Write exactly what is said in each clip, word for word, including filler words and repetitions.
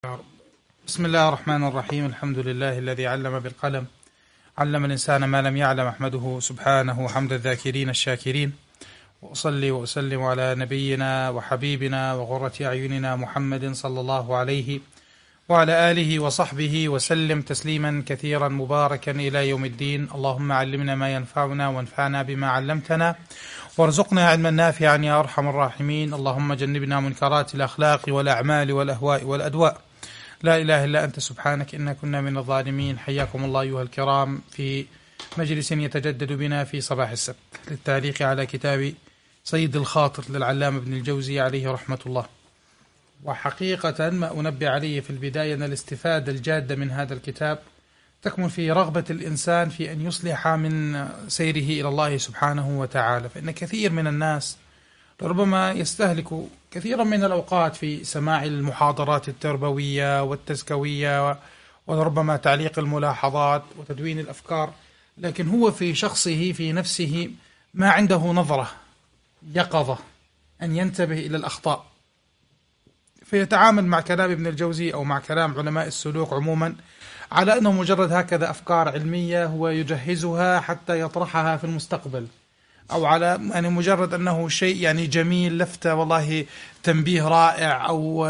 بسم الله الرحمن الرحيم. الحمد لله الذي علم بالقلم، علم الإنسان ما لم يعلم، أحمده سبحانه حمد الذاكرين الشاكرين، وأصلي وأسلم على نبينا وحبيبنا وغرة أعيننا محمد صلى الله عليه وعلى آله وصحبه وسلم تسليما كثيرا مباركا إلى يوم الدين. اللهم علمنا ما ينفعنا وانفعنا بما علمتنا وارزقنا علما نافعا يا أرحم الراحمين. اللهم جنبنا منكرات الأخلاق والأعمال والأهواء والأدواء. لا إله إلا أنت سبحانك إنا كنا من الظالمين. حياكم الله أيها الكرام في مجلس يتجدد بنا في صباح السبت للتعليق على كتاب صيد الخاطر للعلامة ابن الجوزي عليه رحمة الله. وحقيقة ما أنبه عليه في البداية أن الاستفادة الجادة من هذا الكتاب تكمن في رغبة الإنسان في أن يصلح من سيره إلى الله سبحانه وتعالى، فإن كثير من الناس ربما يستهلك كثيرا من الأوقات في سماع المحاضرات التربوية والتزكوية وربما تعليق الملاحظات وتدوين الأفكار، لكن هو في شخصه في نفسه ما عنده نظرة يقظة أن ينتبه إلى الأخطاء، فيتعامل مع كلام ابن الجوزي أو مع كلام علماء السلوك عموما على أنه مجرد هكذا أفكار علمية هو يجهزها حتى يطرحها في المستقبل، أو على يعني مجرد أنه شيء يعني جميل لفتة والله تنبيه رائع أو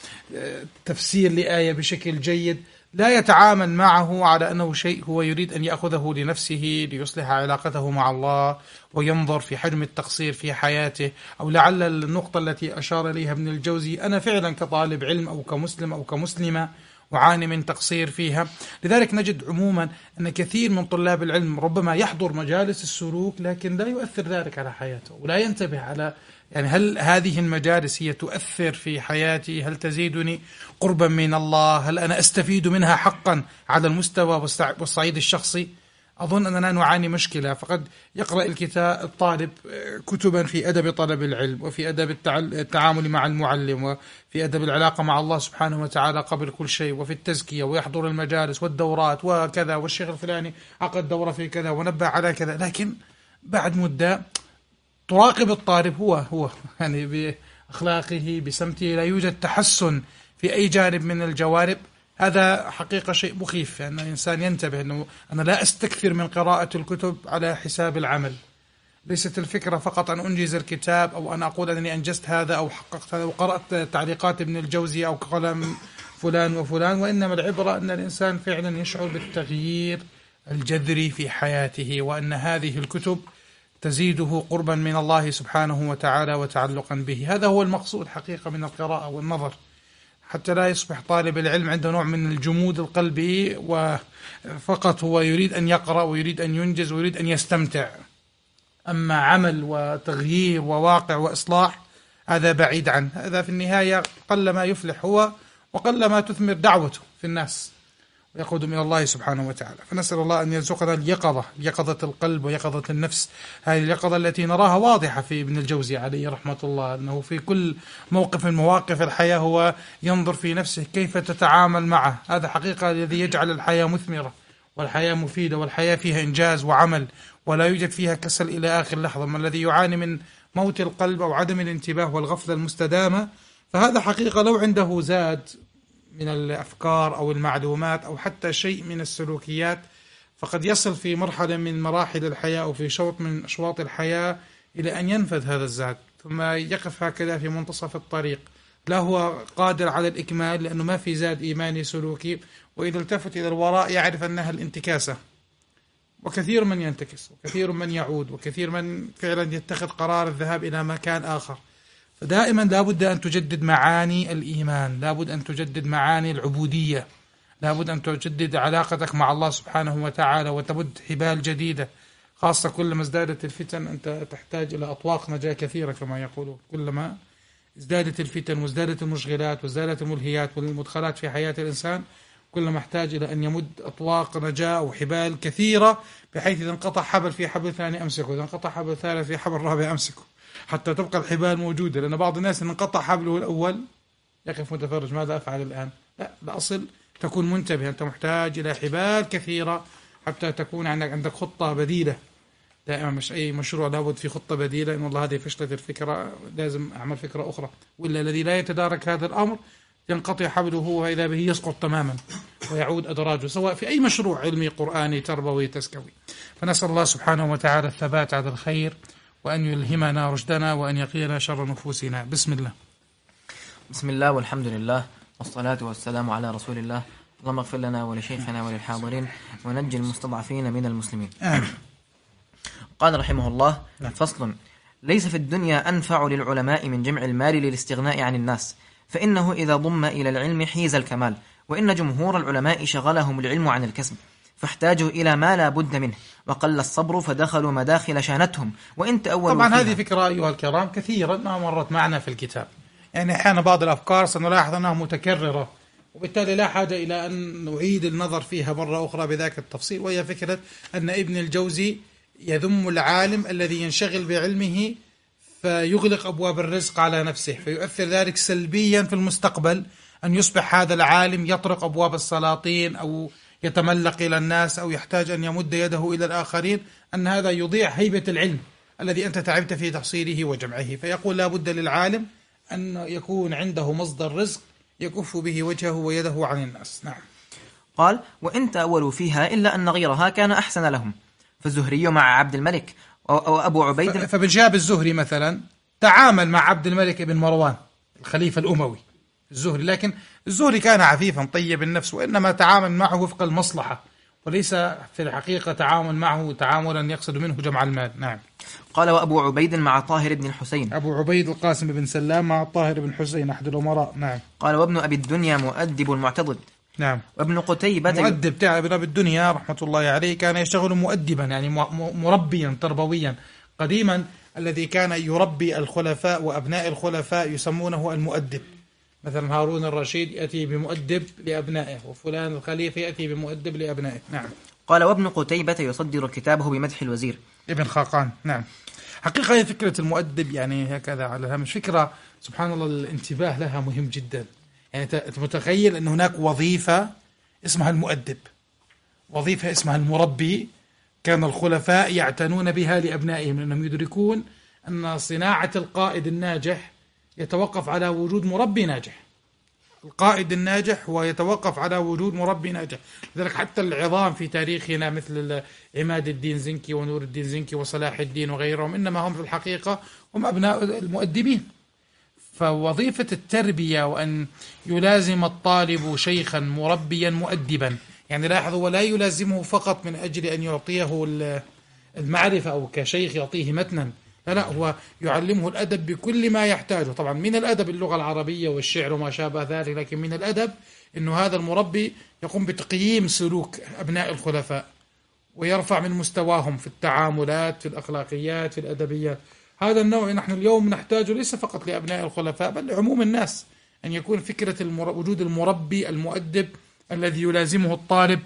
تفسير لآية بشكل جيد، لا يتعامل معه على أنه شيء هو يريد أن يأخذه لنفسه ليصلح علاقته مع الله وينظر في حجم التقصير في حياته. أو لعل النقطة التي أشار إليها ابن الجوزي أنا فعلا كطالب علم أو كمسلم أو كمسلمة وعاني من تقصير فيها. لذلك نجد عموما أن كثير من طلاب العلم ربما يحضر مجالس السلوك لكن لا يؤثر ذلك على حياته ولا ينتبه على يعني هل هذه المجالس هي تؤثر في حياتي، هل تزيدني قربا من الله، هل أنا أستفيد منها حقا على المستوى والصعيد الشخصي. أظن أننا نعاني مشكلة، فقد يقرأ الكتاب الطالب كتبا في أدب طلب العلم وفي أدب التعامل مع المعلم وفي أدب العلاقة مع الله سبحانه وتعالى قبل كل شيء وفي التزكية، ويحضر المجالس والدورات وكذا، والشيخ الفلاني عقد دورة في كذا ونبه على كذا، لكن بعد مدة تراقب الطالب هو هو يعني بأخلاقه بسمته لا يوجد تحسن في أي جانب من الجوانب. هذا حقيقة شيء مخيف، أن يعني الإنسان ينتبه أنه أنا لا أستكثر من قراءة الكتب على حساب العمل. ليست الفكرة فقط أن أنجز الكتاب أو أن أقول أنني أنجزت هذا أو حققت هذا وقرأت تعليقات ابن الجوزي أو كلام فلان وفلان، وإنما العبرة أن الإنسان فعلا يشعر بالتغيير الجذري في حياته، وأن هذه الكتب تزيده قربا من الله سبحانه وتعالى وتعلقا به. هذا هو المقصود حقيقة من القراءة والنظر، حتى لا يصبح طالب العلم عنده نوع من الجمود القلبي وفقط هو يريد أن يقرأ ويريد أن ينجز ويريد أن يستمتع، أما عمل وتغيير وواقع وإصلاح هذا بعيد عنه. هذا في النهاية قل ما يفلح هو وقل ما تثمر دعوته في الناس ويقود من الله سبحانه وتعالى. فنسأل الله أن يرزقنا اليقظة، يقظة القلب ويقظة النفس، هذه اليقظة التي نراها واضحة في ابن الجوزي عليه رحمة الله، أنه في كل موقف من مواقف الحياة هو ينظر في نفسه كيف تتعامل معه. هذا حقيقة الذي يجعل الحياة مثمرة والحياة مفيدة والحياة فيها إنجاز وعمل ولا يوجد فيها كسل إلى آخر لحظة. ما الذي يعاني من موت القلب أو عدم الانتباه والغفلة المستدامة، فهذا حقيقة لو عنده زاد من الأفكار أو المعلومات أو حتى شيء من السلوكيات فقد يصل في مرحلة من مراحل الحياة أو في شوط من أشواط الحياة إلى أن ينفذ هذا الزاد، ثم يقف هكذا في منتصف الطريق، لا هو قادر على الإكمال لأنه ما في زاد إيماني سلوكي، وإذا التفت إلى الوراء يعرف أنها الانتكاسة. وكثير من ينتكس وكثير من يعود وكثير من فعلا يتخذ قرار الذهاب إلى مكان آخر. فدائما لابد أن تجدد معاني الإيمان، لابد أن تجدد معاني العبودية، لابد أن تجدد علاقتك مع الله سبحانه وتعالى وتبد حبال جديدة، خاصة كلما ازدادت الفتن أنت تحتاج إلى أطواق نجاة كثيرة كما يقولون. كلما ازدادت الفتن وازدادت المشغلات وازدادت الملهيات والمدخلات في حياة الإنسان كلما احتاج إلى أن يمد أطواق نجاة وحبال كثيرة، بحيث إذا انقطع حبل في حبل ثاني أمسكه، إذا انقطع حبل ثالث في حبل رابع أمسكه، حتى تبقى الحبال موجودة. لأن بعض الناس إن انقطع حبله الأول يقف متفرج ماذا أفعل الآن؟ لا، الأصل تكون منتبه، أنت محتاج إلى حبال كثيرة حتى تكون عندك عندك خطة بديلة. دائما مش أي مشروع لابد في خطة بديلة، إن والله هذه فشلت الفكرة لازم أعمل فكرة أخرى، وإلا الذي لا يتدارك هذا الأمر ينقطع حبله وإذا به يسقط تماما ويعود أدراجه، سواء في أي مشروع علمي قرآني تربوي تسكوي. فنسأل الله سبحانه وتعالى الثبات على الخير، وأن يلهمنا رشدنا، وأن يقينا شر نفوسنا. بسم الله. بسم الله والحمد لله والصلاة والسلام على رسول الله. اللهم اغفر لنا ولشيخنا وللحاضرين ونجي المستضعفين من المسلمين. آمين. قال رحمه الله: فصل: ليس في الدنيا أنفع للعلماء من جمع المال للاستغناء عن الناس، فإنه إذا ضم إلى العلم حيز الكمال، وإن جمهور العلماء شغلهم العلم عن الكسب، فاحتاجوا إلى ما لا بد منه، وقل الصبر فدخلوا مداخل شانتهم، وإن تأولوا طبعا فيها. هذه فكرة أيها الكرام كثيرا ما مرت معنا في الكتاب، يعني أحيانا بعض الأفكار سنلاحظ أنها متكررة، وبالتالي لا حاجة إلى أن نعيد النظر فيها مرة أخرى بذاك التفصيل. وهي فكرة أن ابن الجوزي يذم العالم الذي ينشغل بعلمه فيغلق أبواب الرزق على نفسه، فيؤثر ذلك سلبيا في المستقبل، أن يصبح هذا العالم يطرق أبواب السلاطين أو يتملق إلى الناس أو يحتاج أن يمد يده إلى الآخرين، أن هذا يضيع هيبة العلم الذي أنت تعبت في تحصيله وجمعه. فيقول لا بد للعالم أن يكون عنده مصدر رزق يكف به وجهه ويده عن الناس. نعم. قال: وإن تأولوا فيها إلا أن غيرها كان أحسن لهم. فالزهري مع عبد الملك وأبو عبيد. فابن شهاب الزهري مثلا تعامل مع عبد الملك بن مروان الخليفة الأموي الزهري، لكن الزهري كان عفيفا طيب النفس، وإنما تعامل معه وفق المصلحة، وليس في الحقيقة تعامل معه تعاملا يقصد منه جمع المال. نعم. قال: وأبو عبيد مع طاهر بن الحسين. أبو عبيد القاسم بن سلام مع طاهر بن حسين أحد الأمراء. نعم. قال: وابن أبي الدنيا مؤدب المعتضد. نعم. وابن قتيبة مؤدب تاع ابن أبي الدنيا رحمة الله عليه كان يشتغل مؤدبا، يعني مربيا تربويا. قديما الذي كان يربي الخلفاء وأبناء الخلفاء يسمونه المؤدب، مثلا هارون الرشيد يأتي بمؤدب لأبنائه، وفلان الخليفة يأتي بمؤدب لأبنائه. نعم. قال: وابن قتيبة يصدر كتابه بمدح الوزير ابن خاقان. نعم. حقيقة هي فكرة المؤدب يعني هكذا على الهامش، فكرة سبحان الله الانتباه لها مهم جدا. يعني متخيل أن هناك وظيفة اسمها المؤدب، وظيفة اسمها المربي، كان الخلفاء يعتنون بها لأبنائهم، لأنهم يدركون أن صناعة القائد الناجح يتوقف على وجود مربي ناجح. القائد الناجح هو يتوقف على وجود مربي ناجح. لذلك حتى العظام في تاريخنا مثل عماد الدين زنكي ونور الدين زنكي وصلاح الدين وغيرهم، إنما هم في الحقيقة هم أبناء المؤدبين. فوظيفة التربية وأن يلازم الطالب شيخا مربيا مؤدبا، يعني لاحظوا ولا يلازمه فقط من أجل أن يعطيه المعرفة أو كشيخ يعطيه متنا، لا لا، هو يعلمه الأدب بكل ما يحتاجه. طبعا من الأدب اللغة العربية والشعر وما شابه ذلك، لكن من الأدب أنه هذا المربي يقوم بتقييم سلوك أبناء الخلفاء ويرفع من مستواهم في التعاملات، في الأخلاقيات، في الأدبيات. هذا النوع نحن اليوم نحتاجه ليس فقط لأبناء الخلفاء بل لعموم الناس، أن يكون فكرة المر... وجود المربي المؤدب الذي يلازمه الطالب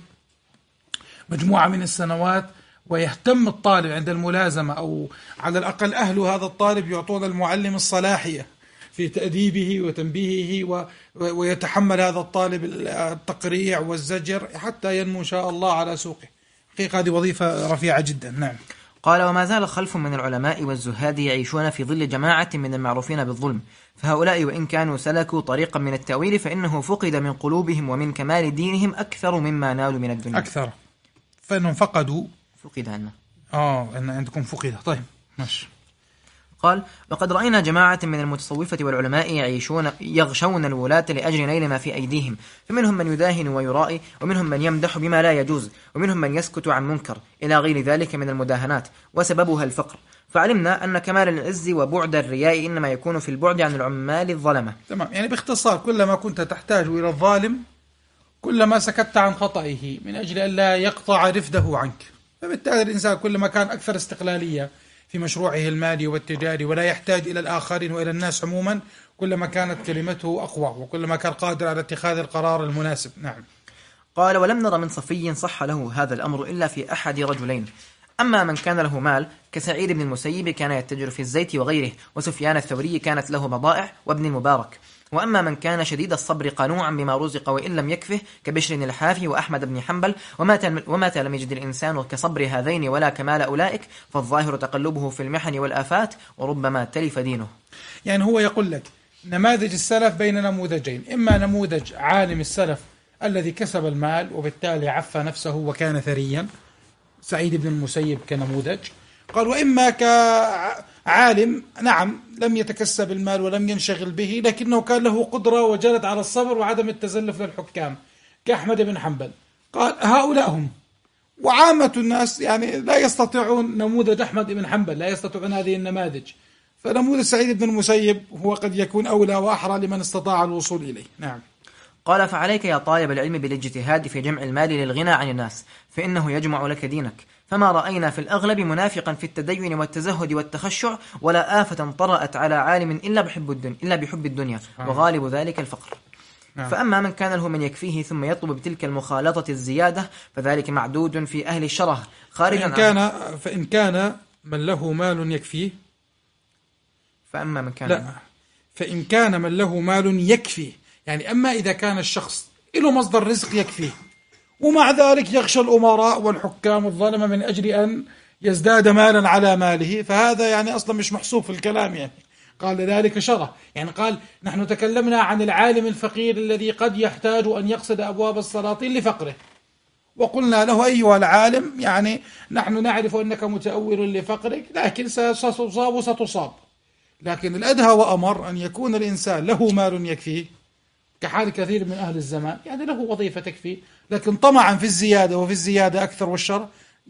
مجموعة من السنوات، ويهتم الطالب عند الملازمة، أو على الأقل أهل هذا الطالب يعطون المعلم الصلاحية في تأديبه وتنبيهه، و... ويتحمل هذا الطالب التقريع والزجر حتى ينمو إن شاء الله على سوقه. حقيقة هذه وظيفة رفيعة جدا. نعم. قال: وما زال خلف من العلماء والزهاد يعيشون في ظل جماعة من المعروفين بالظلم، فهؤلاء وإن كانوا سلكوا طريقا من التأويل فإنه فقد من قلوبهم ومن كمال دينهم أكثر مما نالوا من الدنيا. أكثر، فإنهم فقدوا. فقد عنا. آه أن عندكم فقد. طيب ماشي. قال: وقد رأينا جماعة من المتصوفة والعلماء يعيشون يغشون الولاة لأجل نيل ما في أيديهم، فمنهم من يداهن ويرائي، ومنهم من يمدح بما لا يجوز، ومنهم من يسكت عن منكر، إلى غير ذلك من المداهنات، وسببها الفقر. فعلمنا أن كمال العز وبعد الرياء إنما يكون في البعد عن العمال الظلمة. تمام. يعني باختصار كلما كنت تحتاج إلى الظالم كلما سكت عن خطئه من أجل أن لا يقطع رفده عنك، فبالتالي الإنسان كلما كان أكثر استقلالية في مشروعه المالي والتجاري ولا يحتاج إلى الآخرين وإلى الناس عموما، كلما كانت كلمته أقوى وكلما كان قادر على اتخاذ القرار المناسب. نعم. قال: ولم نر من صفي صح له هذا الأمر إلا في أحد رجلين. أما من كان له مال كسعيد بن المسيب كان يتجر في الزيت وغيره، وسفيان الثوري كانت له بضائع، وابن المبارك. وأما من كان شديد الصبر قنوعا بما رزق وإن لم يكفه كبشر الحافي وأحمد بن حنبل، ومات لم يجد الإنسان كصبر هذين ولا كمال أولئك، فالظاهر تقلبه في المحن والآفات وربما تلف دينه. يعني هو يقول لك نماذج السلف بين نموذجين، إما نموذج عالم السلف الذي كسب المال وبالتالي عفى نفسه وكان ثريا، سعيد بن المسيب كنموذج، قال، وإما كعالم نعم لم يتكسب المال ولم ينشغل به لكنه كان له قدرة وجلد على الصبر وعدم التزلف للحكام كأحمد بن حنبل. قال هؤلاء هم، وعامة الناس يعني لا يستطيعون نموذج أحمد بن حنبل، لا يستطيعون هذه النماذج، فنموذج سعيد بن المسيب هو قد يكون أولى وأحرى لمن استطاع الوصول إليه. نعم. قال فعليك يا طالب العلم بالاجتهاد في جمع المال للغنى عن الناس، فإنه يجمع لك دينك، فما رأينا في الأغلب منافقا في التدين والتزهد والتخشع ولا آفة طرأت على عالم إلا بحب الدنيا, إلا بحب الدنيا وغالب ذلك الفقر. نعم. فأما من كان له من يكفيه ثم يطلب بتلك المخالطة الزيادة فذلك معدود في أهل الشره خارجا فإن كان, فإن كان من له مال يكفيه فأما من كان لا فإن كان من له مال يكفيه، يعني أما إذا كان الشخص له مصدر رزق يكفيه ومع ذلك يخشى الأمراء والحكام الظلمة من أجل أن يزداد مالا على ماله، فهذا يعني أصلا مش محسوب في الكلام، يعني قال لذلك شره. يعني قال نحن تكلمنا عن العالم الفقير الذي قد يحتاج أن يقصد أبواب السلاطين لفقره، وقلنا له أيها العالم يعني نحن نعرف أنك متأول لفقرك لكن ستصاب وستصاب، لكن الأدهى وأمر أن يكون الإنسان له مال يكفيه كحال كثير من أهل الزمان، يعني له وظيفة تكفيه لكن طمعا في الزيادة وفي الزيادة أكثر والشر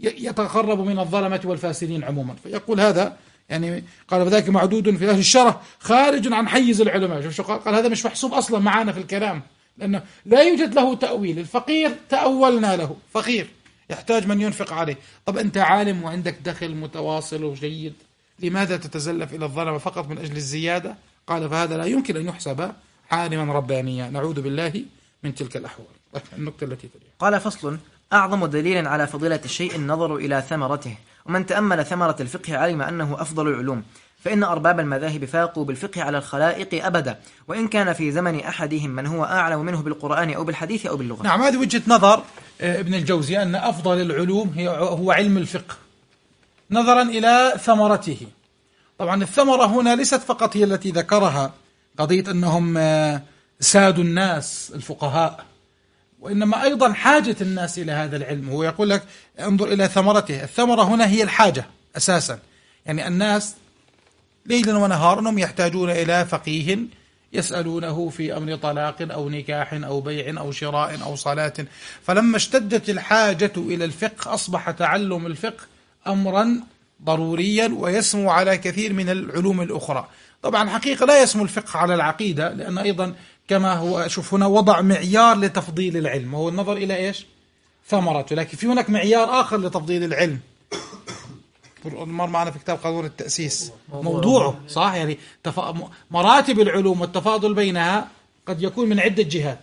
يتقرب من الظلمة والفاسدين عموما، فيقول هذا يعني قال فذلك معدود في أهل الشره خارج عن حيز العلماء. شوف شو قال؟ قال هذا مش محسوب أصلا معانا في الكلام لأنه لا يوجد له تأويل. الفقير تأولنا له، فقير يحتاج من ينفق عليه. طب أنت عالم وعندك دخل متواصل وجيد، لماذا تتزلف إلى الظلمة فقط من أجل الزيادة؟ قال فهذا لا يمكن أن يحسب عالما ربانيا، نعوذ بالله من تلك الأحوال. النقطة التي تليها قال فصل: أعظم دليل على فضيلة الشيء النظر إلى ثمرته، ومن تأمل ثمرة الفقه علم أنه أفضل العلوم، فإن أرباب المذاهب فاقوا بالفقه على الخلائق أبدا، وإن كان في زمن أحدهم من هو أعلم منه بالقرآن أو بالحديث أو باللغة. نعم، هذه وجهة نظر ابن الجوزي أن أفضل العلوم هو علم الفقه نظرا إلى ثمرته. طبعا الثمرة هنا ليست فقط هي التي ذكرها قضية أنهم سادوا الناس الفقهاء، وإنما أيضا حاجة الناس إلى هذا العلم. هو يقول لك انظر إلى ثمرته، الثمرة هنا هي الحاجة أساسا، يعني الناس ليلا ونهارا هم يحتاجون إلى فقيه يسألونه في أمر طلاق أو نكاح أو بيع أو شراء أو صلاة، فلما اشتدت الحاجة إلى الفقه أصبح تعلم الفقه أمرا ضروريا ويسمو على كثير من العلوم الأخرى. طبعا حقيقة لا يسمو الفقه على العقيدة، لأن أيضا كما هو شوف هنا وضع معيار لتفضيل العلم وهو النظر إلى إيش؟ ثمرته، لكن في هناك معيار آخر لتفضيل العلم مر معنا في كتاب قانون التأسيس موضوعه صح، يعني تف... مراتب العلوم والتفاضل بينها قد يكون من عدة جهات،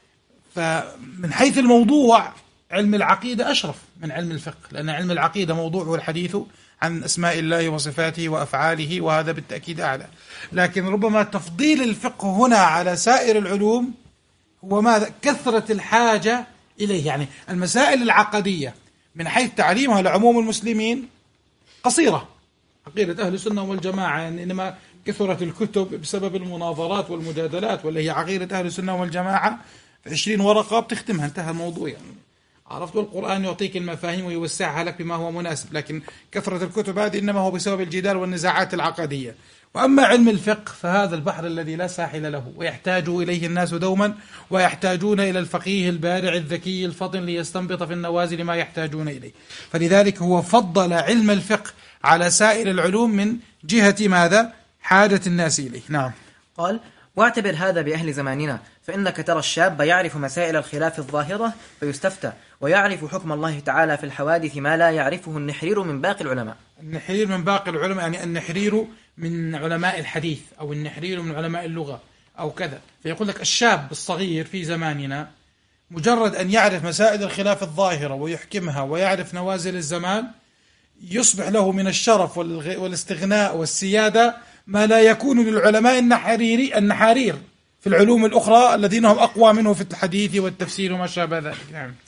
فمن حيث الموضوع علم العقيدة أشرف من علم الفقه، لأن علم العقيدة موضوعه الحديث عن أسماء الله وصفاته وأفعاله، وهذا بالتأكيد أعلى. لكن ربما تفضيل الفقه هنا على سائر العلوم هو ماذا؟ كثرة الحاجة إليه. يعني المسائل العقدية من حيث تعليمها لعموم المسلمين قصيرة، عقيدة أهل السنة والجماعة، يعني إنما كثرت الكتب بسبب المناظرات والمجادلات، واللي هي عقيدة أهل السنة والجماعة في عشرين ورقة بتختمها، انتهى الموضوع. يعني عرفت، القرآن يعطيك المفاهيم ويوسعها لك بما هو مناسب، لكن كثرة الكتب هذه إنما هو بسبب الجدال والنزاعات العقدية. وأما علم الفقه فهذا البحر الذي لا ساحل له، ويحتاج إليه الناس دوما، ويحتاجون إلى الفقيه البارع الذكي الفطن ليستنبط في النوازل ما يحتاجون إليه. فلذلك هو فضل علم الفقه على سائر العلوم من جهة ماذا؟ حاجة الناس إليه. نعم. قال: واعتبر هذا بأهل زماننا، فإنك ترى الشاب يعرف مسائل الخلاف الظاهرة فيستفتى، ويعرف حكم الله تعالى في الحوادث ما لا يعرفه النحرير من باقي العلماء. النحرير من باقي العلماء يعني النحرير من علماء الحديث أو النحرير من علماء اللغة أو كذا. فيقول لك الشاب الصغير في زماننا مجرد أن يعرف مسائل الخلاف الظاهرة ويحكمها ويعرف نوازل الزمان يصبح له من الشرف والاستغناء والسيادة ما لا يكون للعلماء النحريري النحارير في العلوم الأخرى الذين هم أقوى منه في الحديث والتفسير وما شابه ذلك. نعم.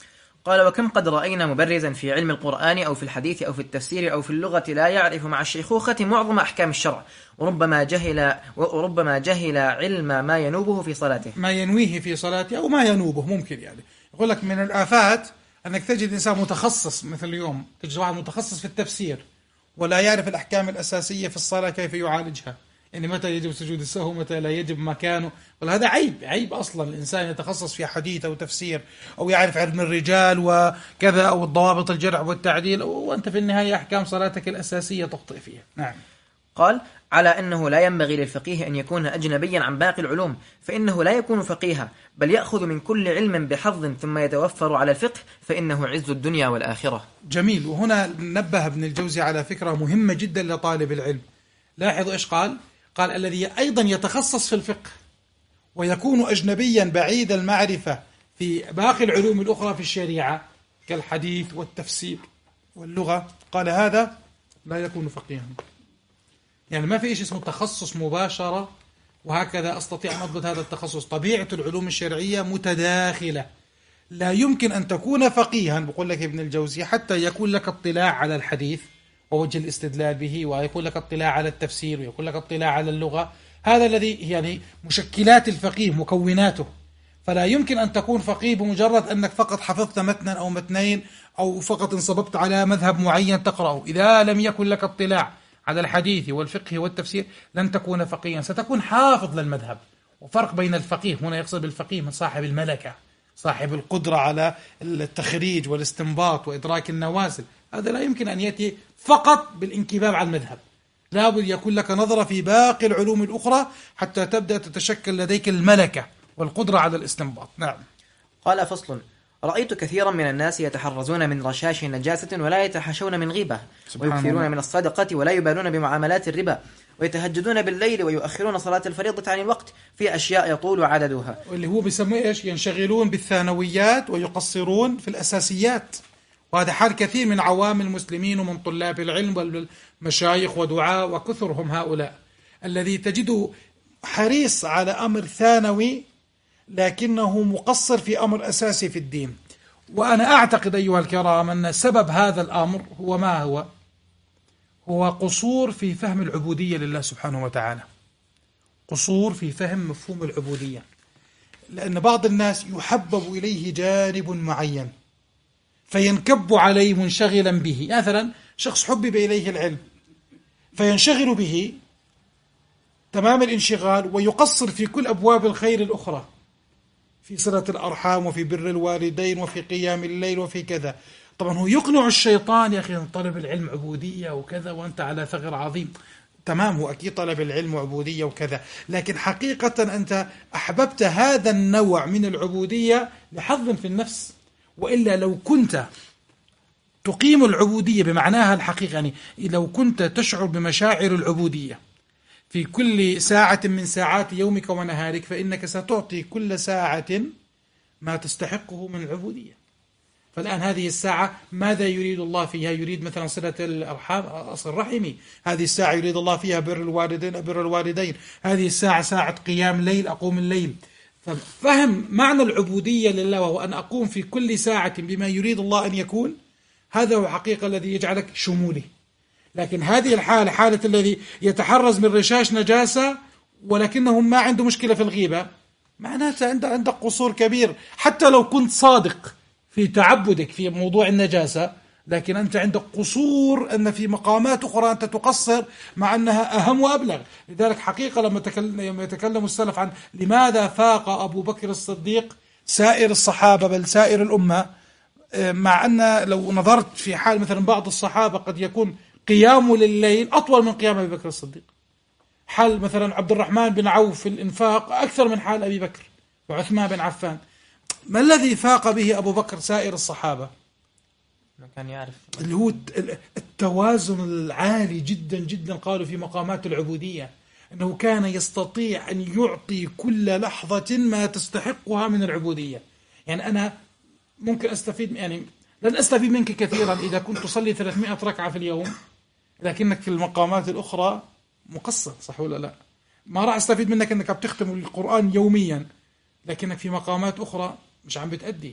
قال: وكم قد رأينا مبرزا في علم القرآن أو في الحديث أو في التفسير أو في اللغة لا يعرف مع الشيخوخة معظم أحكام الشرع، وربما جهل وربما جهل علم ما ينوبه في صلاته، ما ينويه في صلاته أو ما ينوبه. ممكن يعني يقول لك من الآفات أنك تجد إنسان متخصص، مثل اليوم تجد واحد متخصص في التفسير ولا يعرف الأحكام الأساسية في الصلاة كيف يعالجها، يعني متى يجب سجود السهو، متى لا يجب مكانه. وهذا عيب، عيب أصلا الإنسان يتخصص في حديث أو تفسير أو يعرف علم الرجال وكذا أو الضوابط الجرح والتعديل، وأنت في النهاية أحكام صلاتك الأساسية تخطئ فيها. نعم. قال: على أنه لا ينبغي للفقيه أن يكون أجنبيا عن باقي العلوم، فإنه لا يكون فقيها، بل يأخذ من كل علم بحظ ثم يتوفر على الفقه، فإنه عز الدنيا والآخرة. جميل. وهنا نبه ابن الجوزي على فكرة مهمة جدا لطالب العلم. لاحظوا إيش قال؟ قال: الذي أيضا يتخصص في الفقه ويكون أجنبيا بعيد المعرفة في باقي العلوم الأخرى في الشريعة كالحديث والتفسير واللغة، قال هذا لا يكون فقيها. يعني ما في شيء اسمه تخصص مباشرة وهكذا أستطيع أن أضبط هذا التخصص. طبيعة العلوم الشرعية متداخلة، لا يمكن أن تكون فقيها بقول لك ابن الجوزي حتى يكون لك اطلاع على الحديث ووجه الاستدلال به، ويكون لك اطلاع على التفسير، ويكون لك اطلاع على اللغة. هذا الذي يعني مشكلات الفقيه، مكوناته. فلا يمكن أن تكون فقيه بمجرد أنك فقط حفظت متنا أو متنين أو فقط انصببت على مذهب معين تقرأه. إذا لم يكن لك اطلاع على الحديث والفقه والتفسير لن تكون فقيها، ستكون حافظ للمذهب. وفرق بين الفقيه، هنا يقصد بالفقيه من صاحب الملكة، صاحب القدرة على التخريج والاستنباط وإدراك النوازل. هذا لا يمكن أن يأتي فقط بالانكباب على المذهب، لا بد يكون لك نظرة في باقي العلوم الأخرى حتى تبدأ تتشكل لديك الملكة والقدرة على الاستنباط. نعم. قال: فصل: رأيت كثيرا من الناس يتحرزون من رشاش نجاسة ولا يتحاشون من غيبة، ويكثرون من الصدقة ولا يبالون بمعاملات الربا، ويتهجدون بالليل ويؤخرون صلاة الفريضة عن الوقت في أشياء يطول عددها. واللي هو بيسموه إيش؟ ينشغلون بالثانويات ويقصرون في الأساسيات. وهذا حال كثير من عوام المسلمين ومن طلاب العلم والمشايخ ودعاء وكثرهم هؤلاء، الذي تجده حريص على أمر ثانوي لكنه مقصر في أمر أساسي في الدين. وأنا أعتقد أيها الكرام أن سبب هذا الأمر هو ما هو؟ هو قصور في فهم العبودية لله سبحانه وتعالى، قصور في فهم مفهوم العبودية. لأن بعض الناس يحبب إليه جانب معين فينكب عليه منشغلا به. مثلا شخص حبب إليه العلم فينشغل به تمام الانشغال ويقصر في كل أبواب الخير الأخرى، في صلة الأرحام وفي بر الوالدين وفي قيام الليل وفي كذا. طبعا هو يقنع الشيطان: يا أخي طلب العلم عبودية وكذا وأنت على ثغر عظيم. تمام، هو أكيد طلب العلم عبودية وكذا، لكن حقيقة أنت أحببت هذا النوع من العبودية لحظ في النفس. وإلا لو كنت تقيم العبودية بمعناها الحقيقي، يعني لو كنت تشعر بمشاعر العبودية في كل ساعة من ساعات يومك ونهارك، فإنك ستعطي كل ساعة ما تستحقه من العبودية. فالآن هذه الساعة ماذا يريد الله فيها؟ يريد مثلا صلة الأرحام، أصل رحمي. هذه الساعة يريد الله فيها بر الوالدين، بر الوالدين. هذه الساعة ساعة قيام الليل، أقوم الليل. ففهم معنى العبودية لله، وهو أن أقوم في كل ساعة بما يريد الله أن يكون، هذا هو حقيقة الذي يجعلك شمولي. لكن هذه الحالة، حالة الذي يتحرز من رشاش نجاسة ولكنه ما عنده مشكلة في الغيبة، معناته عندك عندك قصور كبير. حتى لو كنت صادق في تعبدك في موضوع النجاسة، لكن أنت عندك قصور أن في مقامات أخرى أنت تقصر مع أنها أهم وأبلغ. لذلك حقيقة لما يتكلم السلف عن لماذا فاق أبو بكر الصديق سائر الصحابة بل سائر الأمة، مع أن لو نظرت في حال مثلا بعض الصحابة قد يكون قيامه لليل أطول من قيام أبي بكر الصديق. حال مثلا عبد الرحمن بن عوف في الإنفاق أكثر من حال أبي بكر وعثمان بن عفان. ما الذي فاق به أبو بكر سائر الصحابة؟ ما كان يعرف اللي هو التوازن العالي جدا جدا. قالوا في مقامات العبودية أنه كان يستطيع أن يعطي كل لحظة ما تستحقها من العبودية. يعني أنا ممكن أستفيد، يعني لن أستفيد منك كثيرا إذا كنت تصلي ثلاثمائة ركعة في اليوم، لكنك في المقامات الأخرى مقصر، صح ولا لا؟ ما راح أستفيد منك أنك بتختم القرآن يوميا، لكنك في مقامات أخرى مش عم بتأدي.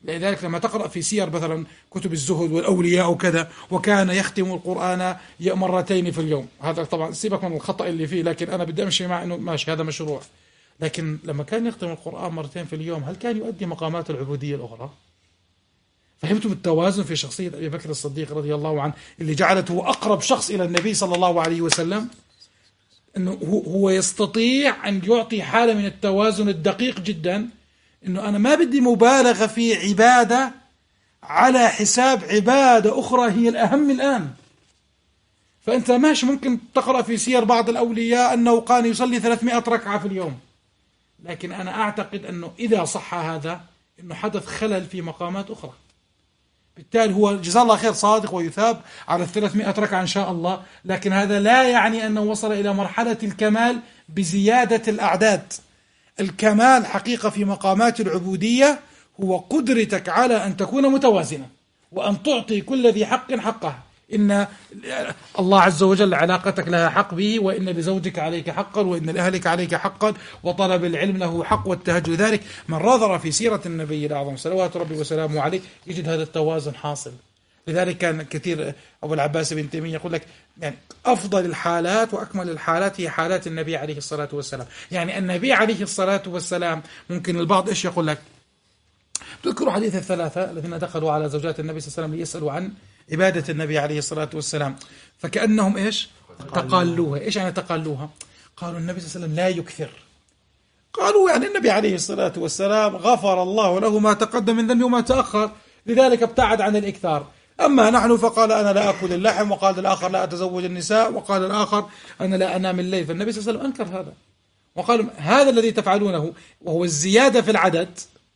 لذلك لما تقرأ في سير مثلا كتب الزهد والأولياء وكذا، وكان يختم القرآن مرتين في اليوم، هذا طبعا سيبك من الخطأ اللي فيه، لكن أنا بدي أمشي مع أنه ماشي هذا مشروع. لكن لما كان يختم القرآن مرتين في اليوم، هل كان يؤدي مقامات العبودية الأخرى؟ فهمتم التوازن في شخصية أبي بكر الصديق رضي الله عنه اللي جعلته أقرب شخص إلى النبي صلى الله عليه وسلم؟ أنه هو يستطيع أن يعطي حالة من التوازن الدقيق جدا، أنه أنا ما بدي مبالغة في عبادة على حساب عبادة أخرى هي الأهم الآن. فأنت ماشي ممكن تقرأ في سير بعض الأولياء أنه كان يصلي ثلاثمائة ركعة في اليوم، لكن أنا أعتقد أنه إذا صح هذا أنه حدث خلل في مقامات أخرى. بالتالي هو جزاه الله خير صادق ويثاب على الثلاثمائة ركعة إن شاء الله، لكن هذا لا يعني أنه وصل إلى مرحلة الكمال بزيادة الأعداد. الكمال حقيقة في مقامات العبودية هو قدرتك على أن تكون متوازنا وأن تعطي كل ذي حق حقه. إن الله عز وجل علاقتك لها حق به، وإن لزوجك عليك حقا، وإن لأهلك عليك حقا، وطلب العلم له حق، والتهجد. ذلك من نظر في سيرة النبي الأعظم صلوات ربي وسلامه عليه يجد هذا التوازن حاصل. لذلك كان كثير أبو العباس بن تيمية يقول لك يعني أفضل الحالات وأكمل الحالات هي حالات النبي عليه الصلاة والسلام. يعني النبي عليه الصلاة والسلام ممكن البعض إيش يقول لك، تذكروا حديث الثلاثة الذين دخلوا على زوجات النبي صلى الله عليه وسلم ليسألوا عن عبادة النبي عليه الصلاة والسلام، فكأنهم إيش تقالوها. إيش يعني تقالوها؟ قالوا النبي صلى الله عليه وسلم لا يكثر. قالوا يعني النبي عليه الصلاة والسلام غفر الله له ما تقدم من ذنبه وما تأخر، لذلك ابتعد عن الإكثار. أما نحن فقال أنا لا أكل اللحم، وقال الآخر لا أتزوج النساء، وقال الآخر أنا لا أنام الليل. فالنبي صلى الله عليه وسلم أنكر هذا وقال هذا الذي تفعلونه وهو الزيادة في العدد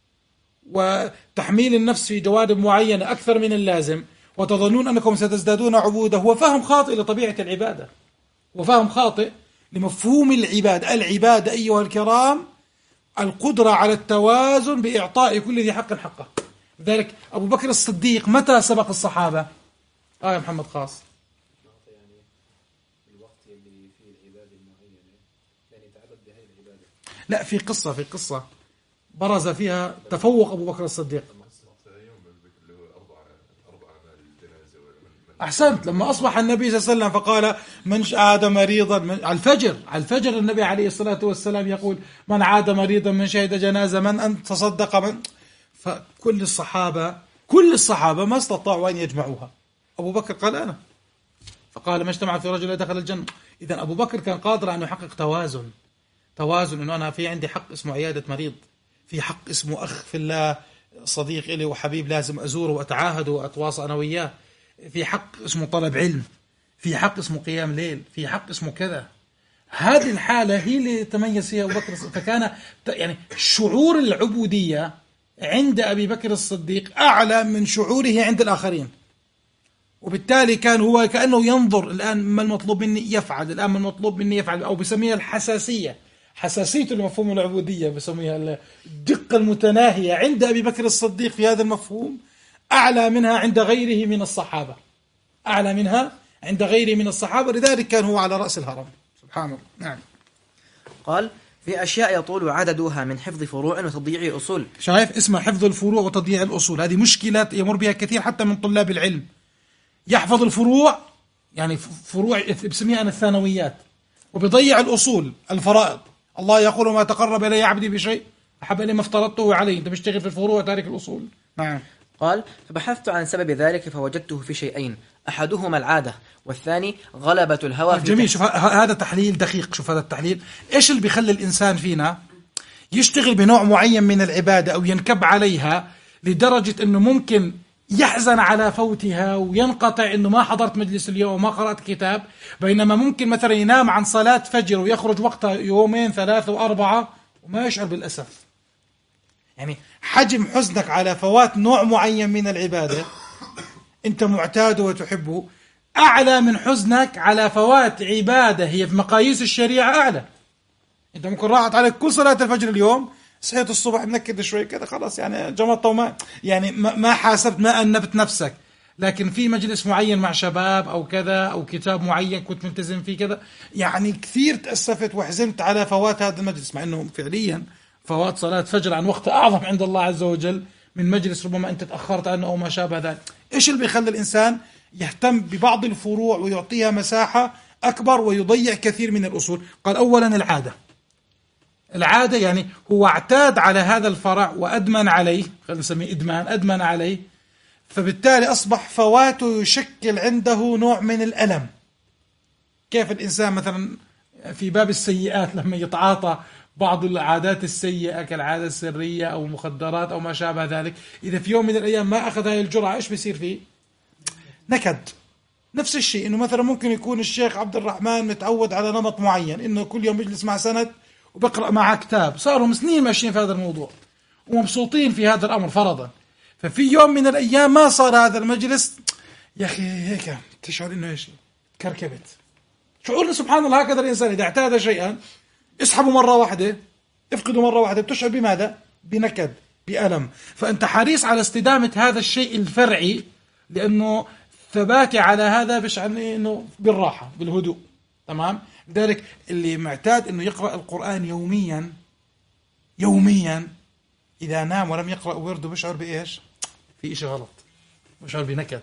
وتحميل النفس في جوانب معينة أكثر من اللازم، وتظنون أنكم ستزدادون عبوده، هو فهم خاطئ لطبيعة العبادة، وفهم خاطئ لمفهوم العبادة. العبادة أيها الكرام القدرة على التوازن بإعطاء كل ذي حق حقه. لذلك أبو بكر الصديق متى سبق الصحابة؟ آه يا محمد خاص يعني الوقت اللي فيه العبادة المعينة يعني تعبد بهذه العبادة. لا، في قصة في قصة برز فيها تفوق أبو بكر الصديق. أحسنت، لما أصبح النبي صلى الله عليه وسلم فقال من عاد مريضا من على الفجر على الفجر النبي عليه الصلاة والسلام يقول من عاد مريضا من شهد جنازة من أن تصدق من. فكل الصحابة كل الصحابة ما استطاعوا أن يجمعوها. أبو بكر قال أنا، فقال ما اجتمع في رجل دخل الجنة. إذن أبو بكر كان قادر أن يحقق توازن توازن إنه أنا في عندي حق اسمه عيادة مريض، في حق اسمه أخ في الله صديق إلي وحبيب لازم أزوره وأتعاهده وأتواصل أنا وياه، في حق اسمه طلب علم، في حق اسمه قيام ليل، في حق اسمه كذا. هذه الحالة هي اللي تميز فيها أبو بكر. فكان يعني شعور العبودية عند أبي بكر الصديق أعلى من شعوره عند الآخرين، وبالتالي كان هو كأنه ينظر الآن ما المطلوب مني يفعل، الآن ما المطلوب مني يفعل، أو بسميها الحساسية، حساسية المفهوم العبودية بسميها الدقة المتناهية عند أبي بكر الصديق في هذا المفهوم أعلى منها عند غيره من الصحابة، أعلى منها عند غيره من الصحابة. لذلك كان هو على رأس الهرم. سبحان الله. نعم. قال في أشياء يطول عددها من حفظ فروع وتضييع أصول. شايف اسمها حفظ الفروع وتضييع الأصول، هذه مشكلة يمر بها كثير حتى من طلاب العلم. يحفظ الفروع يعني فروع بسميها أنا الثانويات، وبيضيع الأصول الفرائض. الله يقول ما تقرب إلي عبدي بشيء أحب إلي ما افترضته عليه. أنت بتشتغل في الفروع وتارك الأصول. نعم. قال فبحثت عن سبب ذلك فوجدته في شيئين، أحدهما العادة والثاني غلبة الهوى. جميل. شوف هذا تحليل دقيق. شوف هذا التحليل إيش اللي بيخلي الإنسان فينا يشتغل بنوع معين من العبادة أو ينكب عليها لدرجة أنه ممكن يحزن على فوتها وينقطع أنه ما حضرت مجلس اليوم وما قرأت كتاب، بينما ممكن مثلا ينام عن صلاة فجر ويخرج وقتها يومين ثلاثة وأربعة وما يشعر بالأسف. يعني حجم حزنك على فوات نوع معين من العبادة أنت معتاده وتحبه أعلى من حزنك على فوات عبادة هي في مقاييس الشريعة أعلى. أنت ممكن راحت عليك كل صلاة الفجر اليوم، صحيت الصبح منكد شوي كذا خلاص يعني جمطت وما يعني ما حاسبت ما أنبت نفسك، لكن في مجلس معين مع شباب أو كذا أو كتاب معين كنت ملتزم فيه كذا يعني كثير تأسفت وحزنت على فوات هذا المجلس، مع أنه فعليا فوات صلاة فجر عن وقت أعظم عند الله عز وجل من مجلس ربما أنت تأخرت عنه أو ما شابه ذلك. إيش اللي بيخلي الإنسان يهتم ببعض الفروع ويعطيها مساحة أكبر ويضيع كثير من الأصول؟ قال أولا العادة. العادة يعني هو اعتاد على هذا الفرع وأدمن عليه، خلينا نسميه إدمان، أدمن عليه، فبالتالي أصبح فواته يشكل عنده نوع من الألم. كيف الإنسان مثلا في باب السيئات لما يتعاطى بعض العادات السيئة كالعادة السرية أو المخدرات أو ما شابه ذلك، إذا في يوم من الأيام ما أخذ هاي الجرعة إيش بيصير فيه؟ نكد. نفس الشيء إنه مثلا ممكن يكون الشيخ عبد الرحمن متعود على نمط معين، إنه كل يوم يجلس مع سند وبقرأ معه كتاب، صاروا سنين ماشيين في هذا الموضوع ومبسوطين في هذا الأمر فرضا، ففي يوم من الأيام ما صار هذا المجلس، يا أخي هيك تشعر إنه إيش كركبت. شعورنا سبحان الله هكذا الإنسان إذا اعتاد شيئا اسحبه مرة واحدة، افقده مرة واحدة، بتشعر بماذا؟ بنكد، بألم. فأنت حريص على استدامة هذا الشيء الفرعي، لأنه ثباتي على هذا بشعني إنه بالراحة بالهدوء. تمام؟ لذلك اللي معتاد إنه يقرأ القرآن يوميا يوميا إذا نام ولم يقرأ ورده بشعر بإيش؟ في إشي غلط، بشعر بنكد.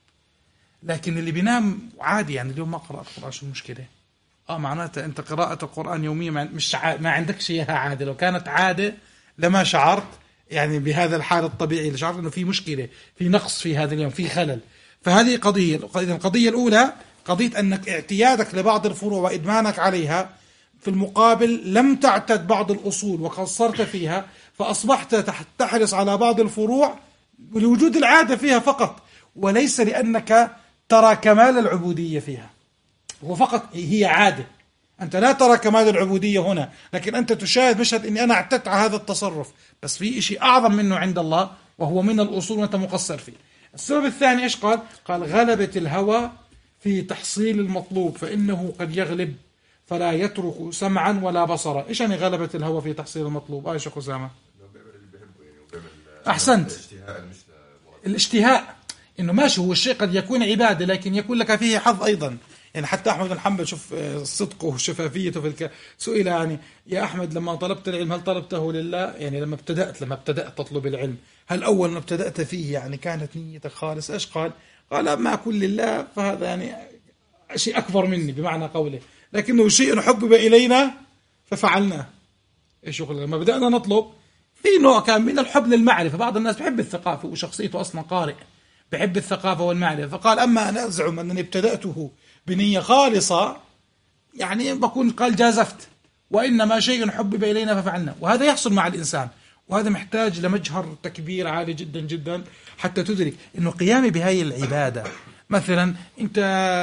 لكن اللي بينام عادي، يعني اليوم ما قرأ القرآن شو المشكلة؟ آه معناته أنت قراءة القرآن يوميا مش ع... ما عندكش إياها عادة. لو كانت عادة لما شعرت يعني بهذا الحال الطبيعي اللي شعرت إنه في مشكلة، في نقص في هذا اليوم، في خلل. فهذه قضية. القضية الأولى قضية أنك اعتيادك لبعض الفروع وإدمانك عليها، في المقابل لم تعتد بعض الأصول وقصرت فيها، فأصبحت تحرص على بعض الفروع لوجود العادة فيها فقط، وليس لأنك ترى كمال العبودية فيها. هو فقط هي عادة، أنت لا ترى كمال العبودية هنا، لكن أنت تشاهد مشهد أني أنا اعتدت على هذا التصرف، بس في شيء أعظم منه عند الله وهو من الأصول وأنت مقصر فيه. السبب الثاني إيش قال؟ قال غلبة الهوى في تحصيل المطلوب فإنه قد يغلب فلا يترك سمعا ولا بصرا. إيش يعني غلبة الهوى في تحصيل المطلوب؟ آه شيخ أسامة. أحسنت. الاشتهاء إنه ماشي، هو الشيء قد يكون عبادة لكن يكون لك فيه حظ أيضا. يعني حتى أحمد بن حنبل شوف صدقه وشفافيته في الك... سئل يعني يا أحمد لما طلبت العلم هل طلبته لله؟ يعني لما ابتدأت لما ابتدأت تطلب العلم هل أول ما ابتدأت فيه يعني كانت نيتك خالص؟ إيش قال؟ قال ما أكون لله، فهذا يعني شيء أكبر مني بمعنى قوله، لكنه شيء حبب إلينا ففعلناه. إيش يقول؟ لما بدأنا نطلب في نوع كان من الحب للمعرفة. بعض الناس بحب الثقافة وشخصيته أصلا قارئ بحب الثقافة والمعرفة، فقال أما أنا أزعم أنني ابتدأته بنية خالصة يعني بكون قال جازفت، وإنما شيء حبب إلينا ففعلنا. وهذا يحصل مع الإنسان، وهذا محتاج لمجهر تكبير عالي جدا جدا حتى تدرك إنه قيامي بهاي العبادة. مثلا أنت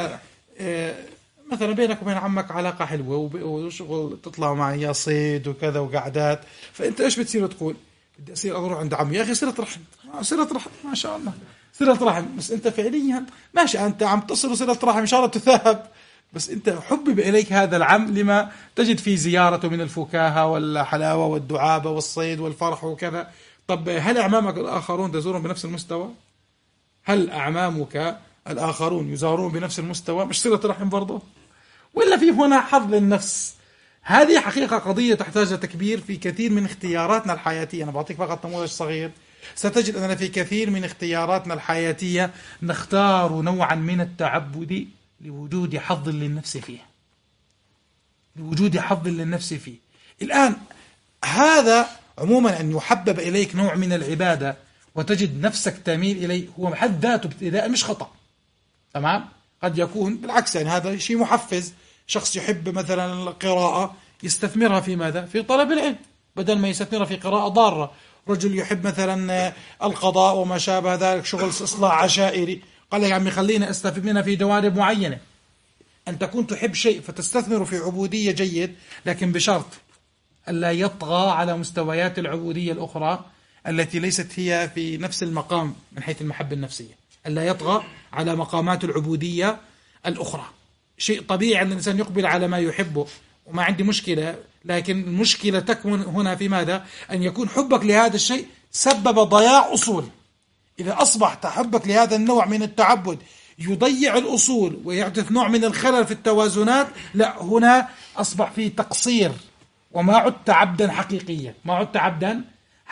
مثلا بينك وبين عمك علاقة حلوة وشغل تطلع معي يا صيد وكذا وقعدات، فأنت إيش بتصير تقول؟ بدي أصير أروح عند عمي، يا أخي صلة رحم، صلة رحم ما شاء الله صلة رحم، بس أنت فعليا ماشي أنت عم تصل صلة رحم إن شاء الله تثاب، بس أنت حبب إليك هذا العم لما تجد في زيارته من الفكاهة والحلاوة والدعابة والصيد والفرح وكذا. طب هل أعمامك الآخرون تزورون بنفس المستوى؟ هل أعمامك الآخرون يزارون بنفس المستوى؟ مش صلة رحم برضه؟ ولا في هنا حظ للنفس؟ هذه حقيقة قضية تحتاج تكبير في كثير من اختياراتنا الحياتية. أنا بعطيك فقط نموذج صغير. ستجد أننا في كثير من اختياراتنا الحياتية نختار نوعا من التعبد لوجود حظ للنفس فيه، لوجود حظ للنفس فيه. الآن هذا عموما أن يحبب إليك نوع من العبادة وتجد نفسك تميل إليه هو بحد ذاته ابتداء مش خطأ. تمام؟ قد يكون بالعكس، يعني هذا شيء محفز. شخص يحب مثلا القراءة يستثمرها في ماذا؟ في طلب العلم بدل ما يستثمرها في قراءة ضارة. رجل يحب مثلا القضاء وما شابه ذلك، شغل إصلاح عشائري، قال لك يا عمي خلينا استفيد منها في جوانب معينة. أن تكون تحب شيء فتستثمر في عبودية جيد، لكن بشرط ألا يطغى على مستويات العبودية الأخرى التي ليست هي في نفس المقام من حيث المحبة النفسية، ألا يطغى على مقامات العبودية الأخرى. شيء طبيعي أن الإنسان يقبل على ما يحبه وما عندي مشكلة، لكن المشكلة تكمن هنا في ماذا؟ أن يكون حبك لهذا الشيء سبب ضياع أصول. إذا أصبح حبك لهذا النوع من التعبد يضيع الأصول ويحدث نوع من الخلل في التوازنات، لا، هنا أصبح فيه تقصير وما عدت عبدا حقيقيا، ما عدت عبدا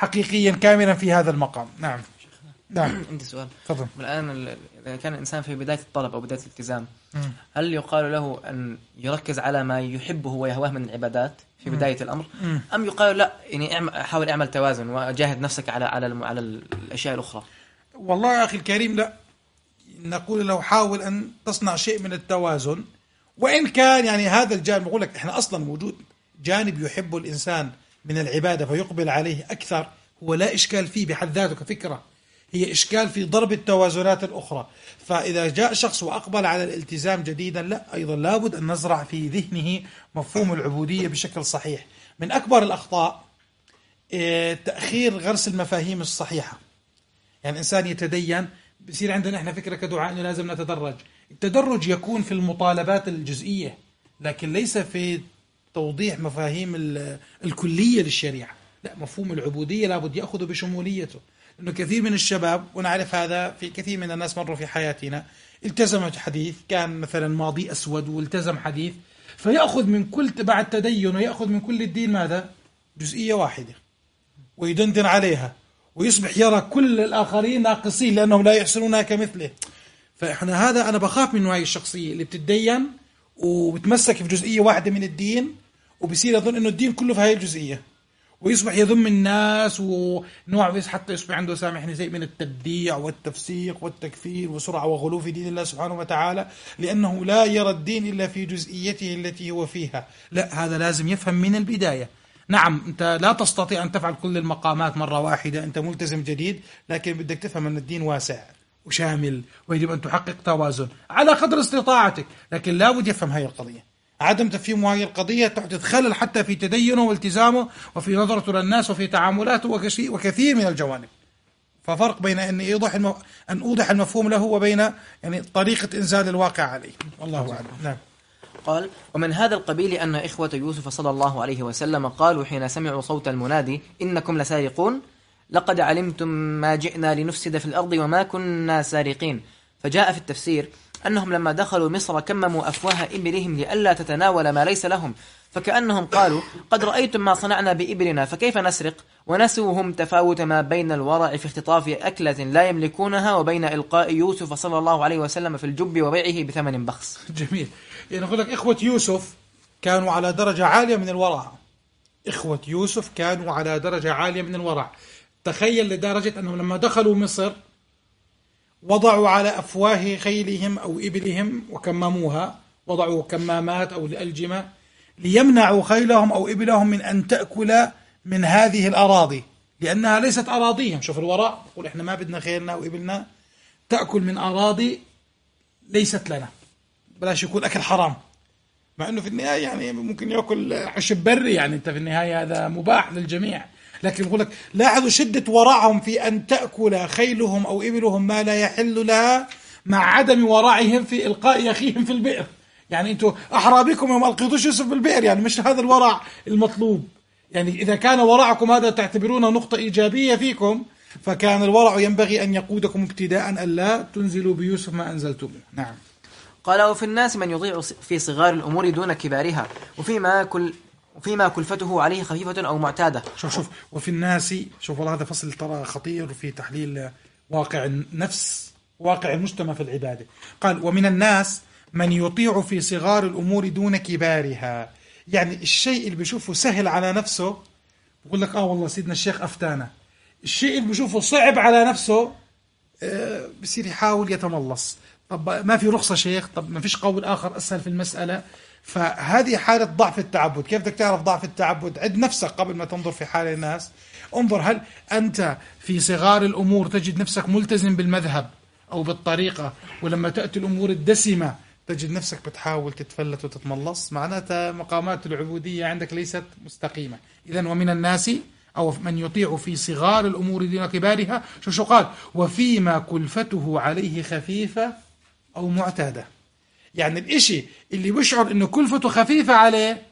حقيقيا كاملا في هذا المقام. نعم نعم. عندي سؤال. تفضل. الآن ال- إذا كان الإنسان في بداية الطلب أو بداية الالتزام، مم. هل يقال له أن يركز على ما يحبه ويهواه من العبادات في بداية الأمر، مم. أم يقال لا يعني اعم- حاول اعمل توازن وجاهد نفسك على على الم- على الأشياء الأخرى؟ والله يا أخي الكريم، لا، نقول له حاول أن تصنع شيء من التوازن، وإن كان يعني هذا الجانب، بقول لك إحنا أصلا وجود جانب يحب الإنسان من العبادة فيقبل عليه أكثر، هو لا إشكال فيه بحد ذاته كفكرة، هي إشكال في ضرب التوازنات الأخرى. فإذا جاء شخص وأقبل على الالتزام جديدا، لا، أيضا لابد أن نزرع في ذهنه مفهوم العبودية بشكل صحيح. من أكبر الأخطاء إيه، تأخير غرس المفاهيم الصحيحة. يعني الإنسان يتدين، بصير عندنا إحنا فكرة كدعاء إنه لازم نتدرج. التدرج يكون في المطالبات الجزئية، لكن ليس في توضيح مفاهيم ال- الكلية للشريعة. لا، مفهوم العبودية لابد يأخذ بشموليته، لأنه كثير من الشباب، ونعرف هذا في كثير من الناس مروا في حياتنا، التزم حديث، كان مثلا ماضي أسود والتزم حديث، فيأخذ من كل بعد تدين ويأخذ من كل الدين ماذا؟ جزئية واحدة، ويدندن عليها، ويصبح يرى كل الآخرين ناقصين لأنهم لا يحسنونها كمثله. فإحنا هذا أنا بخاف منه، هاي الشخصية اللي بتتدين وبتمسك في جزئية واحدة من الدين، وبصير يظن إنه الدين كله في هاي الجزئية، ويصبح يذم الناس، ونوع بس حتى يصبح عنده سامحني زي من التبديع والتفسيق والتكفير وسرعة وغلو في دين الله سبحانه وتعالى، لأنه لا يرى الدين إلا في جزئيته التي هو فيها. لا، هذا لازم يفهم من البداية. نعم، أنت لا تستطيع أن تفعل كل المقامات مرة واحدة، أنت ملتزم جديد، لكن بدك تفهم أن الدين واسع وشامل، ويجب أن تحقق توازن على قدر استطاعتك، لكن لا بد يفهم هذه القضية. عدم تفهيم هذه القضية تحدث خلل حتى في تدينه والتزامه وفي نظرته للناس وفي تعاملاته وكثير من الجوانب. ففرق بين أن يوضح الم... أن أوضح المفهوم له وبين يعني طريقة إنزال الواقع عليه. والله أعلم. نعم. قال: ومن هذا القبيل أن إخوة يوسف صلى الله عليه وسلم قالوا حين سمعوا صوت المنادي: إنكم لسارقون، لقد علمتم ما جئنا لنفسد في الأرض وما كنا سارقين. فجاء في التفسير أنهم لما دخلوا مصر كمموا أفواه إبلهم لئلا تتناول ما ليس لهم، فكأنهم قالوا: قد رأيتم ما صنعنا بإبلنا فكيف نسرق؟ ونسوهم تفاوت ما بين الورع في اختطاف أكلة لا يملكونها وبين إلقاء يوسف صلى الله عليه وسلم في الجب وبيعه بثمن بخس. جميل. يعني أقول لك إخوة يوسف كانوا على درجة عالية من الورع. إخوة يوسف كانوا على درجة عالية من الورع. تخيل لدرجة أنهم لما دخلوا مصر وضعوا على أفواه خيلهم أو إبلهم وكمموها، وضعوا كمامات أو الألجمة ليمنعوا خيلهم أو إبلهم من أن تأكل من هذه الأراضي، لأنها ليست أراضيهم. شوف الورع، يقول إحنا ما بدنا خيلنا وإبلنا تأكل من أراضي ليست لنا، بلاش يكون أكل حرام، مع أنه في النهاية يعني ممكن يأكل عشب بري، يعني أنت في النهاية هذا مباح للجميع، لكن يقول لك لاحظوا شدة ورعهم في أن تأكل خيلهم أو إبلهم ما لا يحل لها، مع عدم ورعهم في إلقاء أخيهم في البئر. يعني أنتوا أحرى بكم يوم ألقيتوش يوسف في البئر، يعني مش هذا الورع المطلوب. يعني إذا كان ورعكم هذا تعتبرونه نقطة إيجابية فيكم، فكان الورع ينبغي أن يقودكم ابتداء ألا تنزلوا بيوسف ما أنزلتم. نعم. قال: وفي الناس من يضيع في صغار الأمور دون كبارها، وفيما كل وفيما كلفته عليه خفيفة أو معتادة. شوف شوف وفي الناس، شوف والله هذا فصل ترى خطير في تحليل واقع النفس، واقع المجتمع في العبادة. قال: ومن الناس من يطيع في صغار الأمور دون كبارها. يعني الشيء اللي بيشوفه سهل على نفسه بقول لك آه والله سيدنا الشيخ أفتانا. الشيء اللي بيشوفه صعب على نفسه آه بصير يحاول يتملص. طب ما في رخصة شيخ، طب ما فيش قول آخر أسهل في المسألة. فهذه حالة ضعف التعبد. كيف بدك تعرف ضعف التعبد؟ عد نفسك قبل ما تنظر في حال الناس. انظر هل أنت في صغار الأمور تجد نفسك ملتزم بالمذهب أو بالطريقة، ولما تأتي الأمور الدسمة تجد نفسك بتحاول تتفلت وتتملص، معناتها مقامات العبودية عندك ليست مستقيمة. إذن ومن الناس أو من يطيع في صغار الأمور دون كبارها. شو شو قال؟ وفيما كلفته عليه خفيفة أو معتادة. يعني الإشي اللي بيشعر إنه كلفته خفيفة عليه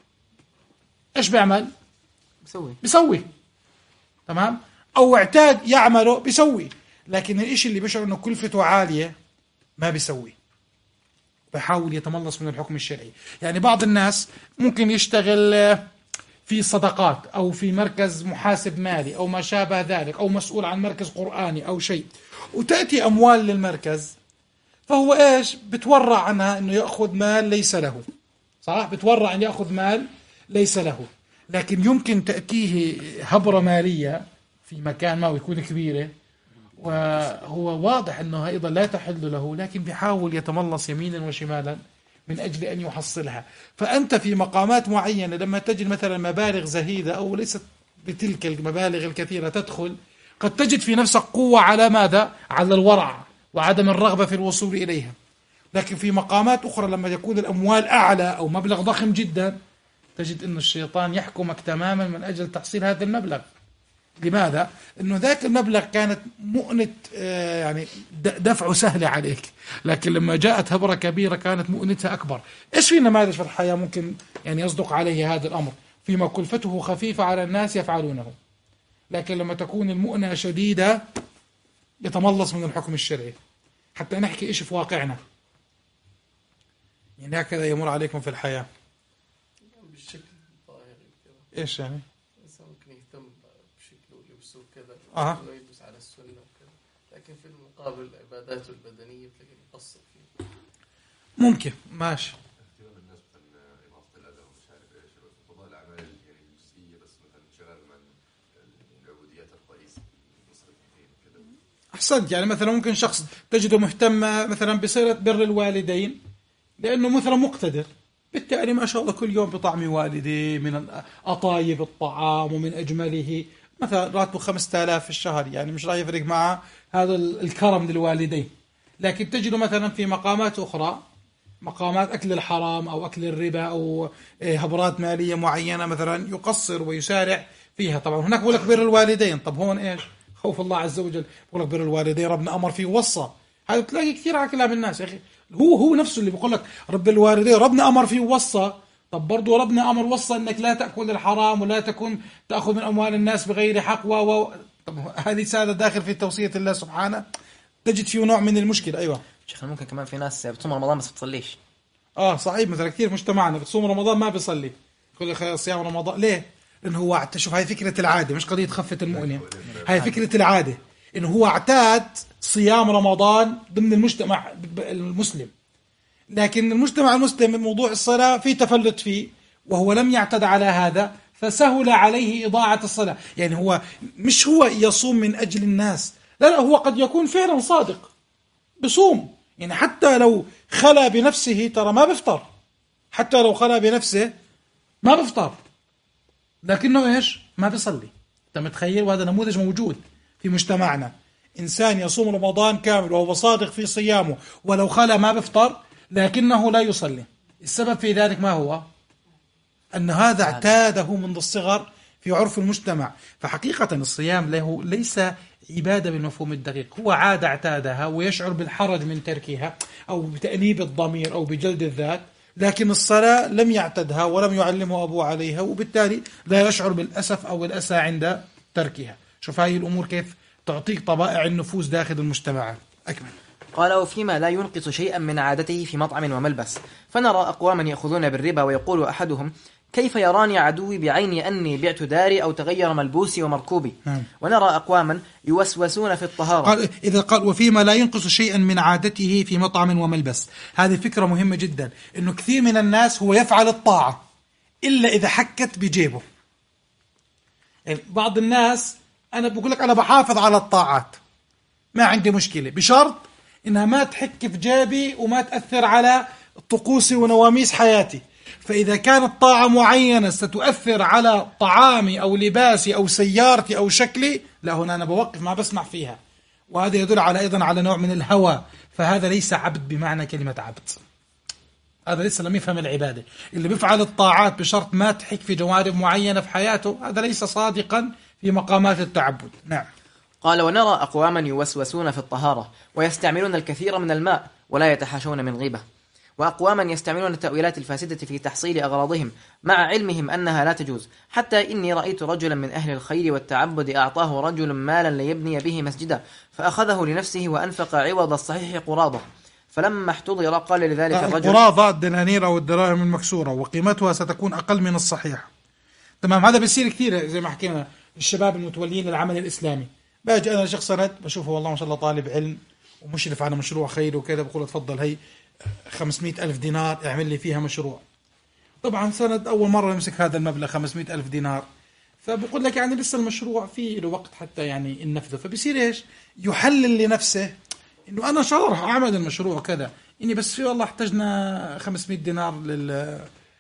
إيش بيعمل؟ بسوي بيسوي. تمام؟ أو اعتاد يعمله بيسوي. لكن الإشي اللي بيشعر إنه كلفته عالية ما بيسوي، بحاول يتملص من الحكم الشرعي. يعني بعض الناس ممكن يشتغل في صدقات أو في مركز محاسب مالي أو ما شابه ذلك أو مسؤول عن مركز قرآني أو شيء، وتأتي أموال للمركز، فهو إيش بتورع عنها أنه يأخذ مال ليس له، صح؟ بتورع أن يأخذ مال ليس له، لكن يمكن تأتيه هبرة مالية في مكان ما ويكون كبيرة وهو واضح أنه أيضا لا تحل له، لكن بيحاول يتملص يمينا وشمالا من أجل أن يحصلها. فأنت في مقامات معينة لما تجد مثلا مبالغ زهيدة أو ليست بتلك المبالغ الكثيرة تدخل، قد تجد في نفسك قوة على ماذا؟ على الورع وعدم الرغبة في الوصول إليها. لكن في مقامات أخرى لما يكون الأموال أعلى أو مبلغ ضخم جدا، تجد أن الشيطان يحكمك تماما من أجل تحصيل هذا المبلغ. لماذا؟ أنه ذاك المبلغ كانت مؤنة يعني دفعه سهلة عليك، لكن لما جاءت هبرة كبيرة كانت مؤنتها أكبر. إيش في نماذج في الحياة ممكن يعني يصدق عليه هذا الأمر؟ فيما كلفته خفيفة على الناس يفعلونه، لكن لما تكون المؤنة شديدة يتملص من الحكم الشرعي. حتى نحكي إيش في واقعنا، يعني هكذا يمر عليكم في الحياة بالشكل الظاهري كذا. إيش يعني؟ الإنسان ممكن يهتم بشكله ولبسه وكذا، أه. ويلبس على السنة وكذا، لكن في المقابل عباداته البدنية بتلاقي يقصر فيه. ممكن ماشي. اهتمام الناس مثلا إضافة الأدب ومش عارف إيش، قضاء الأعمال يعني الجزئية بس مثلا انشغال من العبوديات الرئيس مصرف فيه كذا. أحسنت. يعني مثلا ممكن شخص تجده مهتم مثلا بصلة بر الوالدين لأنه مثلا مقتدر، بالتالي ما شاء الله كل يوم بطعم والديه من أطايب الطعام ومن أجمله، مثلا راتبه خمسة آلاف في الشهر، يعني مش راح يفرق معه هذا الكرم للوالدين. لكن تجده مثلا في مقامات أخرى، مقامات أكل الحرام أو أكل الربا أو هبرات مالية معينة مثلا يقصر ويسارع فيها. طبعا هناك بقول لك بر الوالدين، طب هون إيش؟ خوف الله عز وجل. بقول لك بر الوالدين ربنا أمر فيه وصى، هذا تلاقي كثير على كلام الناس يا أخي، هو هو نفسه اللي بيقول لك رب الوالدين ربنا أمر فيه ووصى. طب برضو ربنا أمر وصى أنك لا تأكل الحرام ولا تكون تأخذ من أموال الناس بغير حق و و طب هذه سادة داخل في توصية الله سبحانه، تجد فيه نوع من المشكلة. أيوة شيخ، ممكن كمان في ناس بتصوم رمضان بس بتصليش. آه صحيح، مثلا كثير مجتمعنا بتصوم رمضان ما بيصلي، يقول لك صيام رمضان ليه؟ لأنه هو تشوف هاي فكرة العادة، مش قضية خفة المؤنة، هاي فكرة العادة، إنه هو اعتاد صيام رمضان ضمن المجتمع المسلم. لكن المجتمع المسلم موضوع الصلاة في تفلت فيه، وهو لم يعتد على هذا فسهل عليه إضاعة الصلاة. يعني هو مش هو يصوم من أجل الناس، لا لا، هو قد يكون فعلا صادق بصوم، يعني حتى لو خلى بنفسه ترى ما بفطر، حتى لو خلى بنفسه ما بفطر، لكنه إيش؟ ما بيصلي. أنت متخيل؟ وهذا نموذج موجود في مجتمعنا، إنسان يصوم رمضان كامل وهو صادق في صيامه ولو خلى ما بفطر لكنه لا يصلي. السبب في ذلك ما هو؟ أن هذا اعتاده منذ الصغر في عرف المجتمع. فحقيقة الصيام له ليس عبادة بالمفهوم الدقيق، هو عادة اعتادها ويشعر بالحرج من تركها أو بتأنيب الضمير أو بجلد الذات، لكن الصلاة لم يعتدها ولم يعلمه أبوه عليها، وبالتالي لا يشعر بالأسف أو الأسى عند تركها. شوف هاي الأمور كيف تعطيك طبائع النفوس داخل المجتمعات. أكمل. قال: وفيما لا ينقص شيئا من عادته في مطعم وملبس، فنرى أقواما يأخذون بالربا ويقول أحدهم: كيف يراني عدوي بعيني أني بعت داري أو تغير ملبوسي ومركوبي. نعم. ونرى أقواما يوسوسون في الطهارة. قال إذا قال وفيما لا ينقص شيئا من عادته في مطعم وملبس، هذه فكرة مهمة جدا، إنه كثير من الناس هو يفعل الطاعة إلا إذا حكت بجيبه. يعني بعض الناس أنا بقول لك أنا بحافظ على الطاعات ما عندي مشكلة، بشرط إنها ما تحك في جيبي وما تأثر على طقوسي ونواميس حياتي. فإذا كانت طاعة معينة ستؤثر على طعامي أو لباسي أو سيارتي أو شكلي، لا، هنا أنا بوقف ما بسمع فيها. وهذا يدل على أيضا على نوع من الهوى، فهذا ليس عبد بمعنى كلمة عبد، هذا لسه لم يفهم العبادة. اللي بيفعل الطاعات بشرط ما تحك في جوانب معينة في حياته، هذا ليس صادقا في مقامات التعبد. نعم. قال: ونرى أقواما يوسوسون في الطهارة ويستعملون الكثير من الماء ولا يتحاشون من غيبة، وأقواما يستعملون التأويلات الفاسدة في تحصيل أغراضهم مع علمهم أنها لا تجوز، حتى إني رأيت رجلا من أهل الخير والتعبد أعطاه رجل مالا ليبني به مسجدا، فأخذه لنفسه وأنفق عوض الصحيح قراضة، فلما احتضر قال لذلك الرجل: قراضة الدنانير أو الدراهم المكسورة وقيمتها ستكون أقل من الصحيح. تمام. هذا بيصير كثير زي ما حكينا الشباب المتولين للعمل الإسلامي. باجي أنا شخص سند بشوفه والله ما شاء الله طالب علم ومشرف على مشروع خير وكذا، بقول تفضل هي خمسمائة ألف دينار اعمل لي فيها مشروع. طبعا سند أول مرة يمسك هذا المبلغ خمسمائة ألف دينار، فبقول لك يعني لسه المشروع فيه له وقت حتى يعني النفذه، فبصير إيش يحلل لنفسه إنه أنا شرح أعمل المشروع كذا، إني بس في والله احتجنا خمسمائة دينار لل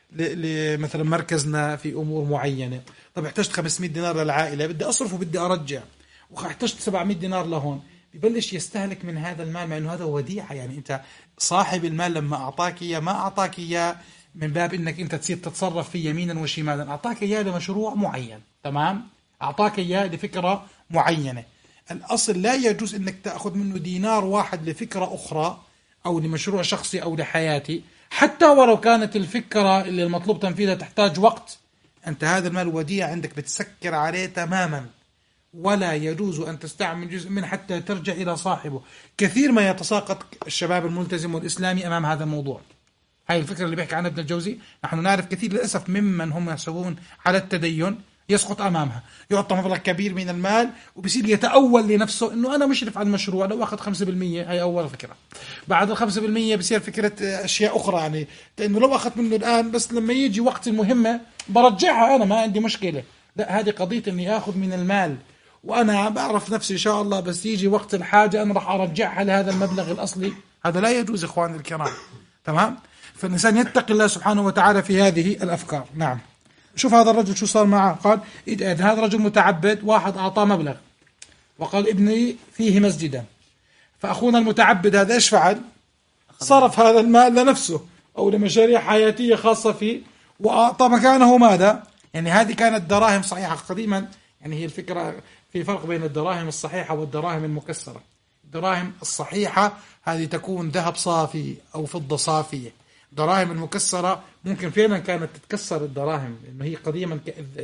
لمثلا مركزنا في أمور معينة. طب احتجت خمسمائة دينار للعائلة بدي أصرف وبدي أرجع، واحتجت سبعمائة دينار لهون، ببلش يستهلك من هذا المال مع إنه هذا وديعة. يعني أنت صاحب المال لما أعطاك إياه ما أعطاك إياه من باب إنك أنت تصير تتصرف فيه يمينا وشمالا، أعطاك إياه لمشروع معين. تمام، أعطاك إياه لفكرة معينة. الأصل لا يجوز إنك تأخذ منه دينار واحد لفكرة أخرى أو لمشروع شخصي أو لحياتي، حتى ولو كانت الفكرة اللي المطلوب تنفيذها تحتاج وقت. أنت هذا المال وديع عندك بتسكر عليه تماما، ولا يجوز أن تستعمل جزء منه حتى ترجع إلى صاحبه. كثير ما يتساقط الشباب الملتزم والإسلامي أمام هذا الموضوع. هاي الفكرة اللي بيحكي عنها ابن الجوزي نحن نعرف كثير للأسف ممن هم يحسبون على التدين يسقط أمامها، يعطى مبلغ كبير من المال وبصير يتأول لنفسه إنه أنا مشرف على المشروع لو أخذ خمسة بالمية. هاي أول فكرة. بعد الخمسة بالمية بصير فكرة أشياء أخرى، يعني إنه لو أخذت منه الآن بس لما يجي وقت المهمة برجعها، أنا ما عندي مشكلة. لا، هذه قضية إني أخذ من المال وأنا بعرف نفسي إن شاء الله بس يجي وقت الحاجة أنا راح أرجعها لهذا المبلغ الأصلي. هذا لا يجوز إخواني الكرام. تمام، فالإنسان يتقي الله سبحانه وتعالى في هذه الأفكار. نعم. شوف هذا الرجل شو صار معه. قال هذا رجل متعبد، واحد أعطاه مبلغ وقال ابني فيه مسجدا، فأخونا المتعبد هذا إيش فعل؟ صرف هذا المال لنفسه أو لمشاريع حياتية خاصة فيه، وأعطى مكانه ماذا؟ يعني هذه كانت دراهم صحيحة قديما. يعني هي الفكرة في فرق بين الدراهم الصحيحة والدراهم المكسرة. الدراهم الصحيحة هذه تكون ذهب صافي أو فضة صافية. الدراهم المكسرة ممكن فعلا كانت تتكسر الدراهم، لأنه هي قديما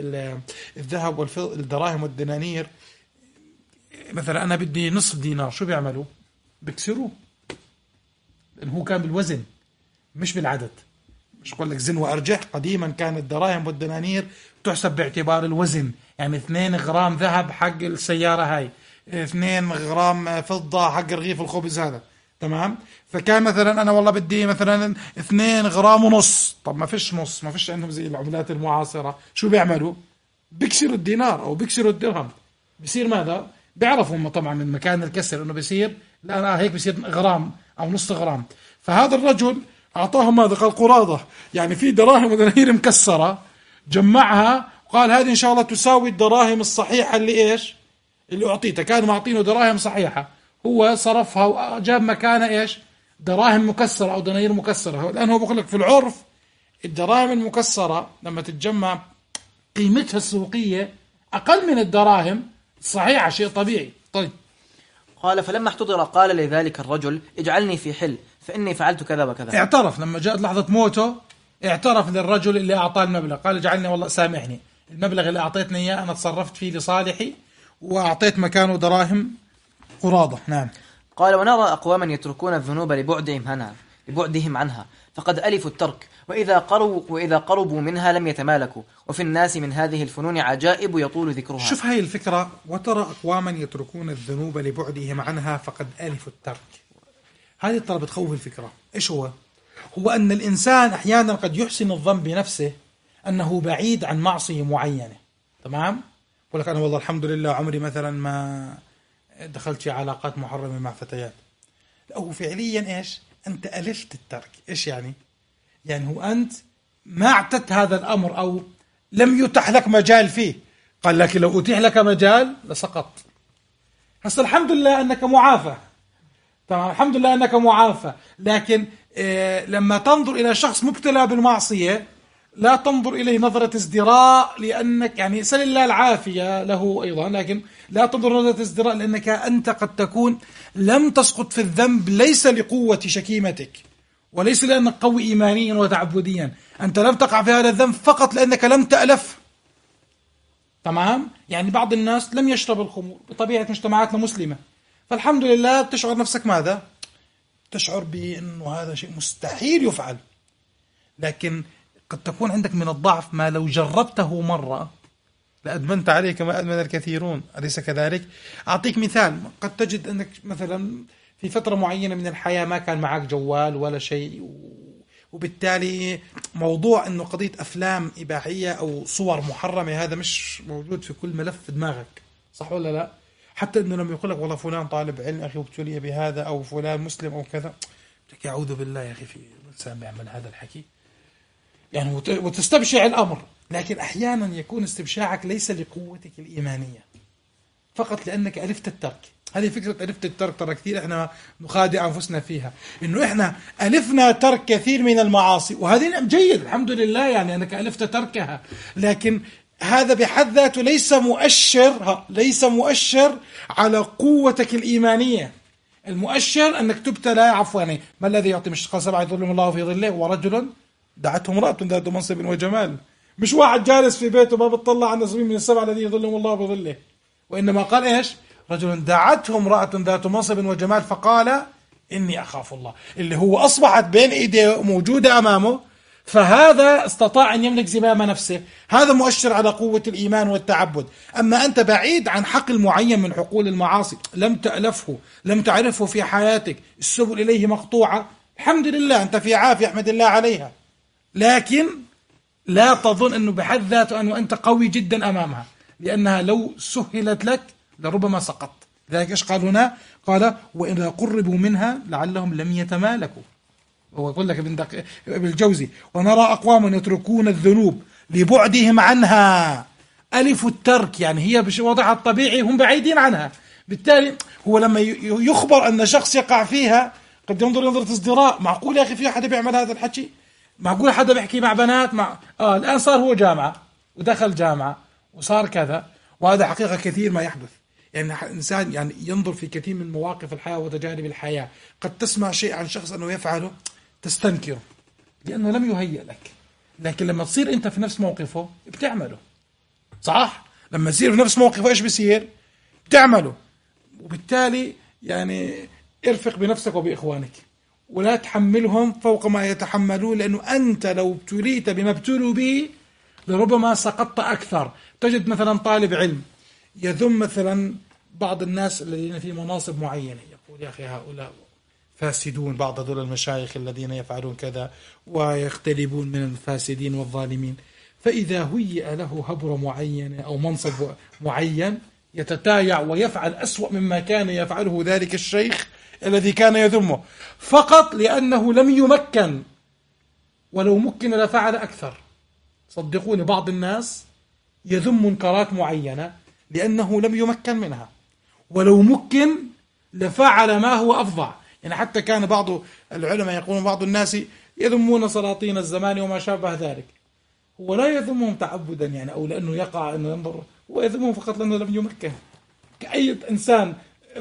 الذهب والدراهم والدنانير مثلا أنا بدي نصف دينار، شو بيعملوا؟ بكسروه، لأنه هو كان بالوزن مش بالعدد. مش أقول لك زن وأرجح. قديما كانت الدراهم والدنانير تحسب باعتبار الوزن، يعني اثنين غرام ذهب حق السيارة هاي، اثنين غرام فضة حق رغيف الخبز هذا. تمام، فكان مثلا أنا والله بدي مثلا اثنين غرام ونص. طب ما فيش نص، ما فيش عندهم زي العملات المعاصرة. شو بيعملوا؟ بيكسروا الدينار أو بيكسروا الدرهم. بيصير ماذا؟ بيعرفوا هم طبعا من مكان الكسر إنه بيصير لا لا هيك بيصير غرام أو نص غرام. فهذا الرجل أعطاهم ماذا؟ قال قراضة، يعني في دراهم ودنانير مكسرة، جمعها وقال هذه إن شاء الله تساوي الدراهم الصحيحة اللي إيش؟ اللي أعطيتها. كانوا معطينه دراهم صحيحة، هو صرفها وجاب مكانها إيش؟ دراهم مكسرة أو دنانير مكسرة. لأنه هو بقول لك في العرف الدراهم المكسرة لما تتجمع قيمتها السوقية أقل من الدراهم الصحيحة، شيء طبيعي. طيب، قال فلما احتضر قال لذلك الرجل اجعلني في حل فإني فعلت كذا وكذا. اعترف لما جاءت لحظة موته، اعترف للرجل اللي أعطاه المبلغ، قال اجعلني والله سامحني، المبلغ اللي أعطيتني إياه أنا تصرفت فيه لصالحي وأعطيت مكانه دراهم قراضة. نعم. قال ونرى أقواما يتركون الذنوب لبعدهم عنها لبعدهم عنها فقد ألفوا الترك، وإذا قربوا وإذا قربوا منها لم يتمالكوا، وفي الناس من هذه الفنون عجائب يطول ذكرها. شوف هاي الفكرة، وترى أقواما يتركون الذنوب لبعدهم عنها فقد ألفوا الترك. هذه ترى بتخوف الفكرة. إيش هو؟ هو أن الإنسان أحيانا قد يحسن الظن بنفسه أنه بعيد عن معصية معينة. تمام؟ يقول لك أنا والله الحمد لله عمري مثلا ما دخلت في علاقات محرمة مع فتيات. أو فعليا إيش؟ أنت ألفت الترك. إيش يعني؟ يعني هو أنت ما اعتدت هذا الأمر أو لم يتح لك مجال فيه. قال لكن لو أتيح لك مجال لسقط. هسه الحمد لله أنك معافى. تمام، الحمد لله أنك معافى. لكن إيه لما تنظر إلى شخص مبتلى بالمعصية لا تنظر إليه نظرة ازدراء، لأنك يعني سل الله العافية له أيضا، لكن لا تنظر نظرة ازدراء لأنك أنت قد تكون لم تسقط في الذنب ليس لقوة شكيمتك وليس لأنك قوي إيمانيا وتعبديا. أنت لم تقع في هذا الذنب فقط لأنك لم تألف. تمام، يعني بعض الناس لم يشرب الخمور بطبيعة مجتمعاتنا مسلمة، فالحمد لله تشعر نفسك ماذا؟ تشعر بأنه هذا شيء مستحيل يفعل. لكن قد تكون عندك من الضعف ما لو جربته مرة لأدمنت عليه كما أدمن الكثيرون، أليس كذلك؟ أعطيك مثال، قد تجد أنك مثلا في فترة معينة من الحياة ما كان معك جوال ولا شيء، وبالتالي موضوع أنه قضية أفلام إباحية أو صور محرمة هذا مش موجود في كل ملف في دماغك، صح ولا لا؟ حتى أنه لما يقول لك والله فلان طالب علم أخي وابتلي بهذا أو فلان مسلم أو كذا، أعوذ بالله يا أخي في إنسان بيعمل هذا الحكي يعني، وتستبشع الأمر. لكن أحيانا يكون استبشاعك ليس لقوتك الإيمانية، فقط لأنك ألفت الترك. هذه فكرة ألفت الترك ترى كثير إحنا نخادع أنفسنا فيها، إنه إحنا ألفنا ترك كثير من المعاصي، وهذه نعم جيد الحمد لله يعني أنك ألفت تركها، لكن هذا بحد ذاته ليس مؤشر ليس مؤشر على قوتك الإيمانية. المؤشر أنك تبتلى عفوا يعني ما الذي يعطي مش قال سبعة يظلهم الله في ظله ورجل دعته امرأة ذات منصب وجمال، مش واحد جالس في بيته ما بتطلع على نصيب من السبعة الذي يظلهم الله بظله، وإنما قال إيش؟ رجل دعته امرأة ذات منصب وجمال فقال إني أخاف الله، اللي هو أصبحت بين إيديه موجودة أمامه، فهذا استطاع أن يملك زمام نفسه. هذا مؤشر على قوة الإيمان والتعبد. أما أنت بعيد عن حقل معين من حقول المعاصي، لم تألفه، لم تعرفه في حياتك، السبل إليه مقطوعة، الحمد لله أنت في عافية احمد الله عليها، لكن لا تظن أنه بحد ذاته أنه أنت قوي جدا أمامها، لأنها لو سهلت لك لربما سقط. لذلك إيش قال هنا؟ قال وإذا قربوا منها لعلهم لم يتمالكوا. هو يقول لك ابن الجوزي ونرى أقواما يتركون الذنوب لبعدهم عنها، ألف الترك يعني هي بوضعها الطبيعي هم بعيدين عنها، بالتالي هو لما يخبر أن شخص يقع فيها قد ينظر ينظر ازدراء، معقول يا أخي في أحد بيعمل هذا الحكي؟ معقول حدا بيحكي مع بنات مع آه الآن صار هو جامعة ودخل جامعة وصار كذا، وهذا حقيقة كثير ما يحدث. يعني الإنسان يعني ينظر في كثير من مواقف الحياة وتجارب الحياة، قد تسمع شيء عن شخص أنه يفعله تستنكره لأنه لم يهيئ لك، لكن لما تصير أنت في نفس موقفه بتعمله، صح؟ لما تصير في نفس موقفه إيش بيصير؟ بتعمله. وبالتالي يعني ارفق بنفسك وبإخوانك ولا تحملهم فوق ما يتحملون، لأنه أنت لو ابتليت بما ابتلوا به لربما سقطت أكثر. تجد مثلا طالب علم يذم مثلا بعض الناس الذين في مناصب معينة، يقول يا أخي هؤلاء فاسدون، بعض هذول المشايخ الذين يفعلون كذا ويختلبون من الفاسدين والظالمين، فإذا هيئ له هبرة معينة أو منصب معين يتتايع ويفعل أسوأ مما كان يفعله ذلك الشيخ الذي كان يذمه، فقط لأنه لم يمكن، ولو مكن لفعل أكثر. صدقوني بعض الناس يذم منكرات معينة لأنه لم يمكن منها، ولو مكن لفعل ما هو أفظع. يعني حتى كان بعض العلماء يقولون بعض الناس يذمون سلاطين الزمان وما شابه ذلك، هو لا يذمهم تعبدا يعني أو لأنه يقع أنه ينظر، هو يذمهم فقط لأنه لم يمكن. كأي إنسان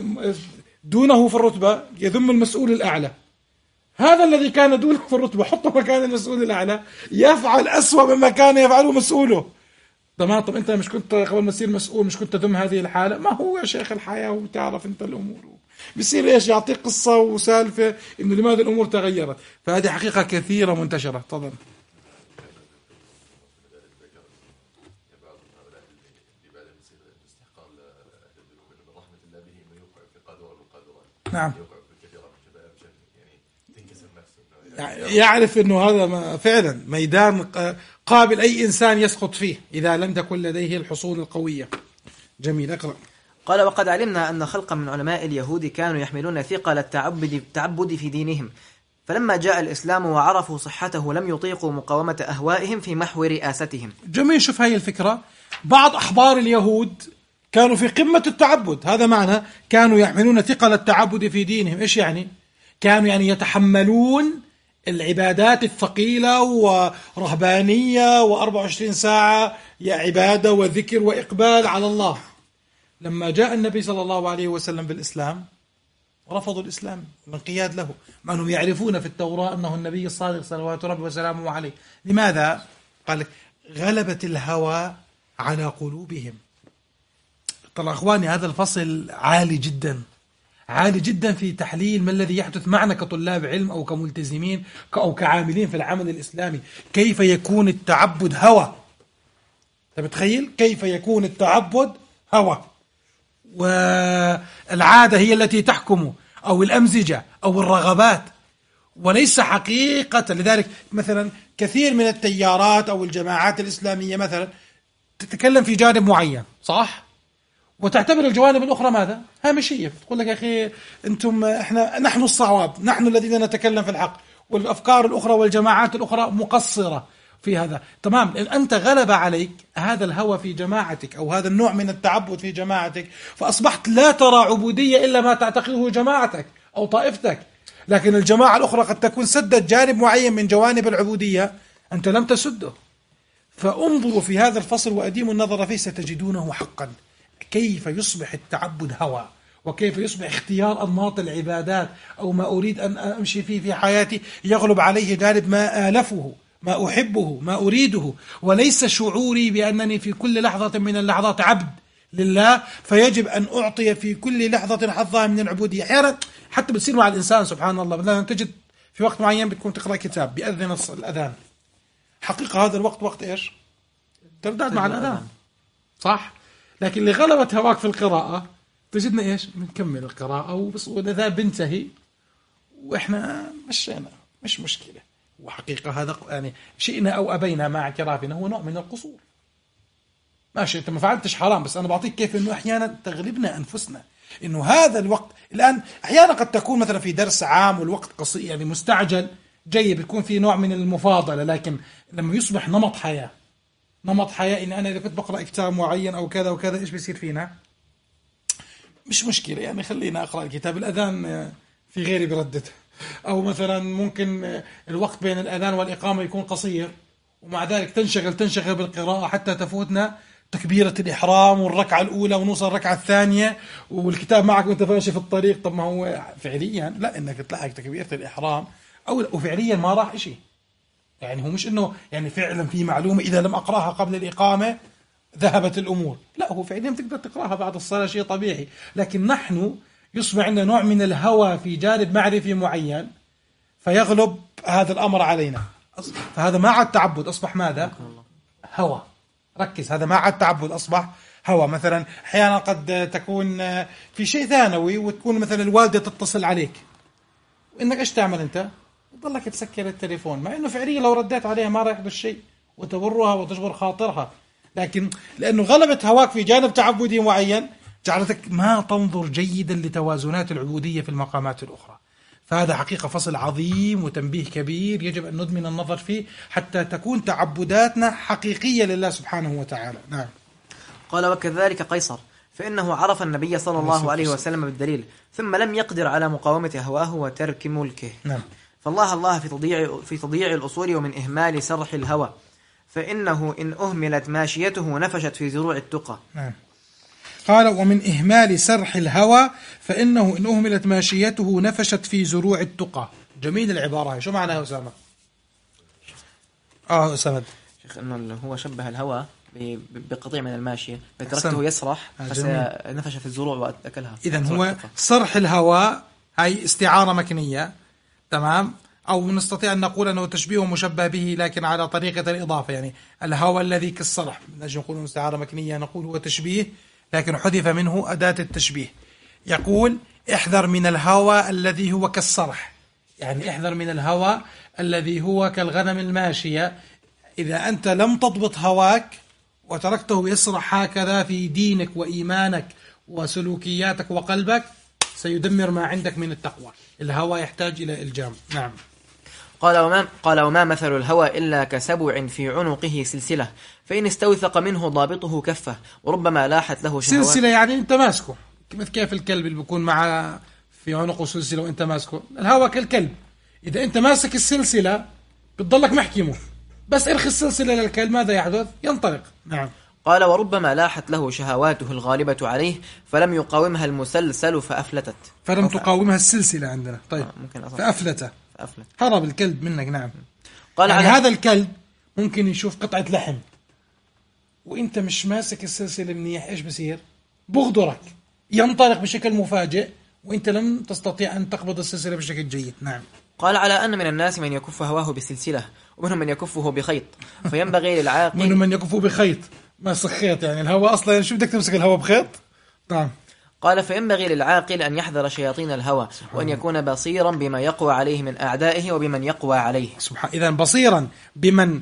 دونه في الرتبة يذم المسؤول الأعلى، هذا الذي كان دونه في الرتبة حطه مكان المسؤول الأعلى يفعل أسوأ مما كان يفعله مسؤوله. تمام؟ طب أنت مش كنت قبل ما تصير مسؤول مش كنت تذم هذه الحالة؟ ما هو يا شيخ الحياة وتعرف أنت الأمور، بيصير إيش يعطيك قصة وسالفة إنه لماذا الأمور تغيرت. فهذه حقيقة كثيرة منتشرة. تفضل. نعم. يعرف أنه هذا فعلا ميدان قابل أي إنسان يسقط فيه إذا لم تكن لديه الحصول القوية. جميل. أقرأ. قال وقد علمنا أن خلقا من علماء اليهود كانوا يحملون ثقل التعبد, التعبد في دينهم، فلما جاء الإسلام وعرفوا صحته لم يطيقوا مقاومة أهوائهم في محو رئاستهم. جميل. شوف هاي الفكرة، بعض أحبار اليهود كانوا في قمة التعبد، هذا معنى كانوا يحملون ثقل التعبد في دينهم. إيش يعني؟ كانوا يعني يتحملون العبادات الثقيلة ورهبانية وأربع وعشرين ساعة يا عبادة وذكر وإقبال على الله. لما جاء النبي صلى الله عليه وسلم بالإسلام رفضوا الإسلام والانقياد له، مع أنهم يعرفون في التوراة أنه النبي الصادق صلوات ربي وسلامه عليه. لماذا؟ قال غلبت الهوى على قلوبهم. طلع أخواني هذا الفصل عالي جدا، عالي جدا في تحليل ما الذي يحدث معنا كطلاب علم أو كملتزمين أو كعاملين في العمل الإسلامي. كيف يكون التعبد هوى؟ أنت متخيل كيف يكون التعبد هوى والعادة هي التي تحكم، أو الأمزجة أو الرغبات، وليس حقيقة. لذلك مثلا كثير من التيارات أو الجماعات الإسلامية مثلا تتكلم في جانب معين، صح؟ وتعتبر الجوانب الأخرى ماذا؟ هامشية. تقول لك يا أخي أنتم إحنا نحن الصواب، نحن الذين نتكلم في الحق، والأفكار الأخرى والجماعات الأخرى مقصرة في هذا. تمام، أنت غلب عليك هذا الهوى في جماعتك أو هذا النوع من التعبد في جماعتك، فأصبحت لا ترى عبودية إلا ما تعتقده جماعتك أو طائفتك. لكن الجماعة الأخرى قد تكون سدت جانب معين من جوانب العبودية أنت لم تسده. فانظروا في هذا الفصل وأديموا النظر فيه ستجدونه حقا كيف يصبح التعبد هوى، وكيف يصبح اختيار أنماط العبادات أو ما أريد أن أمشي فيه في حياتي يغلب عليه جانب ما آلفه، ما أحبه، ما أريده، وليس شعوري بأنني في كل لحظة من اللحظات عبد لله، فيجب أن أعطي في كل لحظة حظها من العبودية. أحيانا حتى بتصير مع الإنسان سبحان الله، مثلا تجد في وقت معين بتكون تقرأ كتاب بيأذن الأذان، حقيقة هذا الوقت وقت إيش؟ ترداد مع الأذان، صح؟ لكن اللي غلبت هواك في القراءة تجدنا إيش؟ بنكمل القراءة وبس والأذان بنتهي وإحنا مشينا، مش مشكلة. وحقيقة هذا يعني شئنا أو أبينا مع اعترافنا هو نوع من القصور. ماشي أنت ما فعلتش حرام، بس أنا بعطيك كيف إنه أحيانا تغلبنا أنفسنا، إنه هذا الوقت الآن أحيانا قد تكون مثلا في درس عام والوقت قصير يعني مستعجل جيد، بيكون في نوع من المفاضلة. لكن لما يصبح نمط حياة، نمط حياة إن أنا إذا كنت بقرأ كتاب معين أو كذا وكذا إيش بيصير فينا؟ مش مشكلة يعني خلينا أقرأ الكتاب، الأذان في غيري بردته، أو مثلا ممكن الوقت بين الأذان والإقامة يكون قصير ومع ذلك تنشغل تنشغل بالقراءة حتى تفوتنا تكبيرة الإحرام والركعة الأولى ونوصل الركعة الثانية والكتاب معك وأنت ماشي في الطريق. طب ما هو فعليا لا، إنك تلاحق تكبيرة الإحرام أو وفعليا ما راح إشي. يعني هو مش إنه يعني فعلا في معلومة إذا لم أقرأها قبل الإقامة ذهبت الأمور، لا هو فعليا تقدر تقرأها بعد الصلاة، شيء طبيعي. لكن نحن يصبح عندنا نوع من الهوى في جانب معرفي معين فيغلب هذا الأمر علينا، فهذا ما عاد تعبد، أصبح ماذا؟ هوى. ركز، هذا ما عاد تعبد، أصبح هوى. مثلا أحيانا قد تكون في شيء ثانوي وتكون مثلا الوالدة تتصل عليك وإنك إيش تعمل أنت؟ تضلك تسكر التليفون، مع إنه فعليا لو رديت عليها ما راح يحدث شيء وتبرها وتجبر خاطرها، لكن لأنه غلبت هواك في جانب تعبدي معين جعلتك ما تنظر جيدا لتوازنات العبودية في المقامات الأخرى. فهذا حقيقة فصل عظيم وتنبيه كبير يجب أن ندمن النظر فيه حتى تكون تعبداتنا حقيقية لله سبحانه وتعالى. نعم. قال وكذلك قيصر، فإنه عرف النبي صلى الله عليه وسلم بالدليل ثم لم يقدر على مقاومة هواه وترك ملكه. نعم. فالله الله في تضييع في تضييع الأصول ومن إهمال سرح الهوى، فإنه إن أهملت ماشيته نفشت في زروع التقى. نعم. قال ومن إهمال سرح الهوى فإنه إن أهملت ماشيته نفشت في زروع التقى. جميل العبارة، شو معناها أسامة؟ آه أسامة شيخ إنه هو شبه الهوى بقطيع من الماشية فتركته يسرح فنفش في الزروع وأكلها. إذن هو سرح الهوى هاي استعارة مكنية، تمام؟ أو نستطيع أن نقول أنه تشبيه مشبه به لكن على طريقة الإضافة، يعني الهوى الذي كالسرح نجي نقول استعارة مكنية، نقول هو تشبيه لكن حذف منه أداة التشبيه. يقول احذر من الهوى الذي هو كالسرح، يعني احذر من الهوى الذي هو كالغنم الماشية. إذا أنت لم تضبط هواك وتركته يسرح هكذا في دينك وإيمانك وسلوكياتك وقلبك سيدمر ما عندك من التقوى. الهوى يحتاج إلى إلجام. نعم. قال وما, قال وما مثل الهوى إلا كسبع في عنقه سلسلة، فإن استوثق منه ضابطه كفه وربما لاحت له شهوات. سلسلة يعني أنت ماسكه، كيف الكلب اللي بيكون معه في عنقه سلسلة وأنت ماسكه؟ الهوى كالكلب، إذا أنت ماسك السلسلة بتضلك محكمه، بس ارخي السلسلة للكلب ماذا يحدث؟ ينطلق. نعم. قال وربما لاحت له شهواته الغالبة عليه فلم يقاومها المسلسل فأفلتت. فلم تقاومها السلسلة عندنا. طيب آه فأفلت فأفلت هرب الكلب منك. نعم. قال يعني على هذا الكلب ممكن يشوف قطعة لحم وانت مش ماسك السلسلة منيح، ايش بصير؟ بغدرك، ينطلق بشكل مفاجئ وأنت لم تستطيع أن تقبض السلسلة بشكل جيد. نعم. قال على أن من الناس من يكف هواه بسلسلة ومنهم من يكفه بخيط، فينبغي للعاقل منهم من يكفه بخيط، ما سخيط يعني الهواء أصلا، شو بدك تمسك الهواء بخيط؟ نعم. قال فينبغي للعاقل أن يحذر شياطين الهوى، وأن يكون بصيرا بما يقوى عليه من أعدائه وبمن يقوى عليه. سبحان. إذن بصيرا بمن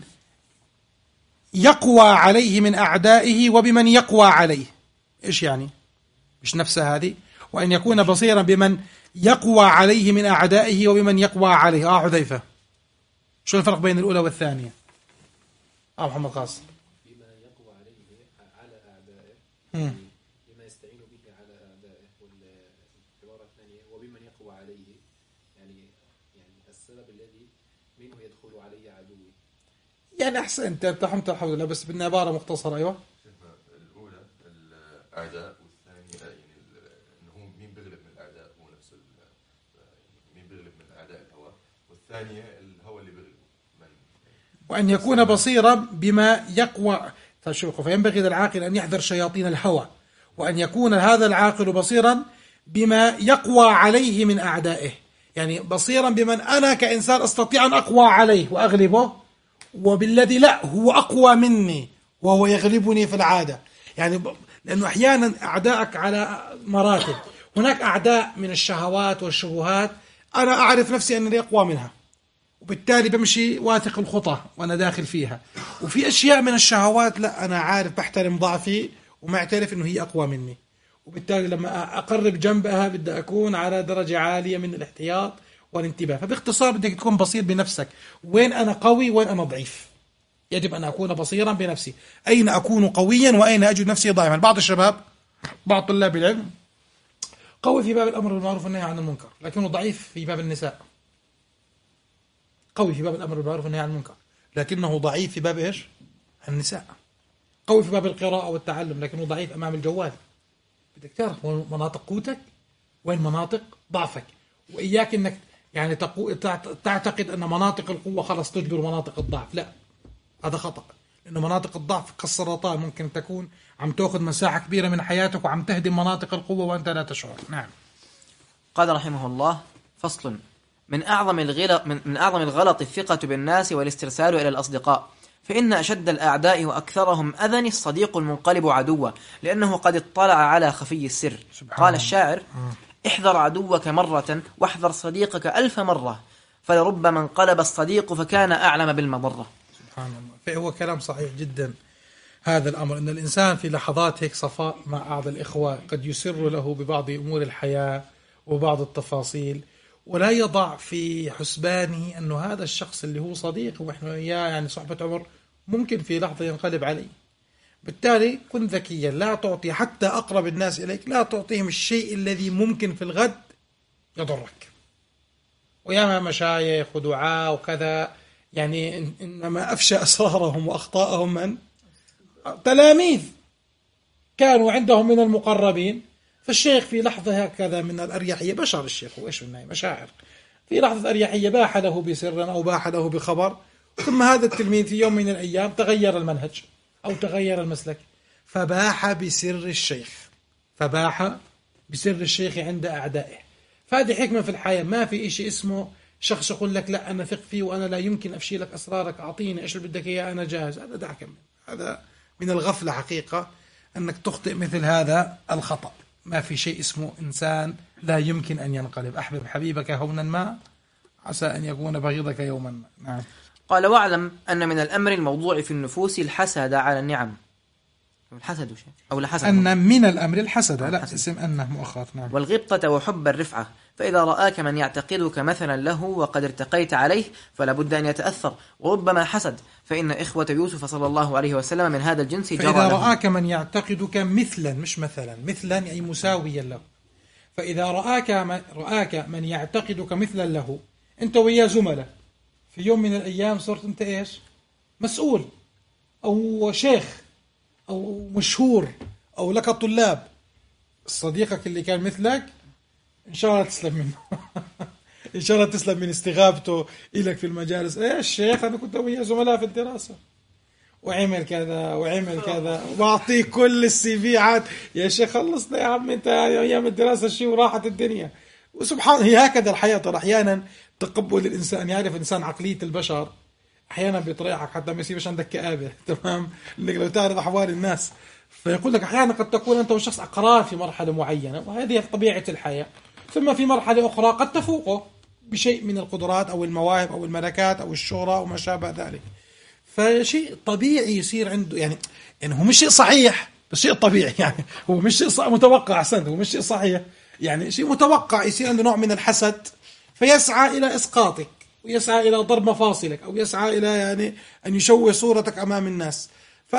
يقوى عليه من أعدائه وبمن يقوى عليه. إيش يعني؟ مش نفسها هذه؟ وأن يكون بصيرا بمن يقوى عليه من أعدائه وبمن يقوى عليه. آه حذيفة، شو الفرق بين الأولى والثانية؟ آه محمد قاسم. بما يقوى عليه على أعدائه، مم. بما يستعين به على أعدائه. والعبارة الثانية وبمن يقوى عليه، يعني يعني السبب الذي منه يدخل علي عدوي. يعني أحسنت، ارتحمت الحمد لله، بس بدنا عبارة مختصرة. أيوة. الأولى الأعداء، والثانية يعني إنه هو مين بيغلب من الأعداء، هو نفسه مين بيغلب من أعداء الهوى، والثانية الهوى اللي بيغلب من. وأن يكون بصيرا بما يقوى. فينبغي للعاقل أن يحذر شياطين الهوى، وأن يكون هذا العاقل بصيرا بما يقوى عليه من أعدائه، يعني بصيرا بمن أنا كإنسان أستطيع أن أقوى عليه وأغلبه، وبالذي لا هو أقوى مني وهو يغلبني في العادة. يعني لأنه أحيانا أعدائك على مراتب، هناك أعداء من الشهوات والشبهات أنا أعرف نفسي أنني أقوى منها، وبالتالي بمشي واثق الخطى وأنا داخل فيها. وفي أشياء من الشهوات لا، أنا عارف بحترم ضعفي ومعترف أنه هي أقوى مني، وبالتالي لما أقرب جنبها بدي أكون على درجة عالية من الاحتياط والانتباه. فباختصار بدك تكون بصير بنفسك، وين أنا قوي وين أنا ضعيف. يجب أن أكون بصيرا بنفسي، أين أكون قويا وأين أجد نفسي ضعيفا. بعض الشباب، بعض طلاب العلم قوي في باب الأمر بالمعروف والنهي عن المنكر، لكنه ضعيف في باب النساء. قوي في باب الأمر بالمعروف والنهي عن المنكر، لكنه ضعيف في باب إيش؟ النساء. قوي في باب القراءة والتعلم، لكنه ضعيف أمام الجوال. بدك تعرف وين مناطق قوتك وين مناطق ضعفك، وإياك أنك يعني تقو... تعتقد أن مناطق القوة خلاص تجبر مناطق الضعف. لا، هذا خطأ، لأن مناطق الضعف كالسرطان ممكن تكون عم تأخذ مساحة كبيرة من حياتك وعم تهدم مناطق القوة وأنت لا تشعر. نعم. قال رحمه الله: فصل. من أعظم الغلط من, من أعظم الغلط الثقة بالناس والاسترسال إلى الأصدقاء، فإن أشد الأعداء وأكثرهم أذى الصديق المنقلب عدوا، لأنه قد اطلع على خفي السر. قال الشاعر: احذر عدوك مرة واحذر صديقك ألف مرة، فلربما انقلب الصديق فكان أعلم بالمضرة. سبحان الله. فهو كلام صحيح جدا هذا الأمر، أن الإنسان في لحظات هيك صفاء مع بعض الإخوة قد يسر له ببعض أمور الحياة وبعض التفاصيل، ولا يضع في حسبانه أنه هذا الشخص اللي هو صديق وإحنا إياه يعني صحبة عمر ممكن في لحظة ينقلب عليه. بالتالي كن ذكيا، لا تعطي حتى أقرب الناس إليك، لا تعطيهم الشيء الذي ممكن في الغد يضرك. وياما مشايخ ودعاء وكذا يعني إنما أفشى أسرارهم وأخطاءهم من تلاميذ كانوا عندهم من المقربين. فالشيخ في لحظة هكذا من الأريحية، بشر الشيخ وإيش النهاية مشاعر، في لحظة أريحية باح له بسر أو باح له بخبر، ثم هذا التلميذ في يوم من الأيام تغير المنهج أو تغير المسلك، فباح بسر الشيخ فباح بسر الشيخ عند أعدائه. فهذه حكمة في الحياة، ما في إشي اسمه شخص يقول لك لا أنا ثق فيه وأنا لا يمكن أفشي لك أسرارك، أعطيني إيش اللي بدك إياه أنا جاهز. هذا دعك منه، هذا من الغفلة حقيقة أنك تخطئ مثل هذا الخطأ. ما في شيء اسمه إنسان لا يمكن أن ينقلب. أحبب حبيبك هونا ما عسى أن يكون بغيضك يوما ما. نعم. قال: واعلم أن من الأمر الموضوع في النفوس الحسد على النعم. الحسد شيء أو الحسد أن من الأمر الحسد، لا اسم أنه مؤخر. نعم. والغبطة وحب الرفعة، فإذا رآك من يعتقدك مثلا له وقد ارتقيت عليه فلا بد أن يتأثر، وربما حسد، فإن إخوة يوسف صلى الله عليه وسلم من هذا الجنس جرى. فإذا رآك من يعتقدك مثلا، مش مثلا، مثلا أي مساويا له. فإذا رآك من, رآك من يعتقدك مثلا له، أنت وياه زملاء، في يوم من الأيام صرت أنت إيش؟ مسؤول أو شيخ أو مشهور أو لك طلاب. صديقك اللي كان مثلك إن شاء الله تسلم منه إن شاء الله تسلم من استغابته إلك في المجالس. إيه الشيخ أنا كنت وياه زملاء في الدراسة، وعمل كذا وعمل كذا وبعطيه كل السي في عاد يا شيخ خلصنا يا عم انت ايام الدراسه شيء وراحت الدنيا. وسبحان هي هكذا الحياه. ترى احيانا تقبل الانسان يعرف الانسان عقليه البشر احيانا بيطرحك حتى ما يصيرش عندك كآبه تمام انك لو تعرف احوال الناس. فيقول لك احيانا قد تكون انت والشخص اقران في مرحله معينه وهذه طبيعه الحياه، ثم في مرحله اخرى قد تفوقه بشيء من القدرات او المواهب او الملكات او الشهره وما شابه ذلك. فشيء طبيعي يصير عنده يعني يعني هو مش شيء صحيح بس شيء طبيعي يعني هو مش شيء متوقع. احسنت، هو مش شيء صحيح يعني شيء متوقع يصير عنده نوع من الحسد فيسعى الى اسقاطك ويسعى الى ضرب مفاصلك او يسعى الى يعني ان يشوه صورتك امام الناس.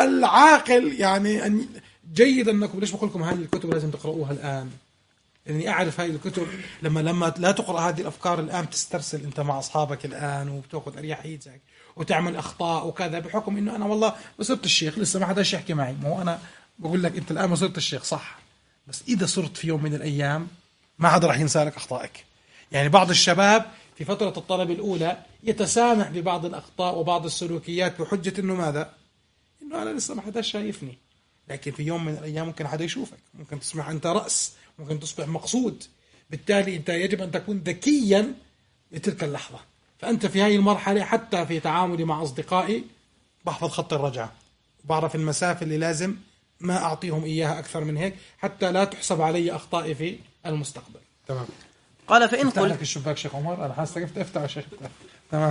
فالعاقل يعني أن جيد انكم ليش بقول لكم هذه الكتب لازم تقرؤوها الان، لاني اعرف هذه الكتب لما لما لا تقرا هذه الافكار الان تسترسل انت مع اصحابك الان وبتاخذ اريحيتك وتعمل اخطاء وكذا بحكم انه انا والله ما صرت الشيخ لسه ما حداش يحكي معي. ما هو انا بقول لك انت الان ما صرت الشيخ صح، بس اذا صرت في يوم من الايام ما حدا راح ينسى لك اخطائك. يعني بعض الشباب في فتره الطلب الاولى يتسامح ببعض الاخطاء وبعض السلوكيات بحجه انه ماذا؟ انه انا لسه ما حداش شايفني. لكن في يوم من الايام ممكن حدا يشوفك، ممكن تصبح انت راس، ممكن تصبح مقصود. بالتالي انت يجب ان تكون ذكيا لتلك اللحظه. فأنت في هذه المرحلة حتى في تعاملي مع أصدقائي بحفظ خط الرجعة، بعرف المسافة اللي لازم ما أعطيهم إياها أكثر من هيك حتى لا تحسب علي أخطائي في المستقبل. تمام. قال فإن قلت قلت الشباك شيخ عمر أنا حاسس كيف تفتح يا شيخ. تمام.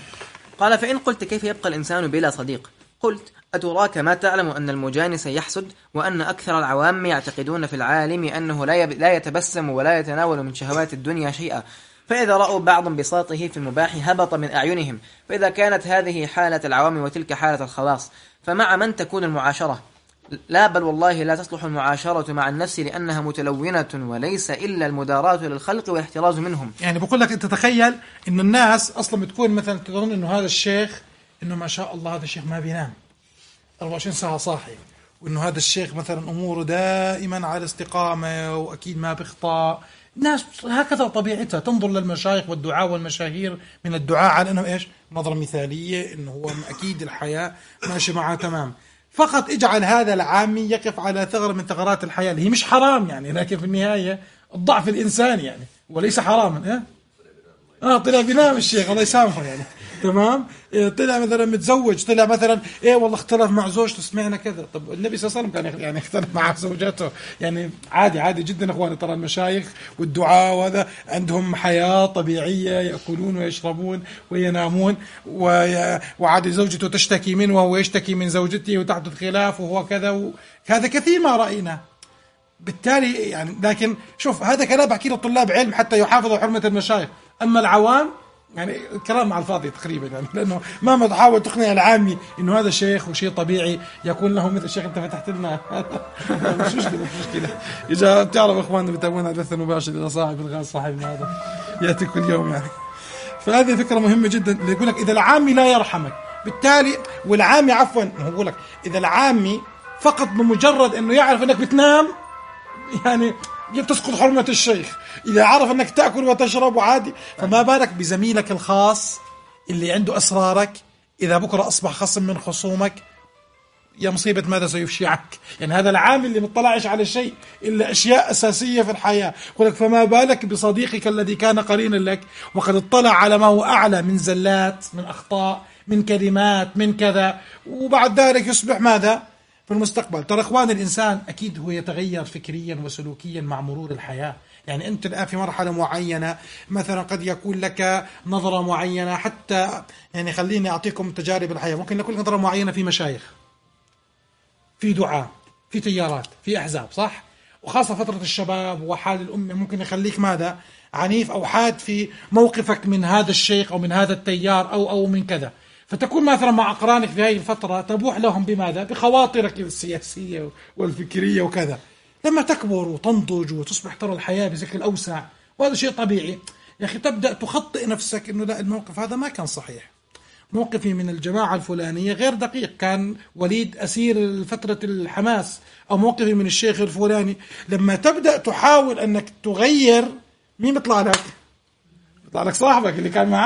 قال فإن قلت كيف يبقى الإنسان بلا صديق؟ قلت أتراك ما تعلم أن المجانس يحسد وأن أكثر العوام يعتقدون في العالم أنه لا, يب... لا يتبسم ولا يتناول من شهوات الدنيا شيئا، فإذا رأوا بعض بساطه في المباح هبط من أعينهم. فإذا كانت هذه حالة العوام وتلك حالة الخواص فمع من تكون المعاشرة؟ لا بل والله لا تصلح المعاشرة مع النفس لأنها متلونة وليس إلا المداراة للخلق والاحتراز منهم. يعني بقول لك أنت تخيل إنه الناس أصلا بتكون مثلا تظن إنه هذا الشيخ إنه ما شاء الله هذا الشيخ ما بينام أربعة وعشرين ساعة صاحي، وإنه هذا الشيخ مثلا أموره دائما على استقامة وأكيد ما بيخطأ. الناس هكذا طبيعتها تنظر للمشايخ والدعاء والمشاهير من الدعاء على أنهم إيش نظرة مثالية، إنه هو أكيد الحياة ماشي معها تمام. فقط اجعل هذا العامي يقف على ثغرة من ثغرات الحياة اللي هي مش حرام يعني، لكن في النهاية الضعف الإنساني يعني وليس حراما. إيه؟ آه طلع بينام الشيخ الله يسامحه يعني تمام. إيه طلع مثلا متزوج، طلع مثلا ايه والله اختلف مع زوجته سمعنا كذا. طب النبي صلى الله عليه وسلم كان يعني اختلف مع زوجته يعني عادي عادي جدا اخواني. ترى المشايخ والدعاء وهذا عندهم حياة طبيعية، يأكلون ويشربون وينامون، وعادي زوجته تشتكي منه وهو يشتكي من زوجته وتحدث خلاف وهو كذا، هذا كثير ما رأينا. بالتالي يعني لكن شوف هذا كلام بحكي للطلاب علم حتى يحافظوا حرمة المشايخ. أما العوام يعني كلام على الفاضي تقريبا يعني، لأنه مهما تحاول تقنع العامي إنه هذا شيخ وشيء طبيعي يكون له مثل الشيخ أنت فتحت لنا مش مشكلة مش مشكلة. إذا بتعرف إخواننا بتابعونا بث مباشر إلى صاحب الغاز صاحبنا هذا يأتي كل يوم يعني. فهذه فكرة مهمة جدا اللي يقول لك إذا العامي لا يرحمك بالتالي والعامي عفوا هو يقول لك إذا العامي فقط بمجرد إنه يعرف إنك بتنام يعني تسقط حرمة الشيخ، إذا عرف أنك تأكل وتشرب وعادي، فما بالك بزميلك الخاص اللي عنده أسرارك. إذا بكرة أصبح خصم من خصومك يا مصيبة ماذا سيفشعك. يعني هذا العامل اللي مطلعش على شيء إلا أشياء أساسية في الحياة. يقولك فما بالك بصديقك الذي كان قرينا لك وقد اطلع على ما هو أعلى من زلات، من أخطاء، من كلمات، من كذا، وبعد ذلك يصبح ماذا في المستقبل. ترى إخوان الإنسان أكيد هو يتغير فكريا وسلوكيا مع مرور الحياة. يعني أنت الآن في مرحلة معينة مثلا قد يكون لك نظرة معينة، حتى يعني خليني أعطيكم تجارب الحياة. ممكن يكون نظرة معينة في مشايخ، في دعاء، في تيارات، في أحزاب، صح؟ وخاصة فترة الشباب وحال الأمة ممكن يخليك ماذا عنيف أو حاد في موقفك من هذا الشيخ أو من هذا التيار أو أو من كذا. فتكون مثلا مع أقرانك في هذه الفترة تبوح لهم بماذا؟ بخواطرك السياسية والفكرية وكذا. لما تكبر وتنضج وتصبح ترى الحياة بشكل أوسع، وهذا شيء طبيعي يا أخي، تبدأ تخطئ نفسك إنه لا الموقف هذا ما كان صحيح، موقفي من الجماعة الفلانية غير دقيق، كان وليد أسير فترة الحماس، أو موقفي من الشيخ الفلاني. لما تبدأ تحاول أنك تغير، مين بيطلع لك؟ بيطلع لك صاحبك اللي كان معاك.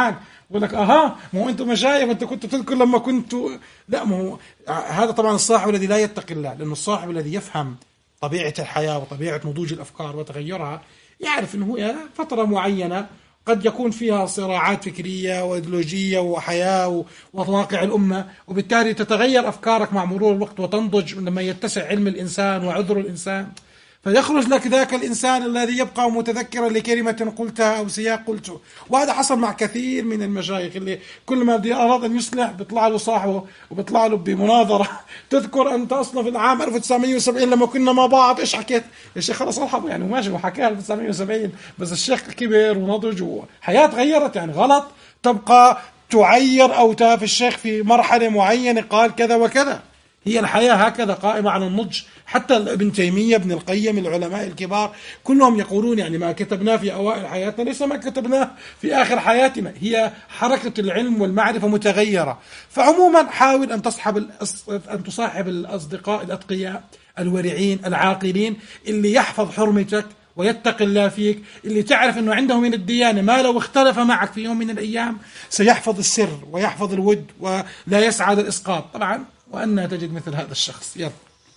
يقول لك اها ما هو انتم مشايخ وانت كنت تذكر لما كنت. لا، ما هو هذا طبعا الصاحب الذي لا يتقي الله، لانه الصاحب الذي يفهم طبيعه الحياه وطبيعه نضوج الافكار وتغيرها يعرف انه هي فتره معينه قد يكون فيها صراعات فكريه وايديولوجيه وحياه وواقع الامه، وبالتالي تتغير افكارك مع مرور الوقت وتنضج لما يتسع علم الانسان وعذر الانسان، فيخرج لك ذاك الإنسان الذي يبقى متذكرا لكلمة قلتها أو سياق قلته. وهذا حصل مع كثير من المشايخ اللي كل ما أراد أن يصلح بيطلع له صاحبه وبيطلع له بمناظرة تذكر أنت أصلا في العام ألف وتسعمائة وسبعين لما كنا مع بعض إيش حكيت؟ يا شيخ خلاص أرحبه يعني، وماشي وحكى ألف وتسعمائة وسبعين، بس الشيخ كبر ونضج وحياة تغيرت يعني غلط تبقى تعير أو تاف الشيخ في مرحلة معينة قال كذا وكذا. هي الحياة هكذا قائمة على النضج. حتى ابن تيمية، ابن القيم، العلماء الكبار كلهم يقولون يعني ما كتبناه في أوائل حياتنا ليس ما كتبناه في آخر حياتنا، هي حركة العلم والمعرفة متغيرة. فعموما حاول أن تصحب أن تصاحب الأصدقاء الأتقياء الورعين العاقلين اللي يحفظ حرمتك ويتقي الله فيك، اللي تعرف أنه عنده من الديانة ما لو اختلف معك في يوم من الأيام سيحفظ السر ويحفظ الود ولا يسعى للإسقاط. طبعا وأن تجد مثل هذا الشخص. يلا.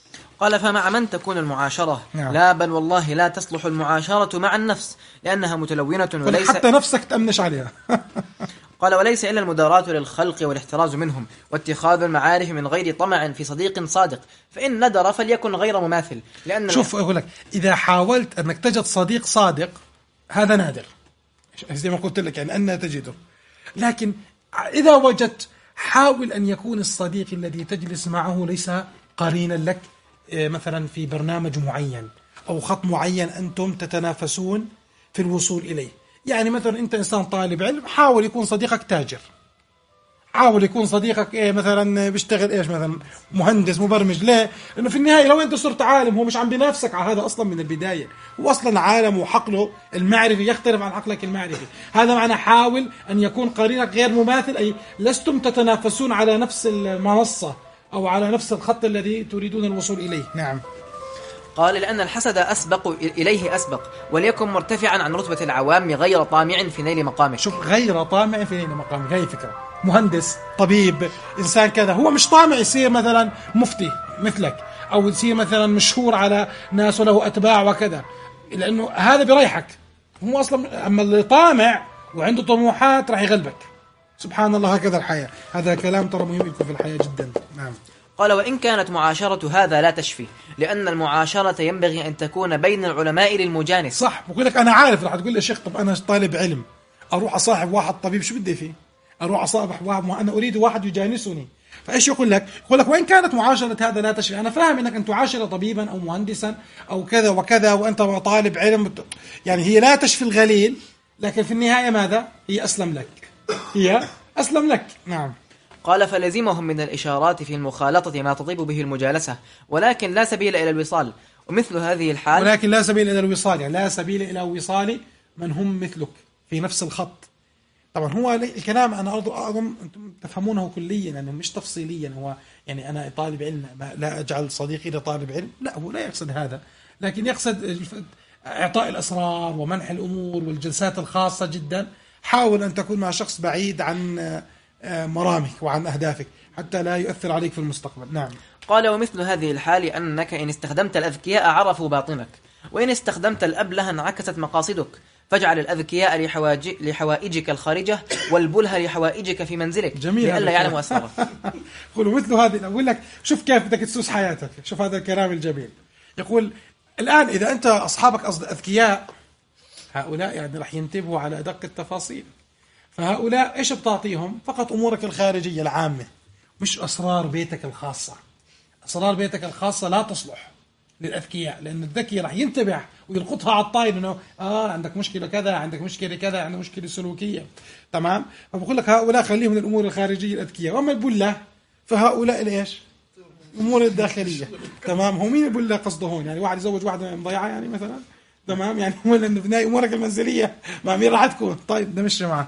قال فمع من تكون المعاشرة؟ نعم. لا بل والله لا تصلح المعاشرة مع النفس لأنها متلونة وليس حتى نفسك تأمنش عليها. قال وليس إلا المداراة للخلق والاحتراز منهم واتخاذ المعارف من غير طمع في صديق صادق، فإن ندر فليكن غير مماثل. لأن شوف أقول لك، إذا حاولت أنك تجد صديق صادق هذا نادر زي ما قلت لك يعني أنها تجده، لكن إذا وجدت حاول أن يكون الصديق الذي تجلس معه ليس قرينا لك مثلا في برنامج معين أو خط معين أنتم تتنافسون في الوصول إليه. يعني مثلا أنت إنسان طالب علم، حاول يكون صديقك تاجر، حاول يكون صديقك إيه مثلا بيشتغل إيش مثلا مهندس مبرمج. ليه؟ لأنه في النهاية لو أنت صرت عالم هو مش عم بينافسك على هذا أصلا من البداية، هو أصلا عالم وحقله المعرفي يختلف عن عقلك المعرفي. هذا معنى حاول أن يكون قرينك غير مماثل، أي لستم تتنافسون على نفس المنصة أو على نفس الخط الذي تريدون الوصول إليه. نعم. قال لأن الحسد أسبق إليه أسبق وليكن مرتفعا عن رتبة العوام غير طامع في نيل مقامه. شوف، غير طامع في نيل مقامه، هي فكرة. مهندس، طبيب، إنسان كذا، هو مش طامع يصير مثلا مفتي مثلك أو يصير مثلا مشهور على ناس وله أتباع وكذا، لأنه هذا بريحك هو أصلا. أما اللي طامع وعنده طموحات راح يغلبك. سبحان الله، هكذا الحياة. هذا كلام ترى مهم لكم في الحياة جدا. نعم. قال وإن كانت معاشرة هذا لا تشفي، لأن المعاشرة ينبغي أن تكون بين العلماء للمجانس. صح. بقول لك أنا عارف راح تقول لي شيخ طب أنا طالب علم أروح أصاحب واحد طبيب شو بدي فيه؟ أروح أصاحب واحد ما أنا أريد واحد يجانسني. فإيش يقول لك؟ يقول لك وإن كانت معاشرة هذا لا تشفي. أنا فاهم أنك أن تعاشر طبيبا أو مهندسا أو كذا وكذا وأنت طالب علم، يعني هي لا تشفي الغليل، لكن في النهاية ماذا؟ هي أسلم لك، هي أسلم لك. نعم. قال فلزمهم من الإشارات في المخالطة ما تطيب به المجالسة، ولكن لا سبيل إلى الوصال. ومثل هذه الحال ولكن لا سبيل إلى الوصال، يعني لا سبيل إلى وصال من هم مثلك في نفس الخط. طبعا هو الكلام أنا أظن أنتم تفهمونه كليا يعني مش تفصيليا. هو يعني أنا طالب علم لا أجعل صديقي لطالب علم، لا، هو لا يقصد هذا، لكن يقصد إعطاء الأسرار ومنح الأمور والجلسات الخاصة جدا. حاول أن تكون مع شخص بعيد عن مرامك وعن أهدافك حتى لا يؤثر عليك في المستقبل. نعم. قال ومثل هذه الحال أنك إن استخدمت الأذكياء عرفوا باطنك، وإن استخدمت الأبله انعكست مقاصدك، فاجعل الأذكياء لحوائجك الخارجة والبله لحوائجك في منزلك لئلا يعلموا أسرارك. قولوا مثل هذه. أقول لك شوف كيف بدك تسوس حياتك. شوف هذا الكلام الجميل. يقول الآن إذا أنت أصحابك أصد أذكياء، هؤلاء يعني رح ينتبهوا على أدق التفاصيل. فهؤلاء إيش بتعطيهم؟ فقط أمورك الخارجية العامة، مش أسرار بيتك الخاصة. أسرار بيتك الخاصة لا تصلح للأذكياء، لأن الذكي راح ينتبه ويلقطها على الطاير إنه آه عندك مشكلة كذا، عندك مشكلة كذا، عندك مشكلة سلوكية. تمام. فبقول لك هؤلاء خليهم من الأمور الخارجية الأذكياء، وأما البلة فهؤلاء الإيش؟ الأمور الداخلية. تمام. هو مين البلة قصده هون؟ يعني واحد يزوج واحدة مضيعة يعني مثلا. تمام. يعني هو لأنه في النهاية أمورك المنزلية مع مين راح تكون؟ طيب نمشي معه.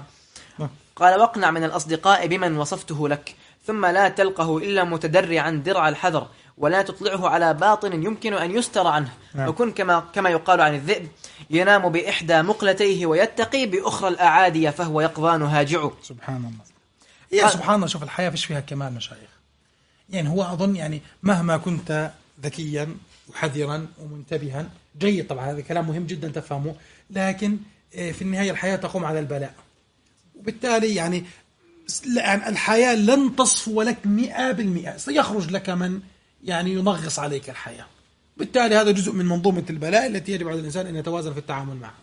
قال واقنع من الأصدقاء بمن وصفته لك، ثم لا تلقه إلا متدرعا درع الحذر، ولا تطلعه على باطن يمكن أن يستر عنه. نعم. وكن كما كما يقال عن الذئب: ينام بإحدى مقلتيه ويتقي بأخرى الأعادي فهو يقظان هاجع. سبحان الله. يا سبحان الله. شوف الحياة فيش فيها كمال مشايخ. يعني هو أظن يعني مهما كنت ذكيا وحذرا ومنتبها، جيد طبعا هذا كلام مهم جدا تفهمه، لكن في النهاية الحياة تقوم على البلاء، وبالتالي يعني الحياة لن تصفو لك مئة بالمئة، سيخرج لك من يعني ينغص عليك الحياة. بالتالي هذا جزء من منظومة البلاء التي يجب على الإنسان أن يتوازن في التعامل معها.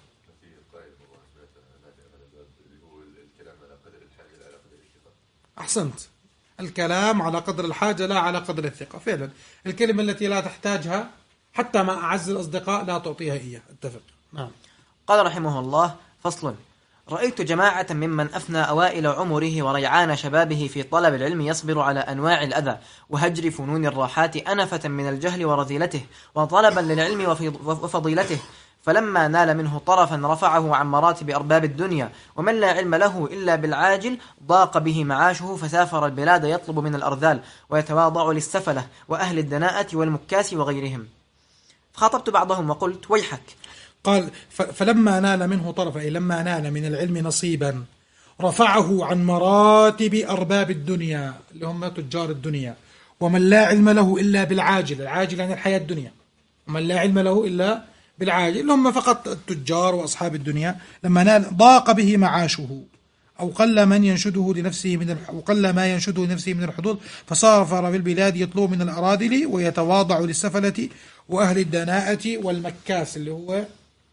أحسنت، الكلام على قدر الحاجة لا على قدر الثقة. فعلا الكلمة التي لا تحتاجها حتى مع أعز الأصدقاء لا تعطيها إياه. اتفق. نعم. قال رحمه الله: فصل: رأيت جماعة ممن أفنى أوائل عمره وريعان شبابه في طلب العلم يصبر على أنواع الأذى وهجر فنون الراحات أنفة من الجهل ورذيلته وطلبا للعلم وفضيلته، فلما نال منه طرفا رفعه عن مراتب أرباب الدنيا، ومن لا علم له إلا بالعاجل ضاق به معاشه، فسافر البلاد يطلب من الأرذال ويتواضع للسفلة وأهل الدناءة والمكاس وغيرهم. فخاطبت بعضهم وقلت: ويحك. قال: فلما نال منه طرفا، أي لما نال من العلم نصيبا، رفعه عن مراتب أرباب الدنيا اللي هم تجار الدنيا، ومن لا علم له إلا بالعاجل. العاجل عن الحياة الدنيا، ومن لا علم له إلا بالعاجل اللي هم فقط التجار وأصحاب الدنيا. لما نال ضاق به معاشه، أو قل من ينشده لنفسه من الح... وقل ما ينشده لنفسه من الحدود، فسافر في البلاد يطلب من الأراذل ويتواضع للسفلة وأهل الدناءة والمكاس اللي هو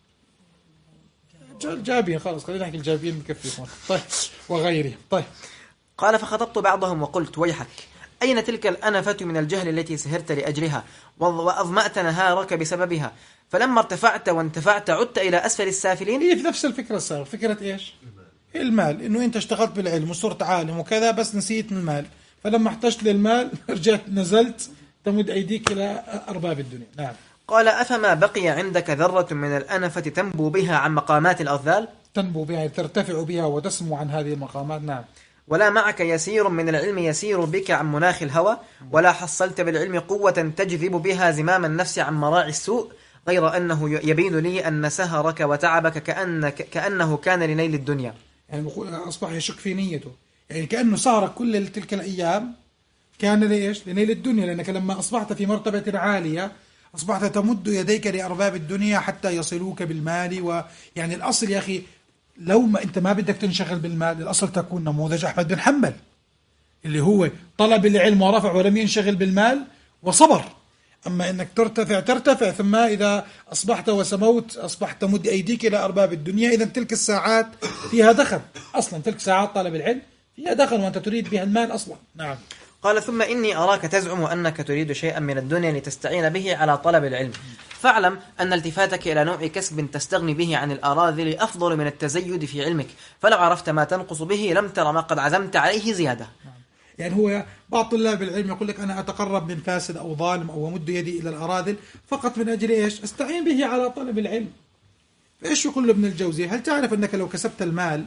الجابين. خلاص خلينا نحكي الجابين مكفي. طيب وغيره. طيب. قال: فخطبت بعضهم وقلت: ويحك، أين تلك الأنفة من الجهل التي سهرت لأجلها وأظمأت نهارك بسببها، فلما ارتفعت وانتفعت عدت إلى أسفل السافلين؟ هي في نفس الفكرة صار. فكرة إيش؟ المال. إنه أنت اشتغلت بالعلم وصرت عالم وكذا، بس نسيت من المال، فلما احتجت للمال رجعت نزلت تمد أيديك إلى أرباب الدنيا. نعم. قال: أفما بقي عندك ذرة من الأنفة تنبو بها عن مقامات الأرذال؟ تنبو بها، ترتفع بها وتسمو عن هذه المقامات. نعم. ولا معك يسير من العلم يسير بك عن مناخ الهوى، ولا حصلت بالعلم قوة تجذب بها زمام النفس عن مراعي السوء، غير أنه يبين لي أن سهرك وتعبك كأنك كأنه كان لنيل الدنيا. يعني أصبح يشك في نيته، يعني كأنه سهرك كل تلك الأيام كان ليش؟ لنيل الدنيا، لأنك لما أصبحت في مرتبة عالية أصبحت تمد يديك لأرباب الدنيا حتى يصلوك بالمال. ويعني الأصل يا أخي لو ما أنت ما بدك تنشغل بالمال، الأصل تكون نموذج أحمد بن حنبل اللي هو طلب العلم ورفع ولم ينشغل بالمال وصبر. أما أنك ترتفع ترتفع ثم إذا أصبحت وسموت أصبحت تمد أيديك إلى أرباب الدنيا، إذا تلك الساعات فيها دخل. أصلا تلك ساعات طلب العلم فيها دخل وأنت تريد بها المال أصلا. نعم. قال: ثم إني أراك تزعم أنك تريد شيئا من الدنيا لتستعين به على طلب العلم، فاعلم أن التفاتك إلى نوع كسب تستغني به عن الأراذل أفضل من التزيد في علمك، فلو عرفت ما تنقص به لم تر ما قد عزمت عليه زيادة. يعني هو بعض طلاب العلم يقول لك أنا أتقرب من فاسد أو ظالم أو أمد يدي إلى الأراذل فقط من أجل إيش؟ أستعين به على طلب العلم. فإيش يقول ابن الجوزي؟ هل تعرف أنك لو كسبت المال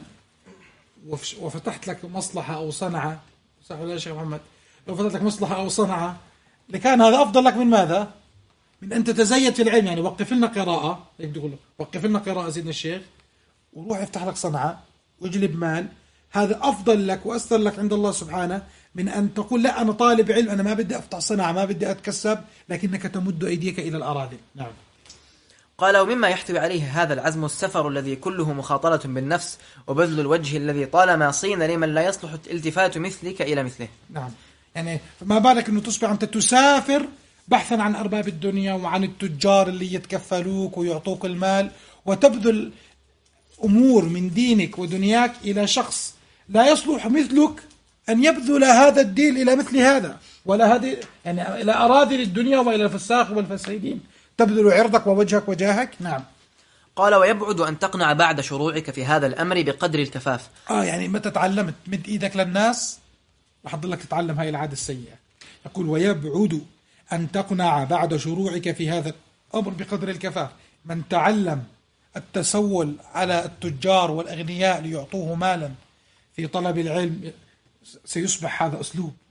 وفتحت لك مصلحة أو صنعة، صح ولا يا شيخ محمد؟ لو فتحت لك مصلحة أو صنعة لكان هذا أفضل لك من ماذا؟ من أن تتزيد في العلم. يعني وقف لنا قراءة، هيك تقول وقف لنا قراءة سيدنا الشيخ وروح افتح لك صنعة واجلب مال، هذا أفضل لك وأستر لك عند الله سبحانه من أن تقول لا أنا طالب علم، أنا ما بدي أفتح صنعة، ما بدي أتكسب، لكنك تمد أيديك إلى الأراذل. نعم. قال: ومما يحتوي عليه هذا العزم السفر الذي كله مخاطرة بالنفس وبذل الوجه الذي طالما صين لمن لا يصلح التفات مثلك إلى مثله. نعم. يعني فما بالك أنه تصبح أنت تسافر بحثا عن أرباب الدنيا وعن التجار اللي يتكفلوك ويعطوك المال، وتبذل أمور من دينك ودنياك إلى شخص لا يصلح مثلك أن يبذل هذا الدين إلى مثل هذا، ولا هذه يعني إلى أراذل الدنيا وإلى الفساق والفسيدين، تبذل عرضك ووجهك وجاهك. نعم. قال: ويبعد أن تقنع بعد شروعك في هذا الأمر بقدر الكفاف. آه يعني متى تعلمت مد إيدك للناس رح تضلك تتعلم هاي العادة السيئة. يقول: ويبعد أن تقنع بعد شروعك في هذا الأمر بقدر الكفاف. من تعلم التسول على التجار والأغنياء ليعطوه مالا في طلب العلم سيصبح هذا أسلوب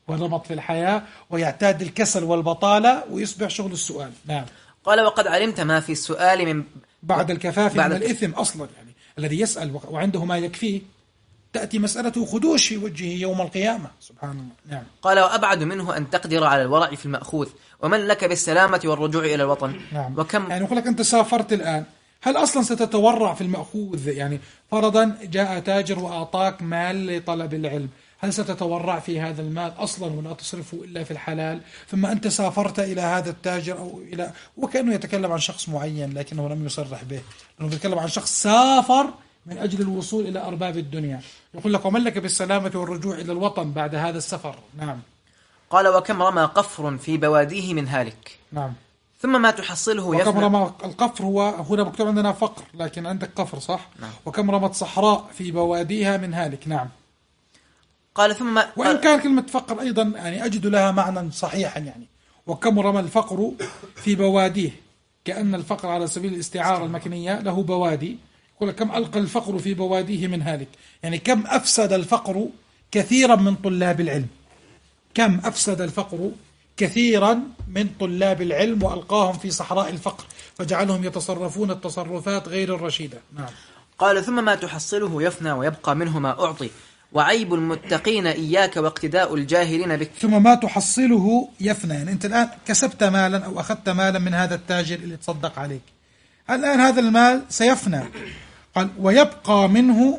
والنمط في الحياة، ويعتاد الكسل والبطالة ويصبح شغل السؤال. نعم. قال وقد علمت ما في السؤال من بعد الكفاف بعد من الك- الإثم أصلا، يعني الذي يسأل وعنده ما يكفيه تأتي مسألته خدوش في وجهه يوم القيامة. سبحان الله. نعم. قال وأبعد منه أن تقدر على الورع في المأخوذ، ومن لك بالسلامة والرجوع إلى الوطن. نعم. وكم يعني يقول لك أنت سافرت الآن، هل أصلا ستتورع في المأخوذ؟ يعني فرضا جاء تاجر وأعطاك مال لطلب العلم، هل ستتورع في هذا المال أصلا ولا تصرفه إلا في الحلال؟ ثم أنت سافرت إلى هذا التاجر أو إلى، وكأنه يتكلم عن شخص معين لكنه لم يصرح به، لأنه يتكلم عن شخص سافر من أجل الوصول إلى أرباب الدنيا. يقول لك ومن لك بالسلامة والرجوع إلى الوطن بعد هذا السفر. نعم. قال وكم رمى قفر في بواديه من هالك، نعم. ثم ما تحصله وكم يفنى. رمى القفر، هو هنا مكتوب عندنا فقر لكن عندك قفر صح؟ نعم. وكم رمت صحراء في بواديها من هالك. نعم. قال ثم ما وإن كان كلمة فقر أيضا يعني أجد لها معنى صحيحا، يعني وكم رمى الفقر في بواديه، كأن الفقر على سبيل الاستعارة المكنية له بوادي. يقول كم ألقى الفقر في بواديه من هالك، يعني كم أفسد الفقر كثيرا من طلاب العلم، كم أفسد الفقر كثيرا من طلاب العلم وألقاهم في صحراء الفقر فجعلهم يتصرفون التصرفات غير الرشيدة. نعم. قال ثم ما تحصله يفنى ويبقى منه ما أعطي، وعيب المتقين إياك واقتداء الجاهلين بك. ثم ما تحصله يفنى، يعني أنت الآن كسبت مالا أو أخذت مالا من هذا التاجر اللي تصدق عليك، الآن هذا المال سيفنى. قال ويبقى منه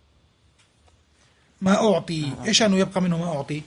ما أعطي. إيش أنه يبقى منه ما أعطي؟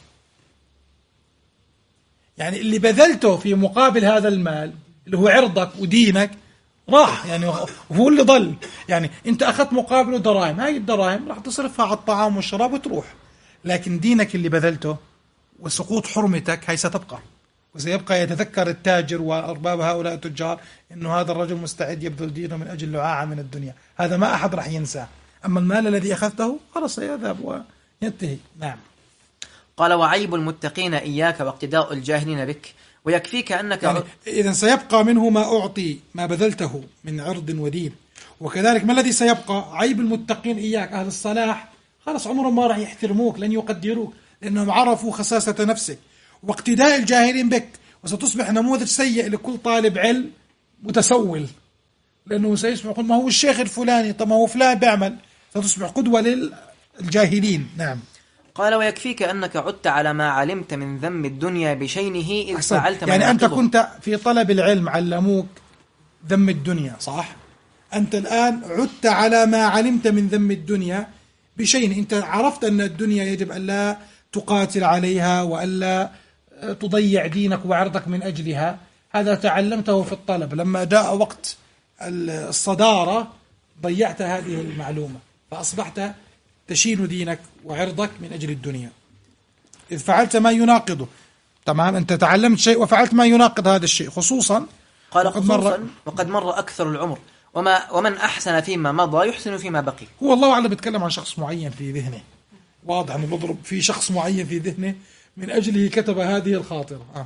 يعني اللي بذلته في مقابل هذا المال اللي هو عرضك ودينك راح، يعني هو اللي ضل. يعني أنت أخذت مقابله دراهم، هاي الدراهم راح تصرفها على الطعام والشراب وتروح، لكن دينك اللي بذلته وسقوط حرمتك هاي ستبقى، وسيبقى يتذكر التاجر وأرباب هؤلاء التجار إنه هذا الرجل مستعد يبذل دينه من أجل لعاعة من الدنيا، هذا ما أحد راح ينساه. أما المال الذي أخذته خلاص سيذهب وينتهي. نعم. قال وعيب المتقين إياك واقتداء الجاهلين بك، ويكفيك أنك يعني إذن سيبقى منه ما أعطي، ما بذلته من عرض ودين. وكذلك ما الذي سيبقى؟ عيب المتقين إياك، أهل الصلاح خلاص عمرهم ما راح يحترموك، لن يقدروك لأنهم عرفوا خساسة نفسك. واقتداء الجاهلين بك، وستصبح نموذج سيء لكل طالب علم متسول، لأنه سيسمع يقول ما هو الشيخ الفلاني، طب ما هو فلان بيعمل، ستصبح قدوة للجاهلين. نعم. قال ويكفيك أنك عدت على ما علمت من ذم الدنيا بشينه إذ أحسن. فعلت ما يعني أنت ينقضه. كنت في طلب العلم علموك ذم الدنيا صح؟ أنت الآن عدت على ما علمت من ذم الدنيا بشيء، أنت عرفت أن الدنيا يجب أن لا تقاتل عليها وألا تضيع دينك وعرضك من أجلها، هذا تعلمته في الطلب. لما جاء وقت الصدارة ضيعت هذه المعلومة، فأصبحت تشين دينك وعرضك من أجل الدنيا إذ فعلت ما يناقضه. تمام، أنت تعلمت شيء وفعلت ما يناقض هذا الشيء. خصوصا قال وقد خصوصا مر وقد مر أكثر العمر، وما ومن أحسن فيما مضى يحسن فيما بقي. هو الله أعلم بيتكلم عن شخص معين في ذهنه، واضح أنه بضرب في شخص معين في ذهنه من أجله كتب هذه الخاطرة. آه.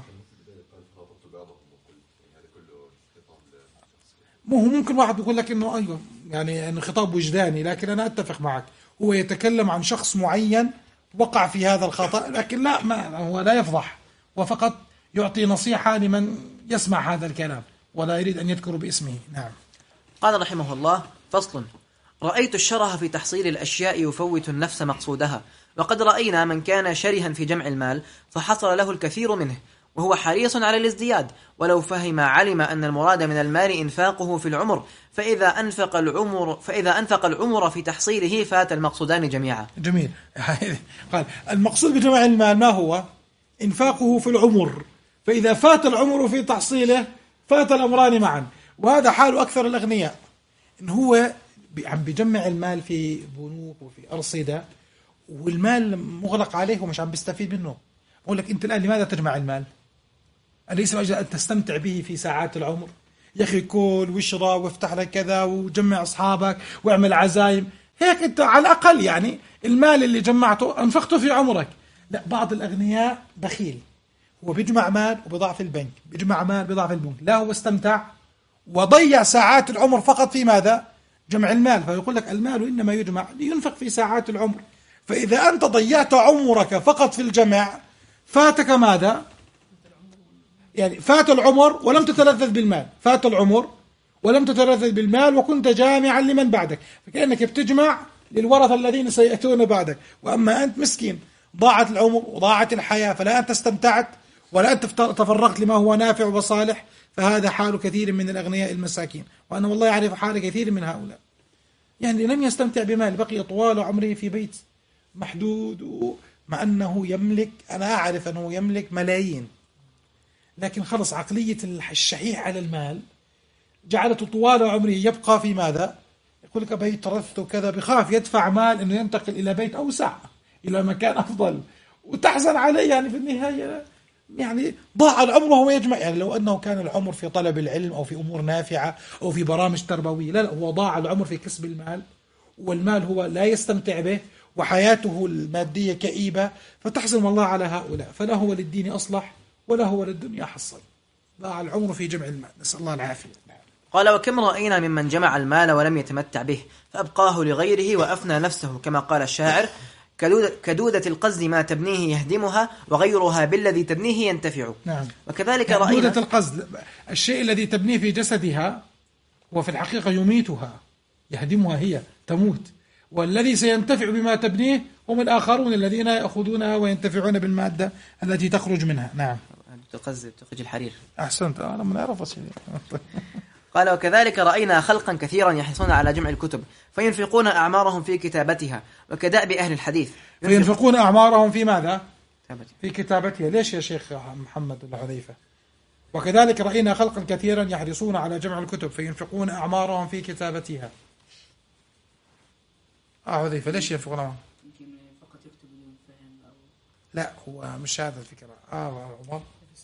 مو هو ممكن واحد يقول لك إنه أيوة يعني إنه خطاب وجداني، لكن أنا أتفق معك، هو يتكلم عن شخص معين وقع في هذا الخطأ، لكن لا ما هو لا يفضح، وفقط يعطي نصيحة لمن يسمع هذا الكلام ولا يريد أن يذكر باسمه. نعم. قال رحمه الله: فصل: رأيت الشره في تحصيل الأشياء يفوت النفس مقصودها، وقد رأينا من كان شرها في جمع المال فحصل له الكثير منه وهو حريص على الازدياد، ولو فهم علم أن المراد من المال إنفاقه في العمر، فإذا أنفق العمر فإذا أنفق العمر في تحصيله فات المقصودان جميعا. جميل. قال المقصود بجمع المال ما هو؟ إنفاقه في العمر، فإذا فات العمر في تحصيله فات الأمران معا. وهذا حال أكثر الأغنياء، إن هو عم بيجمع المال في بنوك وفي أرصدة والمال مغلق عليه ومش عم بيستفيد منه. أقول لك أنت الآن لماذا تجمع المال؟ أليس من أجل أن تستمتع به في ساعات العمر؟ يا أخي كل واشرب وافتح لك كذا وجمع أصحابك واعمل عزايم، هيك أنت على الأقل يعني المال اللي جمعته أنفقته في عمرك. لا، بعض الأغنياء بخيل، هو بيجمع مال وبيضع في البنك، بيجمع مال بيضع في البنك، لا هو استمتع وضيع ساعات العمر فقط في ماذا؟ جمع المال. فيقول لك المال إنما يجمع لينفق في ساعات العمر، فإذا أنت ضيعت عمرك فقط في الجمع فاتك ماذا؟ يعني فات العمر ولم تتلذذ بالمال، فات العمر ولم تتلذذ بالمال وكنت جامعا لمن بعدك، فكأنك بتجمع للورثة الذين سيأتون بعدك. وأما أنت مسكين ضاعت العمر وضاعت الحياة، فلا أنت استمتعت ولا أنت تفرغت لما هو نافع وصالح. فهذا حال كثير من الأغنياء المساكين، وأنا والله أعرف حال كثير من هؤلاء، يعني لم يستمتع بمال، بقي طوال عمره في بيت محدود، مع أنه يملك، أنا أعرف أنه يملك ملايين، لكن خلص عقلية الشحيح على المال جعلته طوال عمره يبقى في ماذا؟ يقول لك بيت رث وكذا، بخاف يدفع مال أنه ينتقل إلى بيت أوسع، إلى مكان أفضل، وتحزن عليه. يعني في النهاية يعني ضاع العمر وهو يجمع. يعني لو أنه كان العمر في طلب العلم أو في أمور نافعة أو في برامج تربوية، لا لا، هو ضاع العمر في كسب المال، والمال هو لا يستمتع به، وحياته المادية كئيبة. فتحزن الله على هؤلاء، فلا هو للدين أصلح ولا هو للدنيا حصل، ضاع العمر في جمع المال، نسأل الله العافية. قال: وكم رأينا ممن جمع المال ولم يتمتع به فأبقاه لغيره وأفنى نفسه، كما قال الشاعر: كدودة القز ما تبنيه يهدمها وغيرها بالذي تبنيه ينتفع. نعم. وكذلك رأينا دودة القز، الشيء الذي تبنيه في جسدها وفي الحقيقة يميتها، يهدمها، هي تموت، والذي سينتفع بما تبنيه هم الآخرون الذين يأخذونها وينتفعون بالمادة التي تخرج منها. نعم. القز تخرج الحرير. أحسنت، أنا من أعرف أصير. قال: وكذلك رأينا خلقا كثيرا يحرصون على جمع الكتب فينفقون أعمارهم في كتابتها، وكدأب أهل الحديث فينفقون أعمارهم في ماذا؟ في كتابتها. ليش يا شيخ محمد الحذيفة؟ وكذلك رأينا خلقا كثيرا يحرصون على جمع الكتب فينفقون أعمارهم في كتابتها. آه حذيفة، ليش ينفقون أعمارهم؟ يمكن فقط يكتب بدون فهم أو لا، هو مش هذا الفكرة. آه عمر،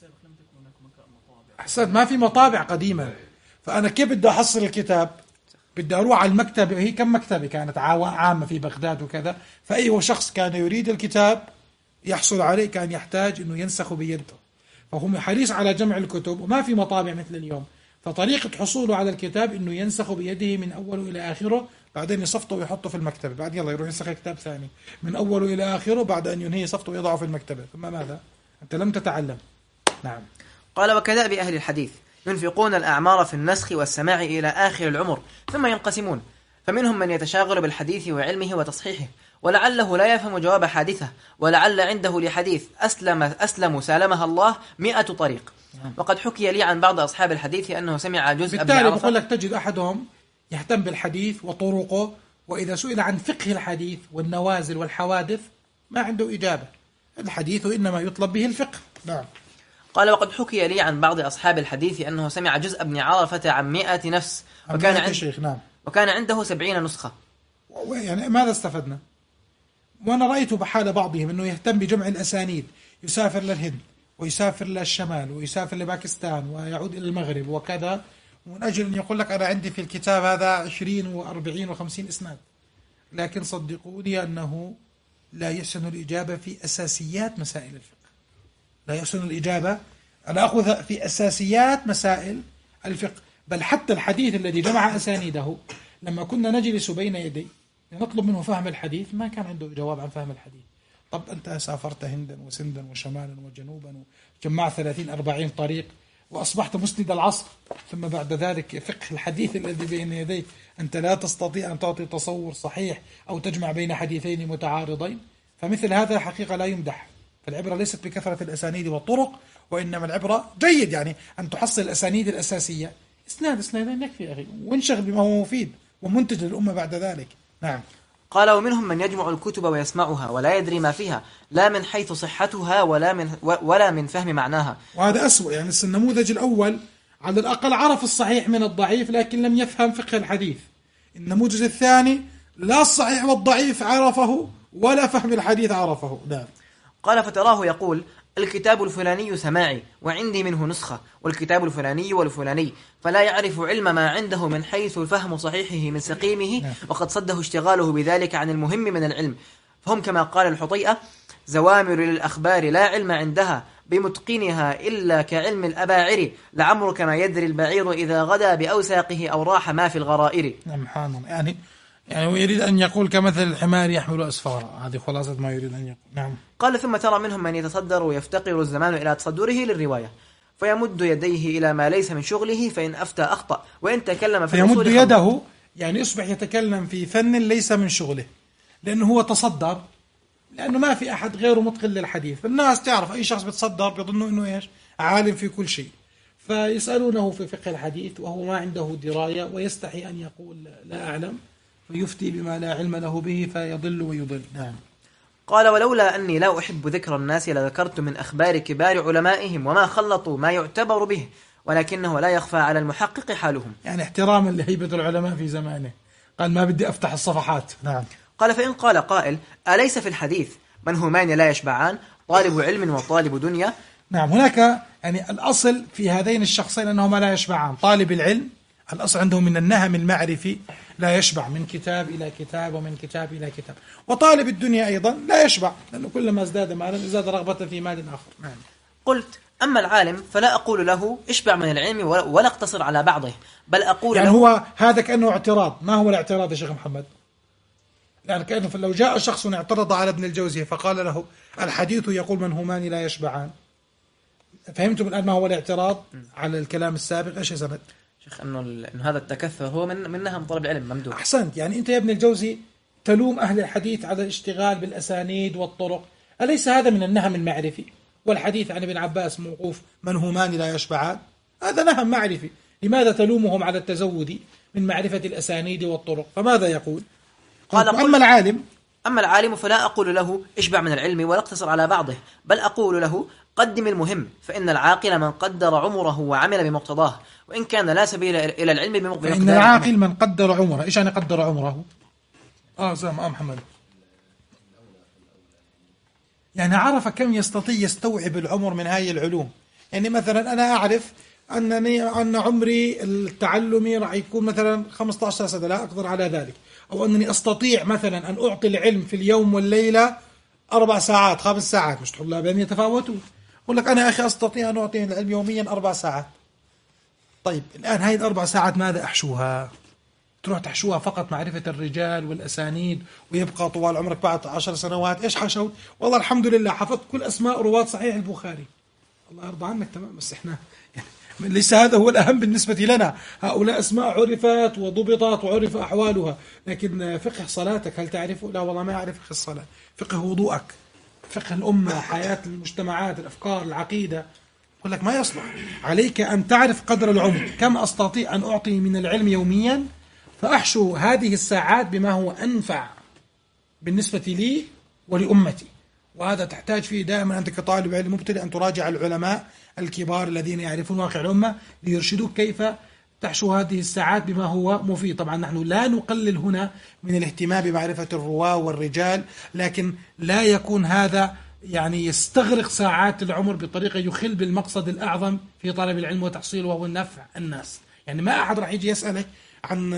أحسنت، ما في مطابع قديما، فأنا كيف بدي أحصل الكتاب؟ بدي أروح على المكتبة، هي كم مكتبة كانت عامة في بغداد وكذا، فأي شخص كان يريد الكتاب يحصل عليه كان يحتاج أنه ينسخ بيده، فهم حريص على جمع الكتب، وما في مطابع مثل اليوم، فطريقة حصوله على الكتاب أنه ينسخ بيده من أوله إلى آخره، بعدين يصفطه ويحطه في المكتبة، بعد يلا يروح ينسخ كتاب ثاني من أوله إلى آخره، بعد أن ينهي صفطه ويضعه في المكتبة. ثم ماذا؟ أنت لم تتعلم. نعم. قال: وكدأب أهل الحديث ينفقون الأعمار في النسخ والسماع إلى آخر العمر ثم ينقسمون، فمنهم من يتشاغل بالحديث وعلمه وتصحيحه، ولعله لا يفهم جواب حادثة، ولعل عنده لحديث أسلم أسلم سالمها الله مئة طريق. وقد حكي لي عن بعض أصحاب الحديث أنه سمع جزء ابن بالتالي عرفة. بقول لك تجد أحدهم يهتم بالحديث وطرقه، وإذا سئل عن فقه الحديث والنوازل والحوادث ما عنده إجابة. الحديث إنما يطلب به الفقه. نعم. قال: وقد حكي لي عن بعض أصحاب الحديث أنه سمع جزء ابن عرفة عن مئة نفس، وكان, عند شيخ. نعم. وكان عنده سبعين نسخة. يعني ماذا استفدنا؟ وأنا رأيت بحال بعضهم أنه يهتم بجمع الأسانيد، يسافر للهند ويسافر للشمال ويسافر لباكستان ويعود إلى المغرب وكذا، ومن أجل أن يقول لك أنا عندي في الكتاب هذا عشرين وأربعين وخمسين إسناد، لكن صدقوني أنه لا يحسن الإجابة في أساسيات مسائل الفقه، لا يحسن الإجابة. أنا أخذ في أساسيات مسائل الفقه، بل حتى الحديث الذي جمع أسانيده لما كنا نجلس بين يدي نطلب منه فهم الحديث ما كان عنده جواب عن فهم الحديث. طب أنت سافرت هندا وسندا وشمالا وجنوبا وجمعت ثلاثين أربعين طريق وأصبحت مسند العصر، ثم بعد ذلك فقه الحديث الذي بين يديك أنت لا تستطيع أن تعطي تصور صحيح أو تجمع بين حديثين متعارضين، فمثل هذا حقيقة لا يمدح. فالعبرة ليست بكثرة الأسانيد والطرق، وإنما العبرة جيد يعني أن تحصل الأسانيد الأساسية، إسناد إسنادين يكفي أخي، وانشغل بما هو مفيد ومنتج للأمة بعد ذلك. نعم. قال: ومنهم من يجمع الكتب ويسمعها ولا يدري ما فيها، لا من حيث صحتها ولا من ولا من فهم معناها. وهذا أسوأ، يعني النموذج الأول على الأقل عرف الصحيح من الضعيف لكن لم يفهم فقه الحديث. النموذج الثاني لا الصحيح والضعيف عرفه ولا فهم الحديث عرفه. نعم. قال: فتراه يقول: الكتاب الفلاني سماعي وعندي منه نسخة، والكتاب الفلاني والفلاني، فلا يعرف علم ما عنده من حيث فهم صحيحه من سقيمه، وقد صده اشتغاله بذلك عن المهم من العلم. فهم كما قال الحطيئة: زوامر للأخبار لا علم عندها بمتقنها إلا كعلم الأباعر، لعمرك ما يدري البعير إذا غدا بأوساقه أو راح ما في الغرائر. نعم. حانا. يعني يعني هو يريد أن يقول كمثل الحمار يحمل أسفارا، هذه خلاصة ما يريد أن يقول. نعم. قال ثم ترى منهم من يتصدر ويفتقر الزمان إلى تصدره للرواية، فيمد يديه إلى ما ليس من شغله، فإن أفتى أخطأ، وإن تكلم في فيمد الأصول يده، يعني يصبح يتكلم في فن ليس من شغله، لأنه هو تصدر، لأنه ما في أحد غيره متقن للحديث. الناس تعرف أي شخص بيتصدر بيظنوا أنه إيش عالم في كل شيء، فيسألونه في فقه الحديث وهو ما عنده دراية ويستحي أن يقول لا أعلم، فيفتي بما لا علم له به فيضل ويضل. نعم. قال ولولا أني لا أحب ذكر الناس لذكرت من أخبار كبار علمائهم وما خلطوا ما يعتبر به، ولكنه لا يخفى على المحقق حالهم. يعني احتراما لهيبة العلماء في زمانه قال ما بدي أفتح الصفحات. نعم. قال فإن قال قائل أليس في الحديث منهومان لا يشبعان، طالب علم وطالب دنيا؟ نعم. هناك يعني الأصل في هذين الشخصين أنهما لا يشبعان. طالب العلم الأصل عنده من النهم المعرفي لا يشبع، من كتاب إلى كتاب ومن كتاب إلى كتاب. وطالب الدنيا أيضا لا يشبع، لأنه كلما ازداد مالا ازداد رغبة في مال آخر. نعم. قلت أما العالم فلا أقول له اشبع من العلم ولا اقتصر على بعضه، بل أقول يعني له هو هذا كأنه اعتراض. ما هو الاعتراض يا شيخ محمد؟ يعني كأنه لو جاء شخص اعترض على ابن الجوزي فقال له الحديث يقول منهومان لا يشبعان، فهمتم الآن ما هو الاعتراض على الكلام السابق؟ إيش يا زمن؟ شيخ إنه إنه هذا التكثر هو من من نهم طلب العلم ممدوح. أحسنت. يعني أنت يا ابن الجوزي تلوم أهل الحديث على الاشتغال بالأسانيد والطرق، أليس هذا من النهم المعرفي؟ والحديث عن ابن عباس موقوف منهومان لا يشبعان، هذا نهم معرفي، لماذا تلومهم على التزود من معرفة الأسانيد والطرق؟ فماذا يقول؟ قال أما العالم أما العالم فلا أقول له اشبع من العلم ولا اقتصر على بعضه، بل أقول له قدم المهم، فإن العاقل من قدر عمره وعمل بمقتضاه، وإن كان لا سبيل إلى العلم بمقتضاه. فإن العاقل من قدر عمره. إيش يعني قدر عمره؟ آه زام آه محمد، يعني عرف كم يستطيع يستوعب العمر من هاي العلوم. يعني مثلا أنا أعرف أنني أن عمري التعلمي راح يكون مثلا خمسة عشر سنة، لا أقدر على ذلك، أو أنني أستطيع مثلا أن أعطي العلم في اليوم والليلة أربع ساعات خمس ساعات، مش طلابين يتفاوتوا. أقول لك أنا أخي أستطيع أن أعطي العلم يوميا أربع ساعات. طيب الآن هاي الأربع ساعات ماذا أحشوها؟ تروح تحشوها فقط معرفة الرجال والأسانيد ويبقى طوال عمرك بعد عشر سنوات إيش حشوت؟ والله الحمد لله حفظت كل أسماء رواة صحيح البخاري. الله يرضى عنك تمام، بس إحنا يعني ليس هذا هو الأهم بالنسبة لنا. هؤلاء أسماء عرفت وضبطت وعرف أحوالها، لكن فقه صلاتك هل تعرفه؟ لا والله ما أعرف فقه الصلاة. فقه وضوءك، فقه الأمة، حياة المجتمعات، الأفكار، العقيدة، يقول لك ما يصلح. عليك أن تعرف قدر العمر، كم أستطيع أن أعطي من العلم يوميا، فأحشو هذه الساعات بما هو أنفع بالنسبة لي ولأمتي. وهذا تحتاج فيه دائما أنت كطالب علم مبتدئ أن تراجع العلماء الكبار الذين يعرفون واقع الأمة ليرشدوك كيف تحشو هذه الساعات بما هو مفيد. طبعا نحن لا نقلل هنا من الاهتمام بمعرفة الرواة والرجال، لكن لا يكون هذا يعني يستغرق ساعات العمر بطريقة يخل بالمقصد الأعظم في طلب العلم وتحصيله، وهو النفع الناس. يعني ما أحد راح يجي يسألك عن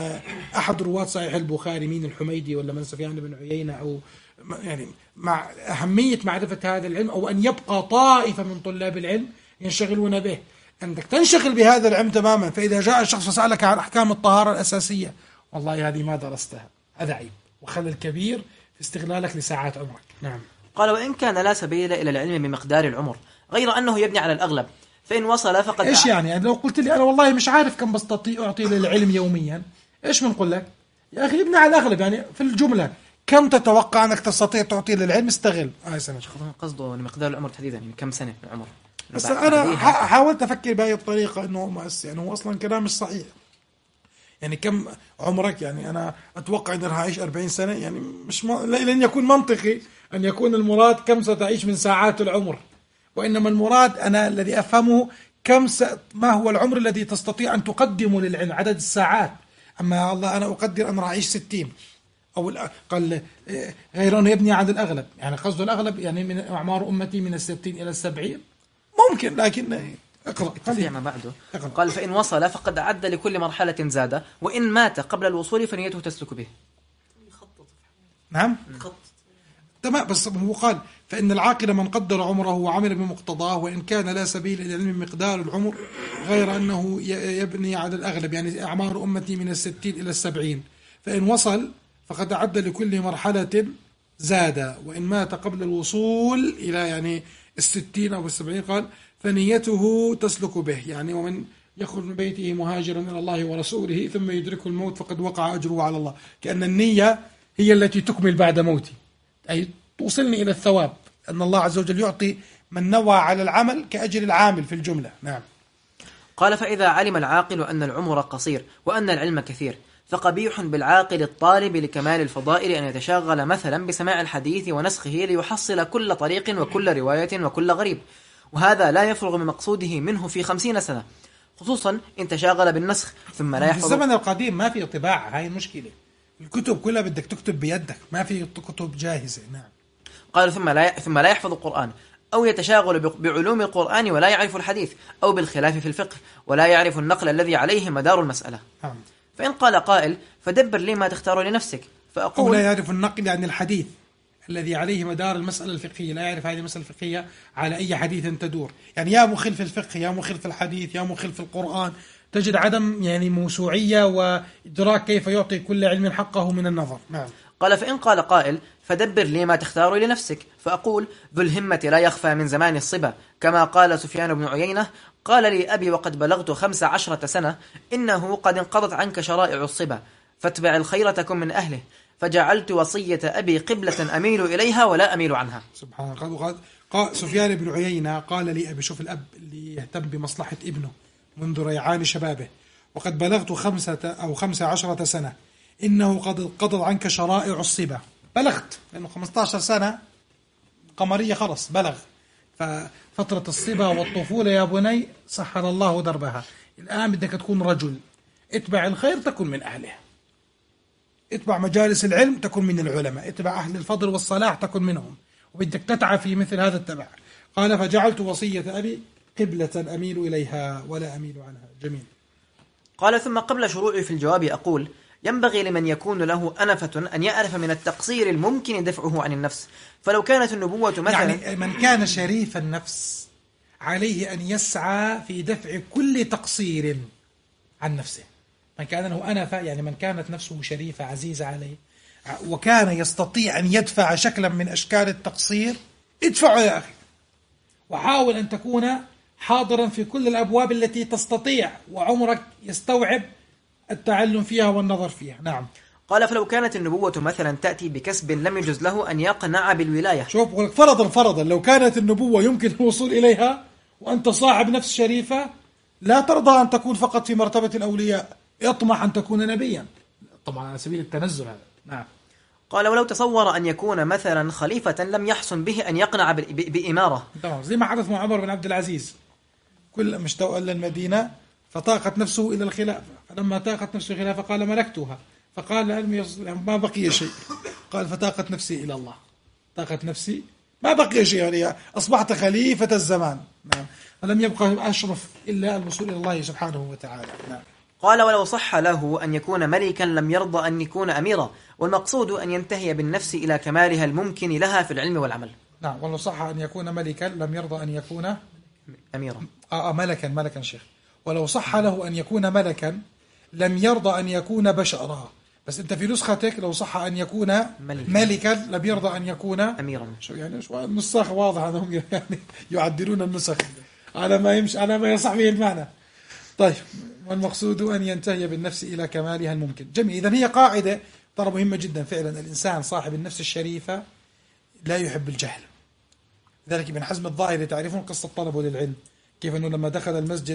أحد رواة صحيح البخاري مين الحميدي ولا من سفيان بن عيينة، أو يعني مع أهمية معرفة هذا العلم، أو أن يبقى طائفة من طلاب العلم ينشغلون به. أنك تنشغل بهذا العلم تماما، فإذا جاء الشخص وسألك عن أحكام الطهارة الأساسية، والله هذه ما درستها، هذا عيب وخلل كبير في استغلالك لساعات عمرك. نعم. قال وإن كان لا سبيل إلى العلم بمقدار العمر، غير أنه يبني على الأغلب، فإن وصل فقد إيش يعني؟ يعني لو قلت لي أنا والله مش عارف كم بستطيع أعطي للعلم يوميا، إيش بنقول لك؟ يا أخي ابني على الأغلب، يعني في الجملة كم تتوقع أنك تستطيع تعطي للعلم؟ استغل. آه سنة قصده مقدار العمر تحديدا، يعني كم سنة من العمر. بس أنا حاولت أفكر بهذه الطريقة إنه مؤسس، يعني هو أصلا كلام مش صحيح. يعني كم عمرك؟ يعني أنا أتوقع أن راح أعيش أربعين سنة، يعني مش م... لن يكون منطقي أن يكون المراد كم ستعيش من ساعات العمر، وإنما المراد أنا الذي أفهمه كم س... ما هو العمر الذي تستطيع أن تقدمه للعلم، عدد الساعات. أما الله أنا أقدر أن راح أعيش ستين، أو قال غير أنه يبني على الأغلب، يعني قصده الأغلب يعني من أعمار أمتي من الستين إلى السبعين ممكن، لكن اقرأ ما بعده. قال فإن وصل فقد أعد لكل مرحلة زادة، وإن مات قبل الوصول فنيته تسلك به. نعم تمام. بس هو قال فإن العاقل من قدر عمره وعمل بمقتضاه، وإن كان لا سبيل إلى العلم مقدار العمر، غير أنه يبني على الأغلب، يعني أعمار أمتي من الستين إلى السبعين، فإن وصل فقد أعد لكل مرحلة زاد، وإن مات قبل الوصول إلى يعني الستين أو السبعين قال فنيته تسلك به، يعني ومن يخرج من بيته مهاجرا إلى الله ورسوله ثم يدركه الموت فقد وقع أجره على الله، كأن النية هي التي تكمل بعد موتي، أي توصلني إلى الثواب، أن الله عز وجل يعطي من نوى على العمل كأجر العامل في الجملة. نعم. قال فإذا علم العاقل أن العمر قصير وأن العلم كثير، فقبيح بالعاقل الطالب لكمال الفضائل أن يتشاغل مثلا بسماع الحديث ونسخه ليحصل كل طريق وكل رواية وكل غريب، وهذا لا يفرغ من مقصوده منه في خمسين سنة، خصوصا إن تشاغل بالنسخ ثم لا يحفظ. في الزمن القديم ما في طباعة، هاي المشكلة، الكتب كلها بدك تكتب بيدك، ما في كتب جاهزة. نعم. قال ثم لا ثم لا يحفظ القرآن، أو يتشاغل بعلوم القرآن ولا يعرف الحديث، أو بالخلاف في الفقه ولا يعرف النقل الذي عليه مدار المسألة. نعم. فإن قال قائل فدبر لي ما تختار لنفسك، فأقول أو لا يعرف النقل عن الحديث الذي عليه مدار المسألة الفقهية، لا يعرف هذه المسألة الفقهية على أي حديث تدور، يعني يا مخل في الفقه يا مخل في الحديث يا مخل في القرآن، تجد عدم يعني موسوعية وإدراك كيف يعطي كل علم حقه من النظر. نعم. قال فإن قال قائل فدبر لي ما تختار لنفسك، فأقول ذو الهمة لا يخفى من زمان الصبا، كما قال سفيان بن عيينة قال لي أبي وقد بلغت خمس عشرة سنة إنه قد انقضت عنك شرائع الصبا، فاتبع الخير تكن من أهله، فجعلت وصية أبي قبلة أميل إليها ولا أميل عنها. سبحان الله. قال سفيان بن عيينة قال لي أبي، شوف الأب اللي يهتم بمصلحة ابنه منذ ريعان شبابه، وقد بلغت خمسة أو خمسة عشرة سنة إنه قد انقضت عنك شرائع الصبا، بلغت لأنه خمسة عشر سنة قمرية خلص بلغ، ففترة الصبا والطفولة يا بني سحر الله دربها، الآن بدك تكون رجل، اتبع الخير تكن من أهله، اتبع مجالس العلم تكن من العلماء، اتبع أهل الفضل والصلاح تكن منهم، وبدك تتعب في مثل هذا التبع. قال فجعلت وصية أبي قبلة أميل إليها ولا أميل عنها. جميل. قال ثم قبل شروعي في الجواب أقول ينبغي لمن يكون له أنفة أن يعرف من التقصير الممكن دفعه عن النفس، فلو كانت النبوة مثلا، يعني من كان شريف النفس عليه أن يسعى في دفع كل تقصير عن نفسه، من كان له أنفة يعني من كانت نفسه شريفة عزيزة عليه وكان يستطيع أن يدفع شكلا من أشكال التقصير، ادفعه يا أخي، وحاول أن تكون حاضرا في كل الأبواب التي تستطيع وعمرك يستوعب التعلم فيها والنظر فيها. نعم. قال فلو كانت النبوة مثلا تأتي بكسب لم يجز له أن يقنع بالولاية. شوف فرضا فرضا لو كانت النبوة يمكن الوصول إليها وأنت صاحب نفس شريفة، لا ترضى أن تكون فقط في مرتبة الأولياء، اطمح أن تكون نبيا، طبعا على سبيل التنزل هذا. نعم. قال ولو تصور أن يكون مثلا خليفة لم يحسن به أن يقنع بإمارة، طبعا زي ما حدث مع عمر بن عبد العزيز، كل مشتوى إلى المدينة فطاقت نفسه إلى الخلافة، فلما طاقت نفسه الخلافة قال ملكتها، فقال ما بقي شيء، قال فطاقت نفسي إلى الله، طاقت نفسي ما بقي شيء، يعني أصبحت خليفة الزمان. نعم. فلم يبقى أشرف إلا الوصول إلى الله سبحانه وتعالى. نعم. قال ولو صح له أن يكون ملكا لم يرضى أن يكون أميرا، والمقصود أن ينتهي بالنفس إلى كمالها الممكن لها في العلم والعمل. نعم. ولو صح أن يكون ملكا لم يرضى أن يكون أميرا. آه, آه ملكا ملكا شيخ. ولو صح له أن يكون ملكا لم يرضى أن يكون بشرا، بس أنت في نسختك لو صح أن يكون ملكا, ملكا لم يرضى أن يكون أميرا. شو يعني شو النسخ واضح أنهم يعني يعدلون النسخ على ما يمشي على ما يصح به المعنى. طيب، والمقصود أن ينتهي بالنفس إلى كمالها الممكن. جميل. إذن هي قاعدة ترى مهمة جدا فعلا، الإنسان صاحب النفس الشريفة لا يحب الجهل. لذلك ابن حزم الظاهري تعرفون قصة طلبه للعلم، كيف أنه لما دخل المسجد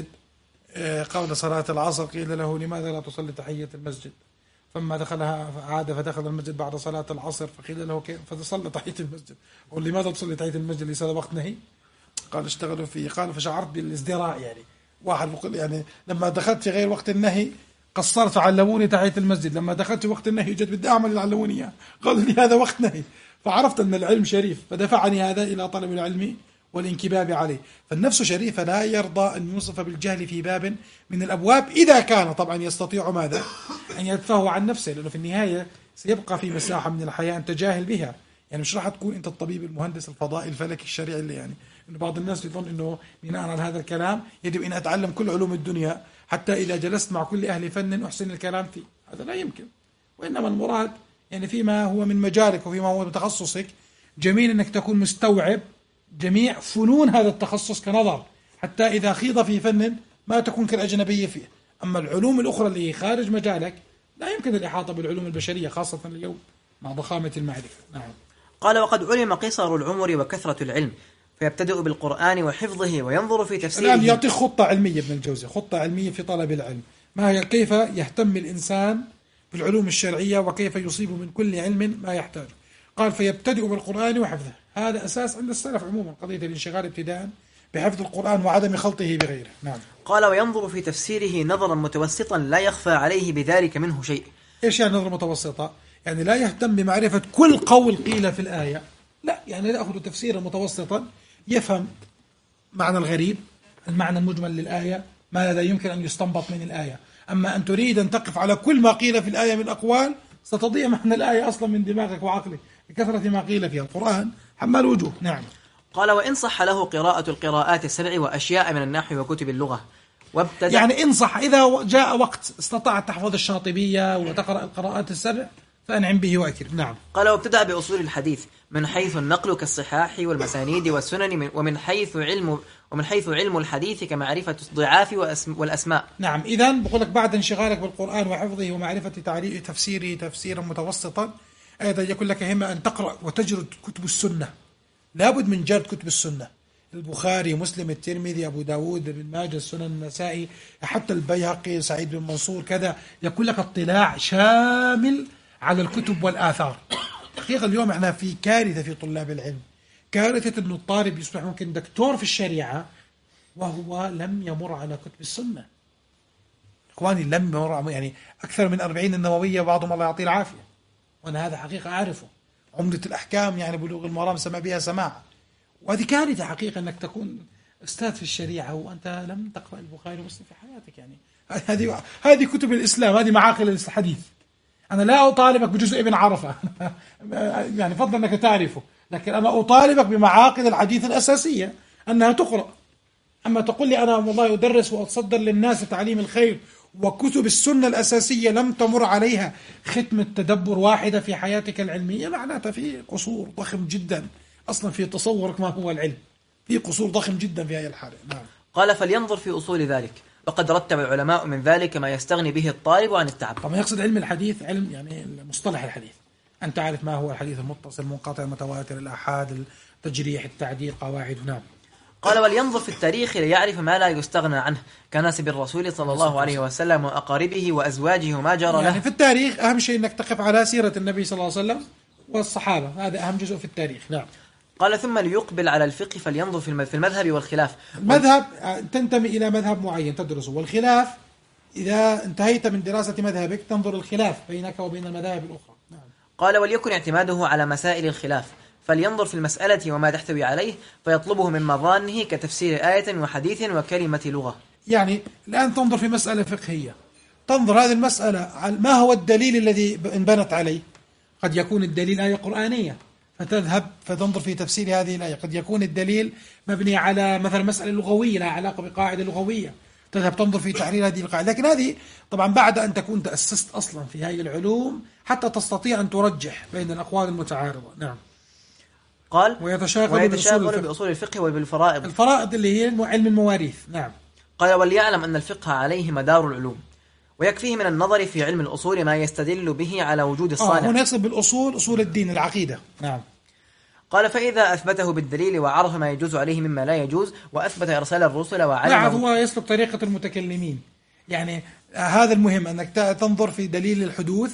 قبل صلاة العصر قيل له لماذا لا تصلي تحية المسجد، فما دخلها عاد فدخل المسجد بعد صلاة العصر فقيل له كيف فتصلي تحية المسجد، ولماذا تصلي تحية المسجد ليس هذا وقت نهي، قال اشتغلوا فيه، قال فشعرت بالازدراء، يعني واحد بقول يعني لما دخلت في غير وقت النهي قصرت علموني تحية المسجد، لما دخلت في وقت النهي جد بدي أعمل اللي علموني إياه، قالوا لي هذا وقت نهي، فعرفت أن العلم شريف فدفعني هذا إلى طلب العلم والانكباب عليه. فالنفس شريفة لا يرضى أن يوصف بالجهل في باب من الأبواب، إذا كان طبعا يستطيع ماذا أن يدفعه عن نفسه، لأنه في النهاية سيبقى في مساحة من الحياة أنت جاهل بها، يعني مش راح تكون أنت الطبيب المهندس الفضائي الفلكي الشريعي اللي يعني إنه بعض الناس يظن إنه بناء على هذا الكلام يجب أن أتعلم كل علوم الدنيا حتى إذا جلست مع كل أهل فن أحسن الكلام فيه، هذا لا يمكن. وإنما المراد يعني فيما هو من مجالك وفيما هو من تخصصك جميل أنك تكون مستوعب جميع فنون هذا التخصص كنظر، حتى إذا خيض في فن ما تكون كالأجنبية فيه. أما العلوم الأخرى اللي خارج مجالك لا يمكن الإحاطة بالعلوم البشرية خاصة اليوم مع ضخامة المعرفة. نعم. قال وقد علم قصر العمر وكثرة العلم فيبتدئ بالقرآن وحفظه وينظر في تفسيره. الآن يعطي خطة علمية ابن الجوزي، خطة علمية في طلب العلم، ما هي كيف يهتم الإنسان بالعلوم الشرعية وكيف يصيب من كل علم ما يحتاج. قال فيبتدئ بالقرآن وحفظه، هذا أساس عند السلف عموما قضية الانشغال ابتداء بحفظ القرآن وعدم خلطه بغيره. نعم. قال وينظر في تفسيره نظرا متوسطا لا يخفى عليه بذلك منه شيء. إيش يعني نظرة متوسطة؟ يعني لا يهتم بمعرفة كل قول قيل في الآية، لا، يعني يأخذ تفسيرا متوسطا يفهم معنى الغريب، المعنى المجمل للآية، ماذا يمكن أن يستنبط من الآية. أما أن تريد أن تقف على كل ما قيل في الآية من أقوال ستضيع معنى الآية أصلا من دماغك وعقلك بكثرة ما قيل فيها. القرآن حمال وجوه. نعم. قال وإن صح له قراءة القراءات السبع وأشياء من النحو وكتب اللغة وابتدأ، يعني إن صح، إذا جاء وقت استطاعت تحفظ الشاطبية وتقرأ القراءات السبع فأنعم به وأكرم. نعم. قال وابتدأ بأصول الحديث من حيث النقل كالصحاح والمسانيد والسنن، ومن حيث علم ومن حيث علم الحديث كمعرفة الضعاف والأسماء. نعم. إذن بقول لك بعد انشغالك بالقرآن وحفظه ومعرفة تعريف تفسيره تفسيرا متوسطا، أيضا يكون لك همة أن تقرأ وتجرد كتب السنة. لابد من جرد كتب السنة، البخاري، مسلم، الترمذي، أبو داود، ابن ماجه، السنن النسائي، حتى البيهقي، سعيد بن منصور، كذا يكون لك اطلاع شامل على الكتب والآثار. حقيقة اليوم احنا في كارثة في طلاب العلم، كارثة أن الطالب يصبح ممكن دكتور في الشريعة وهو لم يمر على كتب السنة. إخواني لم يمر، يعني أكثر من أربعين النووية بعضهم الله يعطيه العافية، وأنا هذا حقيقة أعرفه. عمدة الأحكام يعني بلوغ المرام سمع بها سماع، وهذه كارثة حقيقة أنك تكون أستاذ في الشريعة وأنت لم تقرأ البخاري ومسلم في حياتك. يعني هذه هذه كتب الإسلام، هذه معاقل الحديث. أنا لا أطالبك بجزء ابن عرفة يعني فضل أنك تعرفه، لكن أنا أطالبك بمعاقل الحديث الأساسية أنها تقرأ. أما تقول لي أنا والله أدرس وأتصدر للناس تعليم الخير وكتب السنة الأساسية لم تمر عليها ختم التدبر واحدة في حياتك العلمية، معناتها في قصور ضخم جدا أصلا في تصورك ما هو العلم، في قصور ضخم جدا في هذه الحالة. نعم. قال فلينظر في أصول ذلك، وقد رتب العلماء من ذلك ما يستغني به الطالب عن التعب. طبعا يقصد علم الحديث علم يعني مصطلح الحديث، أن تعرف ما هو الحديث المتصل، المنقطع، المتواتر، الآحاد، التجريح، التعديل، قواعد. نعم. قال ولينظر في التاريخ ليعرف ما لا يستغنى عنه كنسب الرسول صلى الله عليه وسلم وأقاربه وأزواجه وما جرى له. يعني في التاريخ أهم شيء أنك تقف على سيرة النبي صلى الله عليه وسلم والصحابة، هذا أهم جزء في التاريخ. نعم. قال ثم ليقبل على الفقه فلينظر في المذهب والخلاف. المذهب تنتمي إلى مذهب معين تدرسه، والخلاف إذا انتهيت من دراسة مذهبك تنظر الخلاف بينك وبين المذاهب الأخرى. نعم. قال وليكن اعتماده على مسائل الخلاف، فلينظر في المسألة وما تحتوي عليه فيطلبه من مظانه كتفسير آية وحديث وكلمة لغة. يعني الآن تنظر في مسألة فقهية، تنظر هذه المسألة ما هو الدليل الذي انبنت عليه. قد يكون الدليل آية قرآنية فتذهب فتنظر في تفسير هذه الآية، قد يكون الدليل مبني على مثلا مسألة لغوية لها علاقة بقاعدة لغوية تذهب تنظر في تحرير هذه القاعدة. لكن هذه طبعا بعد أن تكون تأسست أصلا في هذه العلوم حتى تستطيع أن ترجح بين الأقوال المتعارضة. نعم. قال ويتشاغل, ويتشاغل بأصول الفقه وبالفرائض، الفرائض اللي هي علم المواريث. نعم. قال وليعلم أن الفقه عليه مدار العلوم، ويكفيه من النظر في علم الأصول ما يستدل به على وجود الصانع. آه هنا يقصد بالأصول أصول الدين العقيدة. نعم. قال فإذا أثبته بالدليل وعرف ما يجوز عليه مما لا يجوز وأثبت إرسال الرسل وعلم. نعم. هو يسلك طريقة المتكلمين، يعني هذا المهم أنك تنظر في دليل الحدوث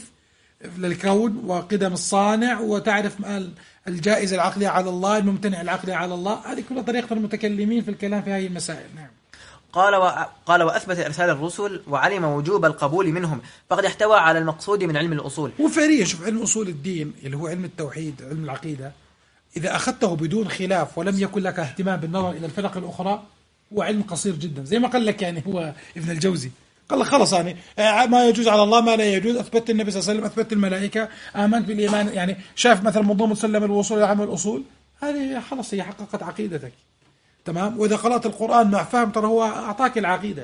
للكون وقدم الصانع وتعرف الجائز العقلية على الله، الممتنع العقلي على الله. هذه كلها طريقة المتكلمين في الكلام في هذه المسائل. نعم. قال و... قال وأثبت إرسال الرسل وعلم وجوب القبول منهم فقد احتوى على المقصود من علم الأصول. وفعليا شوف علم أصول الدين اللي هو علم التوحيد علم العقيدة، إذا أخذته بدون خلاف ولم يكن لك اهتمام بالنظر إلى الفرق الأخرى هو علم قصير جدا. زي ما قال لك يعني هو ابن الجوزي قال لك خلص يعني ما يجوز على الله ما لا يجوز، أثبت النبي صلى الله عليه وسلم، أثبت الملائكة، آمنت بالإيمان، يعني شاف مثلا منظومة سلم الوصول إلى عمل الأصول، هذه خلص هي حققت عقيدتك. تمام. وإذا قرأت القرآن مع فهم ترى هو أعطاك العقيدة.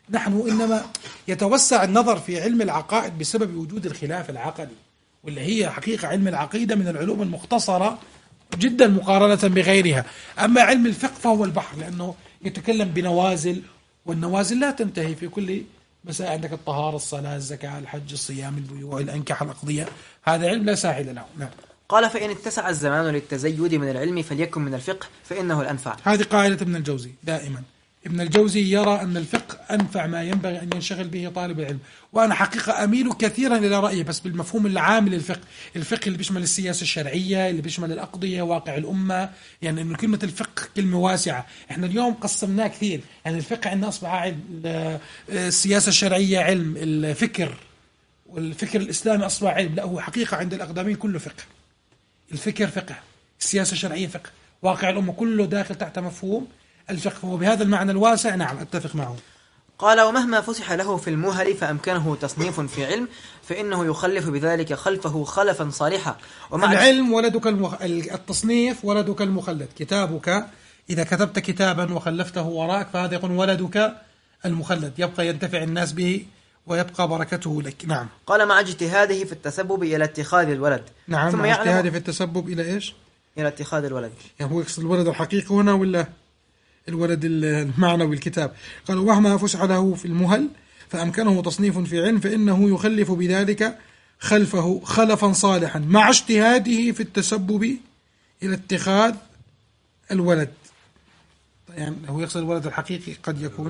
نحن إنما يتوسع النظر في علم العقائد بسبب وجود الخلاف العقدي، واللي هي حقيقة علم العقيدة من العلوم المختصرة جدا مقارنة بغيرها. أما علم الفقه فهو البحر، لأنه يتكلم بنوازل، والنوازل لا تنتهي في كل مسائل. عندك الطهارة، الصلاة، الزكاة، الحج، الصيام، البيوع، الأنكحة، الأقضية، هذا علم لا ساحل له. نعم. قال فإن اتسع الزمان للتزيد من العلم فليكن من الفقه فإنه الأنفع. هذه قاعدة ابن الجوزي دائما. ابن الجوزي يرى أن الفقه أنفع ما ينبغي أن ينشغل به طالب العلم، وأنا حقيقة أميل كثيرا إلى رأيه، بس بالمفهوم العام للفقه، الفقه اللي بيشمل السياسة الشرعية، اللي بيشمل الأقضية، واقع الأمة. يعني إنه كلمة الفقه كلمة واسعة، إحنا اليوم قسمناه كثير. يعني الفقه عندنا أصبح علم السياسة الشرعية، علم الفكر، والفكر الإسلامي أصبح علم. لا، هو حقيقة عند الأقدمين كله فقه. الفكر فقه، السياسة الشرعية فقه، واقع الأمة، كله داخل تحت مفهوم الفقه. وبهذا المعنى الواسع نعم أتفق معه. قال ومهما فسح له في المهل فأمكنه تصنيف في علم فإنه يخلف بذلك خلفه خلفا صالحا. ومع العلم ولدك المخ... التصنيف ولدك المخلد. كتابك إذا كتبت كتابا وخلفته وراءك فهذا يكون ولدك المخلد، يبقى ينتفع الناس به ويبقى بركته لك. نعم. قال مع اجتهاده في التسبب إلى اتخاذ الولد. نعم. ثم مع اجتهاده في التسبب إلى إيش؟ إلى اتخاذ الولد. يعني هو يقصد الولد الحقيقي هنا ولا الولد المعنوي الكتاب؟ قالوا وهما فسح له في المهل فأمكنه تصنيف في علم فإنه يخلف بذلك خلفه خلفا صالحا مع اجتهاده في التسبب إلى اتخاذ الولد. يعني هو يقصد الولد الحقيقي قد يكون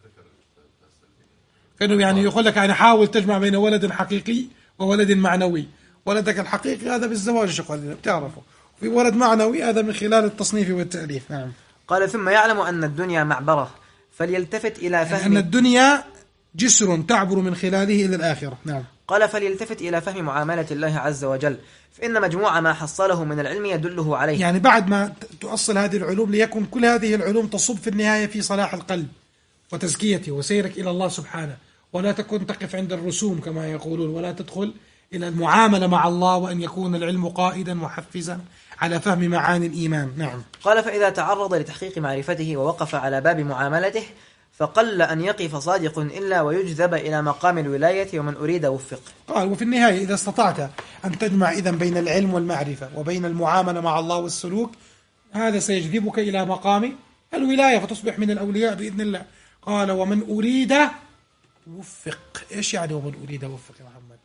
كانوا يعني يقول لك يعني حاول تجمع بين ولد حقيقي وولد معنوي. ولدك الحقيقي هذا بالزواج شغل بتعرفه، في ولد معنوي هذا من خلال التصنيف والتأليف. نعم. قال ثم يعلم أن الدنيا معبرة فليلتفت إلى فهم، يعني أن الدنيا جسر تعبر من خلاله إلى الآخرة. نعم. قال فليلتفت إلى فهم معاملة الله عز وجل فإن مجموع ما حصله من العلم يدله عليه. يعني بعد ما تؤصل هذه العلوم ليكن كل هذه العلوم تصب في النهاية في صلاح القلب وتزكيته وسيرك إلى الله سبحانه، ولا تكون تقف عند الرسوم كما يقولون، ولا تدخل إلى المعاملة مع الله، وأن يكون العلم قائدا محفزا على فهم معاني الإيمان. نعم. قال فإذا تعرض لتحقيق معرفته ووقف على باب معاملته فقل أن يقف صادق إلا ويجذب إلى مقام الولاية ومن أريد وفق. قال وفي النهاية إذا استطعت أن تجمع إذن بين العلم والمعرفة وبين المعاملة مع الله والسلوك، هذا سيجذبك إلى مقام الولاية فتصبح من الأولياء بإذن الله. قال ومن أريد وفق. إيش يعني ومن أريد وفق يا محمد؟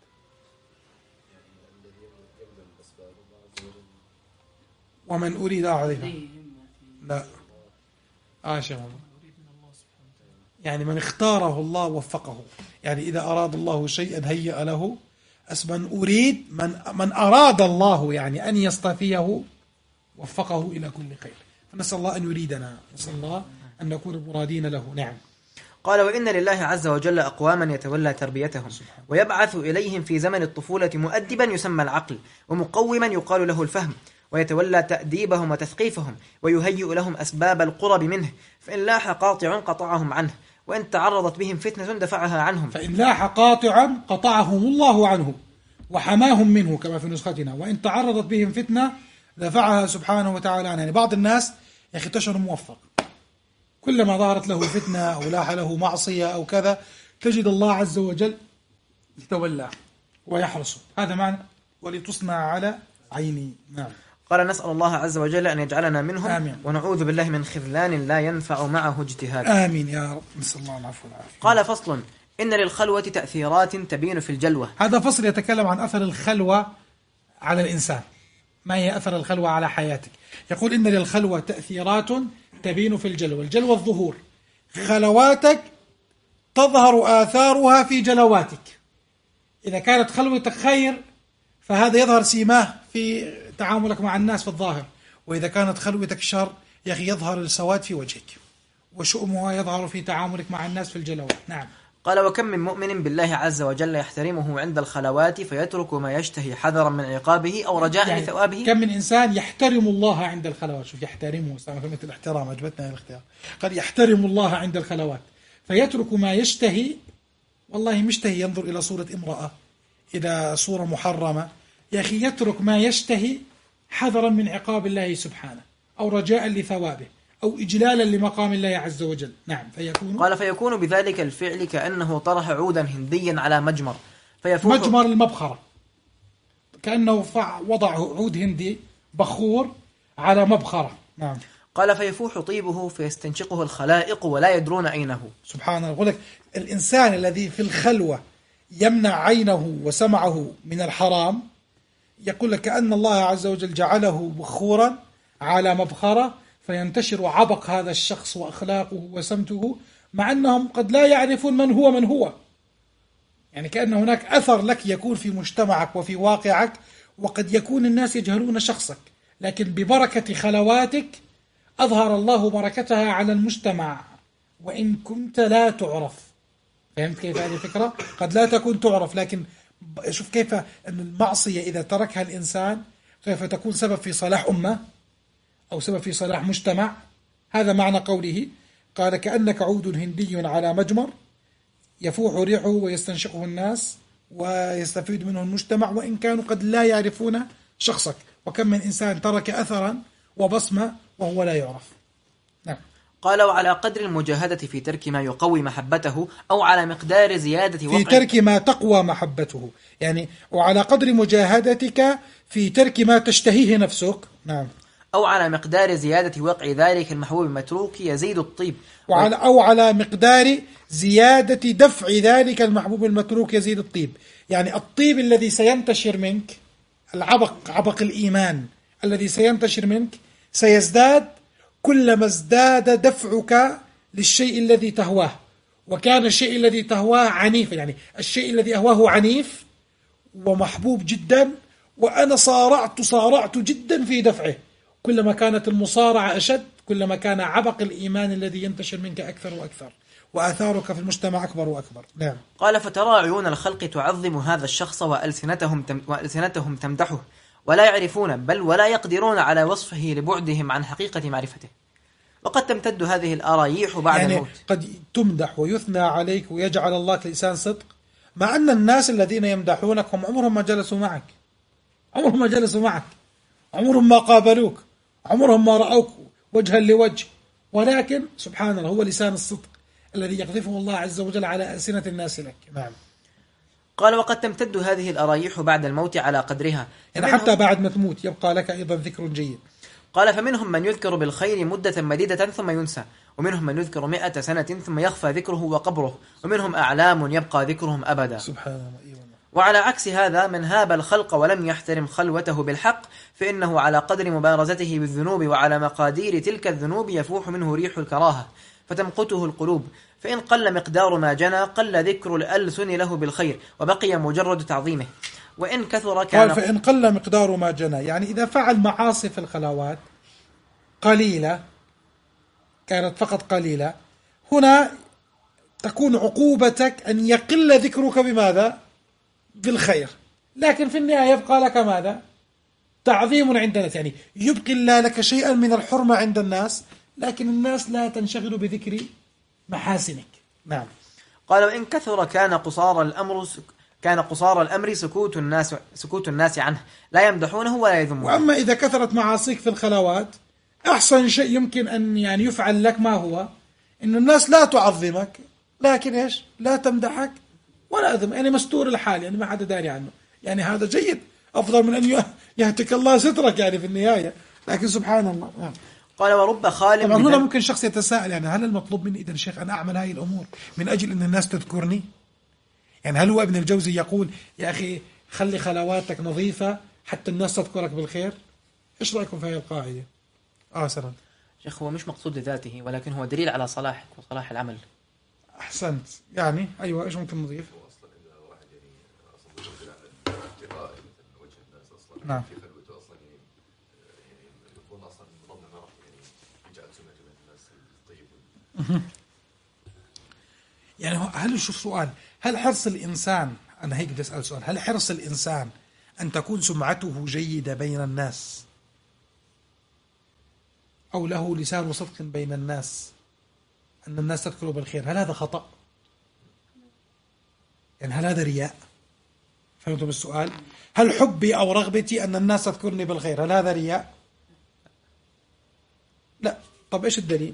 ومن أريد أعرفه لا آشا يعني من اختاره الله وفقه. يعني إذا أراد الله شيئا هيأ له أسبا. أريد من, من أراد الله يعني أن يصطفيه وفقه إلى كل خير. فنسأل الله أن يريدنا، نسأل الله أن نكون مرادين له. نعم. قال وإن لله عز وجل أقواما يتولى تربيتهم ويبعث إليهم في زمن الطفولة مؤدبا يسمى العقل ومقوما يقال له الفهم، ويتولى تأديبهم وتثقيفهم ويهيئ لهم أسباب القرب منه، فإن لاح قاطع قطعهم عنه، وإن تعرضت بهم فتنة دفعها عنهم. فإن لاح قاطعا قطعهم الله عنه وحماهم منه كما في نسختنا، وإن تعرضت بهم فتنة دفعها سبحانه وتعالى عنه. يعني بعض الناس يا أخي تشعر موفق، كلما ظهرت له فتنة أو لاح له معصية أو كذا تجد الله عز وجل يتولى ويحرسه. هذا معنى ولتصنع على عيني. نعم. قال نسأل الله عز وجل أن يجعلنا منهم. آمين. ونعوذ بالله من خذلان لا ينفع معه اجتهاد. آمين يا رب. نسأل الله العفو والعافية. قال فصل إن للخلوة تأثيرات تبين في الجلوة. هذا فصل يتكلم عن أثر الخلوة على الإنسان. ما هي أثر الخلوة على حياتك؟ يقول إن للخلوة تأثيرات تبين في الجلوة. الجلوة الظهور، خلواتك تظهر آثارها في جلواتك. إذا كانت خلوتك خير فهذا يظهر سيماه في تعاملك مع الناس في الظاهر، وإذا كانت خلوتك شر يا أخي يظهر السواد في وجهك وشؤمها يظهر في تعاملك مع الناس في الجلوات. نعم. قال وكم من مؤمن بالله عز وجل يحترمه عند الخلوات فيترك ما يشتهي حذرا من عقابه أو رجاء يعني لثوابه. كم من إنسان يحترم الله عند الخلوات. شوف يحترمه، كلمة الاحترام عجبتنا الاختيار. قال يحترم الله عند الخلوات فيترك ما يشتهي. والله مشتهي ينظر إلى صورة امرأة، إلى صورة محرمة، يا أخي يترك ما يشتهي حذرا من عقاب الله سبحانه أو رجاء لثوابه أو إجلالا لمقام الله عز وجل. نعم. فيكون قال فيكون بذلك الفعل كأنه طرح عودا هنديا على مجمر فيفوح مجمر المبخرة، كأنه فع- وضع عود هندي بخور على مبخرة. نعم. قال فيفوح طيبه فيستنشقه الخلائق ولا يدرون أينه. سبحان الله. يقول لك الإنسان الذي في الخلوة يمنع عينه وسمعه من الحرام، يقول لك كأن الله عز وجل جعله بخورا على مبخرة فينتشر عبق هذا الشخص وأخلاقه وسمته، مع أنهم قد لا يعرفون من هو من هو. يعني كأن هناك أثر لك يكون في مجتمعك وفي واقعك، وقد يكون الناس يجهلون شخصك، لكن ببركة خلواتك أظهر الله بركتها على المجتمع وإن كنت لا تعرف. فهمت كيف هذه الفكرة؟ قد لا تكون تعرف، لكن شوف كيف أن المعصية إذا تركها الإنسان كيف تكون سبب في صلاح أمة أو سبب في صلاح مجتمع. هذا معنى قوله قال كأنك عود هندي على مجمر يفوح ريحه ويستنشقه الناس ويستفيد منه المجتمع وإن كانوا قد لا يعرفون شخصك. وكم من إنسان ترك أثرا وبصمة وهو لا يعرف. نعم. قال وعلى قدر المجاهدة في ترك ما يقوي محبته أو على مقدار زيادة في وقع ترك ما تقوى محبته، يعني وعلى قدر مجاهدتك في ترك ما تشتهيه نفسك. نعم. أو على مقدار زيادة وقع ذلك المحبوب المتروك يزيد الطيب وعلى أو على مقدار زيادة دفع ذلك المحبوب المتروك يزيد الطيب. يعني الطيب الذي سينتشر منك، العبق عبق الإيمان الذي سينتشر منك سيزداد كلما ازداد دفعك للشيء الذي تهواه، وكان الشيء الذي تهواه عنيفا، يعني الشيء الذي أهواه عنيف ومحبوب جدا وأنا صارعت صارعت جدا في دفعه، كلما كانت المصارعة أشد كلما كان عبق الإيمان الذي ينتشر منك أكثر وأكثر وآثارك في المجتمع أكبر وأكبر. نعم. قال فترى عيون الخلق تعظم هذا الشخص وألسنتهم, تم وألسنتهم تمدحه ولا يعرفون بل ولا يقدرون على وصفه لبعدهم عن حقيقة معرفته. وقد تمتد هذه الأرايح بعد يعني الموت. قد تمدح ويثنى عليك ويجعل الله كإنسان صدق، مع أن الناس الذين يمدحونك هم عمرهم ما جلسوا معك، عمرهم ما جلسوا معك، عمرهم ما قابلوك، عمرهم ما رأوك وجها لوجه، ولكن سبحان الله هو لسان الصدق الذي يقذفه الله عز وجل على ألسنة الناس لك. نعم. قال وقد تمتد هذه الأرايح بعد الموت على قدرها، يعني حتى بعد ما تموت يبقى لك أيضا ذكر جيد. قال فمنهم من يذكر بالخير مدة مديدة ثم ينسى، ومنهم من يذكر مئة سنة ثم يخفى ذكره وقبره، ومنهم أعلام يبقى ذكرهم أبدا. سبحان الله. وعلى عكس هذا من هاب الخلق ولم يحترم خلوته بالحق فإنه على قدر مبارزته بالذنوب وعلى مقادير تلك الذنوب يفوح منه ريح الكراهة فتمقته القلوب، فإن قل مقدار ما جنى قل ذكر الألسن له بالخير وبقي مجرد تعظيمه، وإن كثر كان. قال فإن قل مقدار ما جنى، يعني إذا فعل معاصي في الخلوات قليلة كانت فقط قليلة، هنا تكون عقوبتك أن يقل ذكرك بماذا؟ بالخير، لكن في النهاية يبقى لك ماذا؟ تعظيم عند الناس، يعني يبقي الله لك شيئا من الحرمة عند الناس، لكن الناس لا تنشغل بذكر محاسنك. نعم. قال وإن كثر كان قصار الأمر كان قصار الأمر سكوت الناس سكوت الناس عنه لا يمدحونه ولا يذمونه. وأما إذا كثرت معاصيك في الخلوات أحسن شيء يمكن أن يعني يفعل لك ما هو إن الناس لا تعظمك لكن إيش؟ لا تمدحك ولا أذم، يعني مستور الحال، يعني ما حدا داري عنه، يعني هذا جيد أفضل من أن يهتك الله سترك يعني في النهاية. لكن سبحان الله. نعم. قال ورب خالد. طبعا هنا ممكن شخص يتساءل يعني هل المطلوب مني إذا الشيخ أن أعمل هذه الأمور من أجل أن الناس تذكرني؟ يعني هل هو ابن الجوزي يقول يا أخي خلي خلواتك نظيفة حتى الناس تذكرك بالخير؟ إيش رأيكم في هذه القاعدة؟ آه سلام. شيخ هو مش مقصود لذاته ولكن هو دليل على صلاحك وصلاح العمل. أحسنت. يعني أيوة إيش ممكن نضيف؟ أصلا إذا واحد يعني أصلا مقبل على اتقاء مثل وجه الناس أصلا نعم. في خلوته أصلا يعني يعني يكون أصلا ربنا ما راح يعني يجعل سمعته بين الناس الطيب. يعني هل شوف سؤال، هل حرص الإنسان، أنا هيك بدي أسأل سؤال، هل حرص الإنسان أن تكون سمعته جيدة بين الناس أو له لسان صدق بين الناس أن الناس تذكره بالخير، هل هذا خطأ؟ يعني هل هذا رياء؟ فهمتم السؤال؟ هل حبي أو رغبتي أن الناس تذكرني بالخير هل هذا رياء؟ لا، طب إيش الدليل؟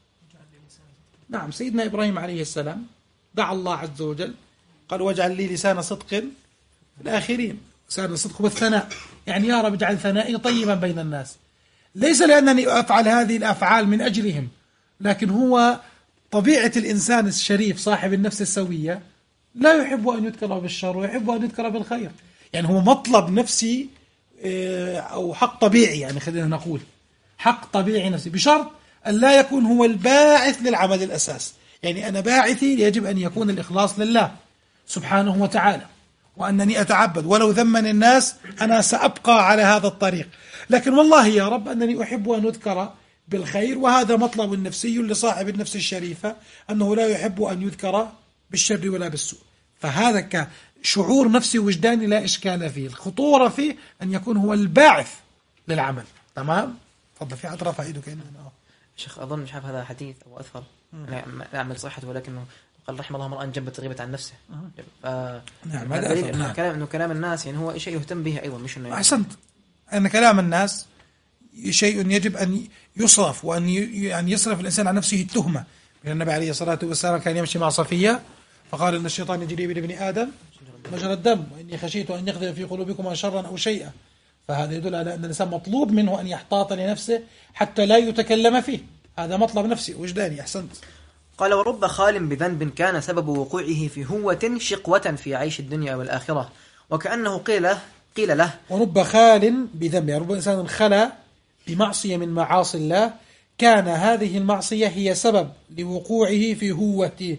نعم، سيدنا إبراهيم عليه السلام دعا الله عز وجل قال واجعل لي لسان صدق في الآخرين، لسان الصدق والثناء، يعني يا رب اجعل ثنائي طيبا بين الناس، ليس لأنني أفعل هذه الأفعال من أجلهم، لكن هو طبيعة الإنسان الشريف صاحب النفس السوية لا يحب أن يذكر بالشر ويحب أن يذكر بالخير، يعني هو مطلب نفسي أو حق طبيعي، يعني خلينا نقول حق طبيعي نفسي، بشرط أن لا يكون هو الباعث للعمل الأساس. يعني أنا باعثي يجب أن يكون الإخلاص لله سبحانه وتعالى، وأنني أتعبد ولو ذمني الناس أنا سأبقى على هذا الطريق، لكن والله يا رب أنني أحب أن أذكر بالخير، وهذا مطلب نفسي لصاحب النفس الشريفة أنه لا يحب أن يذكر بالشر ولا بالسوء. فهذا كشعور نفسي وجداني لا إشكال فيه، الخطورة فيه أن يكون هو الباعث للعمل. تمام؟ تفضل. في عاد رفع ايده كأنه شيخ أظن مش عارف هذا حديث أو أثر أعمل صحته، ولكنه قال رحمه الله امرأ جنبت غيبة عن نفسه. آه نعم، هذا دليل إنه كلام إنه كلام الناس يعني هو شيء يهتم به أيضا، مش إنه أحسنت أن كلام الناس شيء يجب أن يصرف، وأن يعني يصرف الإنسان عن نفسه التهمة. النبي عليه الصلاة والسلام كان يمشي مع صفية فقال إن الشيطان يجري بابن آدم مجرى الدم، وإني خشيت أن يقذف في قلوبكم شرا أو شيئا. فهذا يدل على أن الإنسان مطلوب منه أن يحتاط لنفسه حتى لا يتكلم فيه، هذا مطلب نفسي وجداني. أحسنت. قال ورب خال بذنب كان سبب وقوعه في هوة شقوة في عيش الدنيا والآخرة، وكأنه قيل له قيل له ورب خال بذنب، يعني رب إنسان خلا بمعصية من معاصي الله، كان هذه المعصية هي سبب لوقوعه في هوة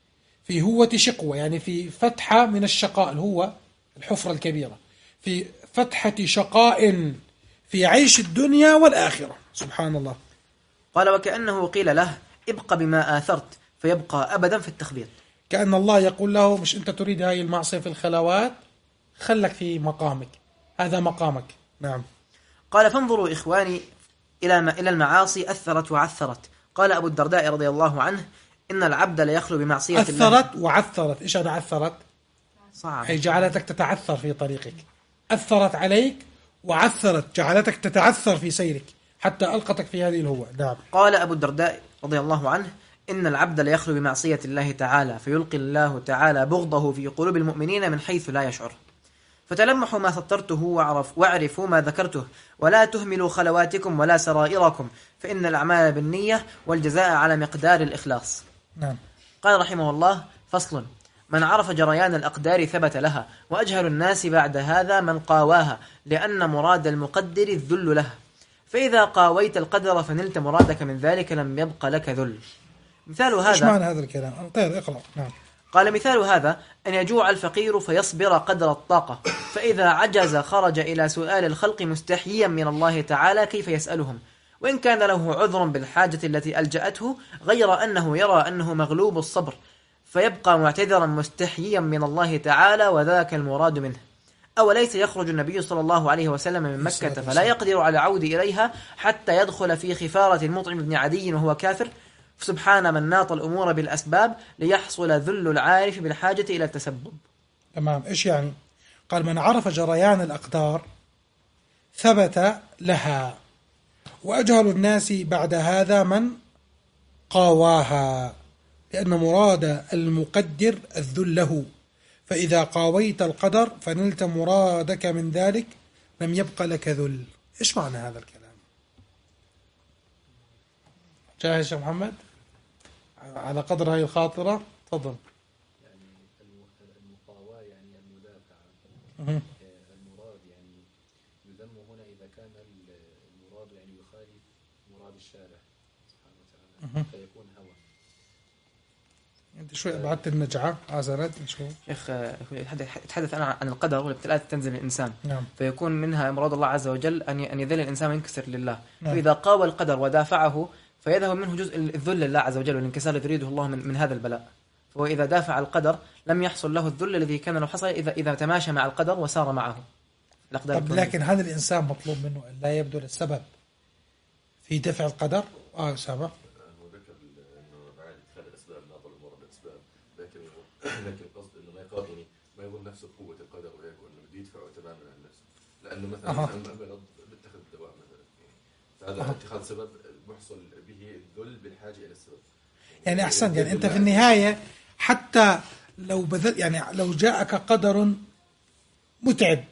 في هوة شقوة، يعني في فتحة من الشقاء، الهوة الحفرة الكبيرة، في فتحة شقاء في عيش الدنيا والآخرة. سبحان الله. قال وكأنه قيل له ابق بما آثرت فيبقى أبدا في التخبيط، كأن الله يقول له مش أنت تريد هاي المعصية في الخلوات، خلك في مقامك، هذا مقامك. نعم. قال فانظروا إخواني إلى ما إلى المعاصي أثرت وعثرت. قال أبو الدرداء رضي الله عنه إن العبد ليخلو بمعصية أثرت الله. أثرت وعثرت. إيش هذا عثرت؟ صعب. أي جعلتك تتعثر في طريقك، أثرت عليك وعثرت، جعلتك تتعثر في سيرك حتى ألقتك في هذه الهوة. نعم. قال أبو الدرداء رضي الله عنه إن العبد ليخلو بمعصية الله تعالى فيلقي الله تعالى بغضه في قلوب المؤمنين من حيث لا يشعر، فتلمحوا ما سطرته واعرف واعرفوا ما ذكرته، ولا تهملوا خلواتكم ولا سرائركم، فإن الأعمال بالنية والجزاء على مقدار الإخلاص. نعم. قال رحمه الله فصل: من عرف جريان الأقدار ثبت لها، وأجهل الناس بعد هذا من قاواها، لأن مراد المقدر الذل له، فإذا قاويت القدر فنلت مرادك من ذلك لم يبق لك ذل. مثال هذا إيش معنى هذا الكلام؟ طيب اقرأ. نعم. قال مثال هذا أن يجوع الفقير فيصبر قدر الطاقة، فإذا عجز خرج إلى سؤال الخلق مستحيا من الله تعالى كيف يسألهم، وإن كان له عذر بالحاجة التي ألجأته، غير أنه يرى أنه مغلوب الصبر فيبقى معتذرا مستحيا من الله تعالى، وذاك المراد منه. أوليس يخرج النبي صلى الله عليه وسلم من مكة فلا يقدر على عود إليها حتى يدخل في خفارة المطعم بن عدي وهو كافر؟ سبحان من ناط الأمور بالأسباب ليحصل ذل العارف بالحاجة إلى التسبب. تمام. إيش يعني؟ قال من عرف جريان الأقدار ثبت لها، وأجهل الناس بعد هذا من قاواها، لأن مراد المقدر الذل له، فإذا قاويت القدر فنلت مرادك من ذلك لم يبق لك ذل. إيش معنى هذا الكلام؟ جاهز يا محمد؟ على قدر هاي الخاطرة تفضل. يعني المقاواة يعني المدافعة. مه. المراد يعني يذم هنا إذا كان المراد يعني يخالف مراد الشارع سبحانه وتعالى فيكون هوى. أنت شوي بعدت النجعة عزرت شو؟ شيخ يتحدث أنا عن القدر والابتلاءات تنزل الإنسان. نعم. فيكون منها مراد الله عز وجل أن أن يذل الإنسان وينكسر لله. نعم. فإذا قاوى القدر ودافعه فيذهب منه جزء الذل لله عز وجل والانكسار الذي يريده الله من, من هذا البلاء. فهو إذا دافع القدر لم يحصل له الذل الذي كان لو حصل إذا إذا تماشى مع القدر وسار معه. طب لكن هذا الإنسان مطلوب منه أن لا يبذل السبب في دفع القدر. آه سبب. لكن القصد انه ما يقال يعني ما يظن نفسه قوه القدر وهيك وانه بده يدفعه تماما عن نفسه، لانه مثلا أه. بتاخذ الدواء مثلا يعني فهذا أه. اتخاذ سبب محصل به الذل بالحاجة إلى السبب. يعني أحسن، يعني أنت في النهاية حتى لو بذل يعني لو جاءك قدر متعب،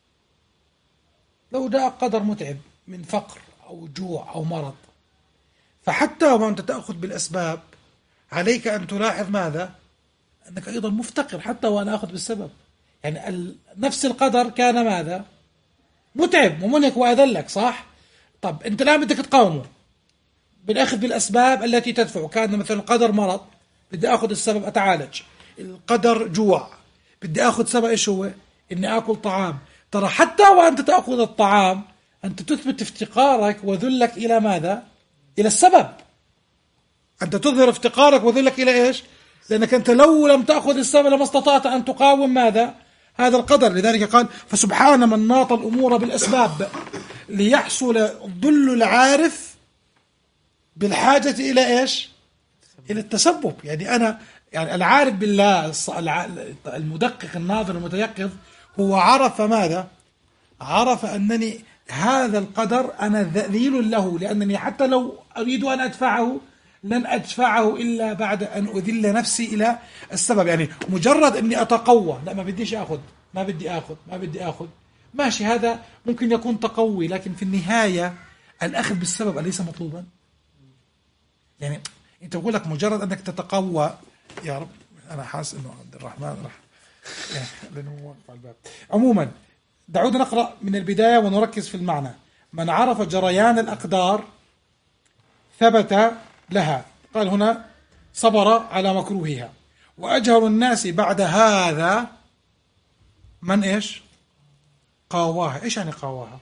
لو جاء قدر متعب من فقر أو جوع أو مرض، فحتى وأنت تأخذ بالأسباب عليك أن تلاحظ ماذا؟ أنك أيضا مفتقر حتى وأنا أخذ بالسبب. يعني نفس القدر كان ماذا؟ متعب ومنهك وأذلك، صح؟ طب أنت الآن بدك تقاومه بالأخذ بالأسباب التي تدفعه. كان مثلا القدر مرض، بدي أخذ السبب أتعالج. القدر جوع، بدي أخذ سبب إيش هو؟ إني أكل طعام. ترى حتى وأنت تأخذ الطعام أنت تثبت افتقارك وذلك إلى ماذا؟ إلى السبب. أنت تظهر افتقارك وذلك إلى إيش؟ لأنك أنت لو لم تأخذ السبب لما استطعت أن تقاوم ماذا؟ هذا القدر. لذلك قال فسبحان من ناط الأمور بالأسباب ليحصل ذل العارف بالحاجة إلى إيش؟ إلى التسبب. يعني أنا يعني العارف بالله المدقق الناظر المتيقظ هو عرف ماذا؟ عرف أنني هذا القدر أنا ذليل له، لأنني حتى لو أريد أن أدفعه لن أدفعه إلا بعد أن أذل نفسي إلى السبب. يعني مجرد أني أتقوى، لا ما بديش أخذ، ما بدي أخذ، ما بدي أخذ، ماشي، هذا ممكن يكون تقوي، لكن في النهاية الأخذ بالسبب أليس مطلوبا؟ يعني أنت بقول لك مجرد أنك تتقوى، يا رب أنا حاسس أنه عبد الرحمن راح لأنه واقف على الباب. عموما دعونا نقرأ من البداية ونركز في المعنى. من عرف جريان الأقدار ثبت لها، قال هنا صبر على مكروهها. وأجهل الناس بعد هذا من إيش؟ قاواها. إيش يعني قاواها؟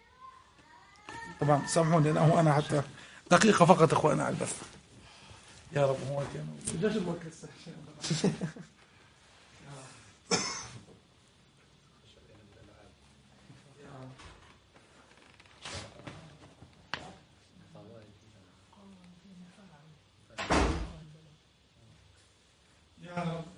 طبعا سامحوني لأنه أنا حتى دقيقة فقط إخواننا على البث. يا رب هو كان بداش الوقت يا رب.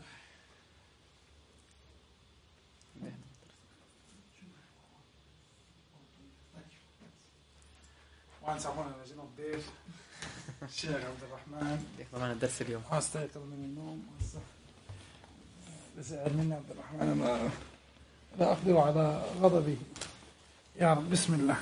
وأنا سامحوني أنا جنوب بيش الشيخ عبد الرحمن يقرأ معنا الدرس اليوم. أستيقظ من النوم بسأل مني عبد الرحمن ما لا أقدر على غضبه. يا رب بسم الله.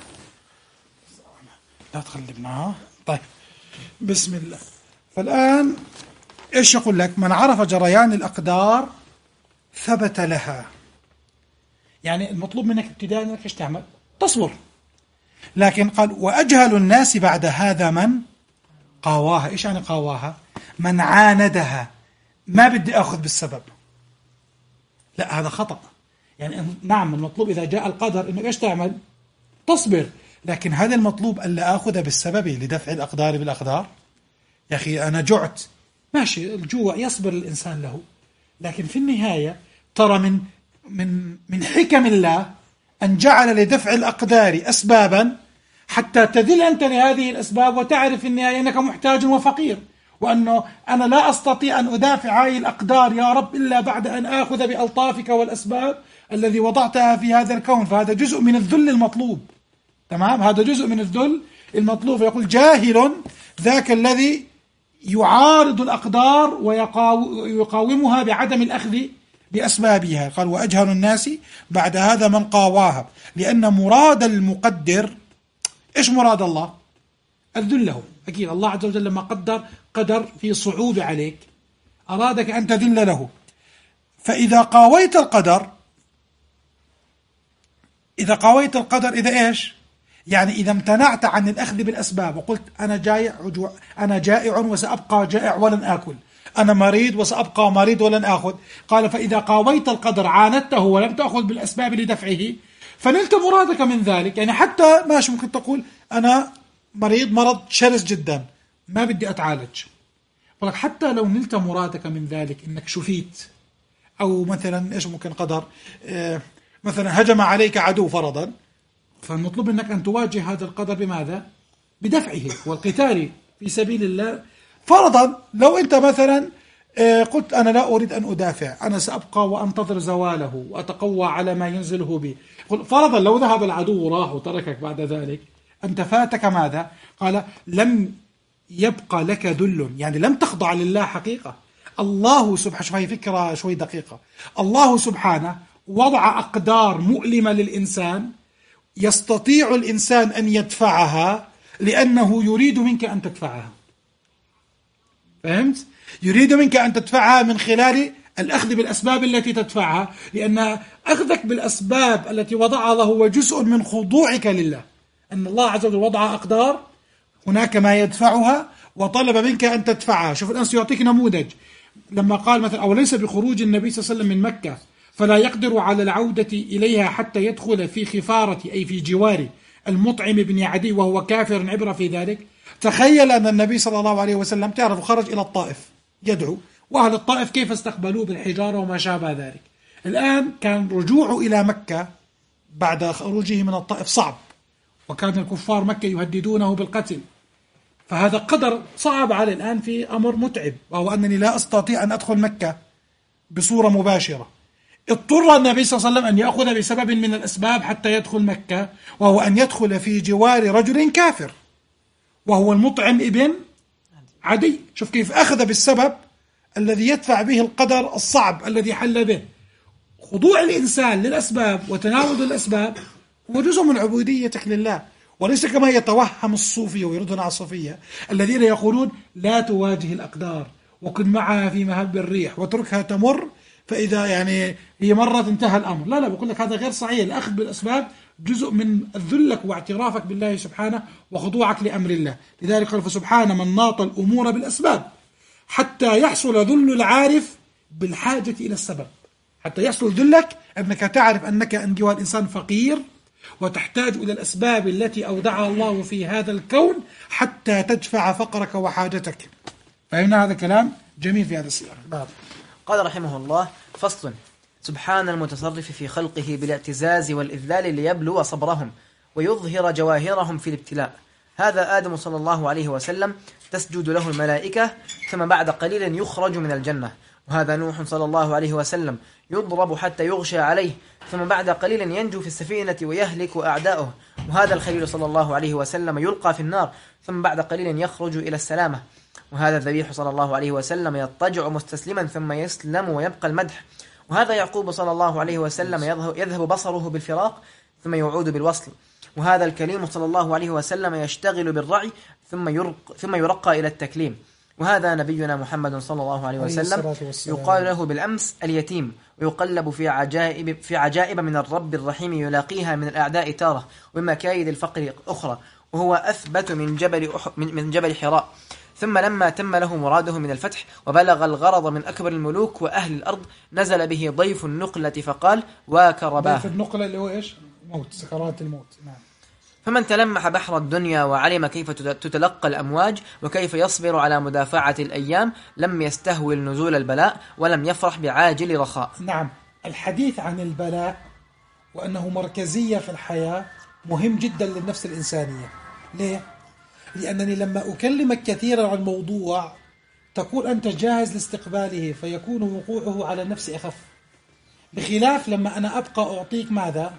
لا تغلبنا. طيب بسم الله. فالآن إيش يقول لك؟ من عرف جريان الأقدار ثبت لها. يعني المطلوب منك ابتداء انك ايش تعمل؟ تصبر. لكن قال وأجهل الناس بعد هذا من قاواها. إيش يعني قاواها؟ من عاندها. ما بدي أخذ بالسبب. لا هذا خطأ. يعني نعم المطلوب إذا جاء القدر إنه إيش تعمل؟ تصبر. لكن هذا المطلوب ألا أخذ بالسبب لدفع الأقدار بالأقدار. يا أخي أنا جعت، ماشي، الجوع يصبر الإنسان له، لكن في النهاية ترى من من من حكم الله أن جعل لدفع الأقدار أسبابا حتى تذل أنت لهذه الأسباب وتعرف في النهاية أنك محتاج وفقير، وأنه أنا لا أستطيع أن أدافع هذه الأقدار يا رب إلا بعد أن آخذ بألطافك والأسباب الذي وضعتها في هذا الكون. فهذا جزء من الذل المطلوب. تمام، هذا جزء من الذل المطلوب. فيقول جاهل ذاك الذي يعارض الأقدار ويقاومها بعدم الأخذ بأسبابها. قال وأجهل الناس بعد هذا من قاواها، لأن مراد المقدر إيش مراد الله؟ الذل له. أكيد الله عز وجل لما قدر قدر في صعوبة عليك أرادك أن تذل له. فإذا قاويت القدر إذا قاويت القدر إذا إيش؟ يعني إذا امتنعت عن الأخذ بالأسباب وقلت أنا جائع أنا جائع وسأبقى جائع ولن آكل، أنا مريض وسأبقى مريض ولن آخذ. قال فإذا قاويت القدر عاندته ولم تأخذ بالأسباب لدفعه فنلت مرادك من ذلك. يعني حتى ماشي ممكن تقول أنا مريض مرض شرس جدا ما بدي أتعالج، ولكن حتى لو نلت مرادك من ذلك إنك شفيت، أو مثلا إيش ممكن قدر إيه مثلا هجم عليك عدو فرضا، فالمطلوب منك أن تواجه هذا القدر بماذا؟ بدفعه والقتال في سبيل الله. فرضا لو أنت مثلا قلت أنا لا أريد أن أدافع، أنا سأبقى وأنتظر زواله وأتقوى على ما ينزله بي. فرضا لو ذهب العدو وراح وتركك بعد ذلك، أنت فاتك ماذا؟ قال لم يبقى لك ذل، يعني لم تخضع لله حقيقة. الله سبحانه، شوف هي فكرة شوي دقيقة، الله سبحانه وضع أقدار مؤلمة للإنسان يستطيع الإنسان أن يدفعها لأنه يريد منك أن تدفعها. فهمت؟ يريد منك أن تدفعها من خلال الأخذ بالأسباب التي تدفعها، لأن أخذك بالأسباب التي وضعها الله هو جزء من خضوعك لله. أن الله عز وجل وضع أقدار، هناك ما يدفعها وطلب منك أن تدفعها. شوف الآن سيعطيك نموذج لما قال مثلا أو ليس بخروج النبي صلى الله عليه وسلم من مكة فلا يقدر على العودة إليها حتى يدخل في خفارة أي في جوار المطعم بن عدي وهو كافر، عبرة في ذلك. تخيل أن النبي صلى الله عليه وسلم تعرف خرج إلى الطائف يدعو، وأهل الطائف كيف استقبلوه بالحجارة وما شابه ذلك. الآن كان رجوعه إلى مكة بعد خروجه من الطائف صعب، وكان الكفار مكة يهددونه بالقتل، فهذا قدر صعب عليه الآن في أمر متعب، وهو أنني لا أستطيع أن أدخل مكة بصورة مباشرة. اضطر النبي صلى الله عليه وسلم أن يأخذ بسبب من الأسباب حتى يدخل مكة، وهو أن يدخل في جوار رجل كافر وهو المطعم ابن عدي. شوف كيف أخذ بالسبب الذي يدفع به القدر الصعب الذي حل به. خضوع الإنسان للأسباب وتناول الأسباب هو جزء من عبوديتك لله، وليس كما يتوهم الصوفية ويردون على الصوفية الذين يقولون لا تواجه الأقدار وكن معها في مهب الريح وتركها تمر، فإذا يعني هي مرت انتهى الأمر. لا لا، بقول لك هذا غير صحيح. الأخذ بالأسباب جزء من ذلك واعترافك بالله سبحانه وخضوعك لأمر الله. لذلك قال فسبحان من ناط الأمور بالأسباب حتى يحصل ذل العارف بالحاجة إلى السبب. حتى يحصل ذلك أنك تعرف أنك أيها الإنسان فقير وتحتاج إلى الأسباب التي أودعها الله في هذا الكون حتى تدفع فقرك وحاجتك. فهمنا هذا كلام جميل في هذا السياق. قال رحمه الله: فصل. سبحان المتصرف في خلقه بالاعتزاز والإذلال ليبلو صبرهم ويظهر جواهرهم في الابتلاء. هذا آدم صلى الله عليه وسلم تسجد له الملائكة ثم بعد قليل يخرج من الجنة. وهذا نوح صلى الله عليه وسلم يضرب حتى يغشى عليه ثم بعد قليل ينجو في السفينة ويهلك أعداؤه. وهذا الخليل صلى الله عليه وسلم يلقى في النار ثم بعد قليل يخرج إلى السلامة. وهذا الذبيح صلى الله عليه وسلم يضطجع مستسلما ثم يسلم ويبقى المدح. وهذا يعقوب صلى الله عليه وسلم يذهب بصره بالفراق ثم يعود بالوصل. وهذا الكليم صلى الله عليه وسلم يشتغل بالرعي ثم يرق ثم يرقى إلى التكليم. وهذا نبينا محمد صلى الله عليه وسلم يقال له بالأمس اليتيم، ويقلب في عجائب في عجائب من الرب الرحيم يلاقيها من الأعداء تارة ومكايد الفقر أخرى، وهو أثبت من جبل من جبل حراء. ثم لما تم له مراده من الفتح وبلغ الغرض من أكبر الملوك وأهل الأرض نزل به ضيف النقلة فقال: واكرباه. ضيف النقلة اللي هو إيش؟ موت، سكرات الموت. نعم. فمن تلمح بحر الدنيا وعلم كيف تتلقى الأمواج وكيف يصبر على مدافعة الأيام لم يستهول نزول البلاء ولم يفرح بعاجل رخاء. نعم، الحديث عن البلاء وأنه مركزية في الحياة مهم جدا للنفس الإنسانية. ليه؟ لأنني لما أكلمك كثيرا عن موضوع تكون أنت جاهز لاستقباله فيكون وقوعه على النفس أخف، بخلاف لما أنا أبقى أعطيك ماذا؟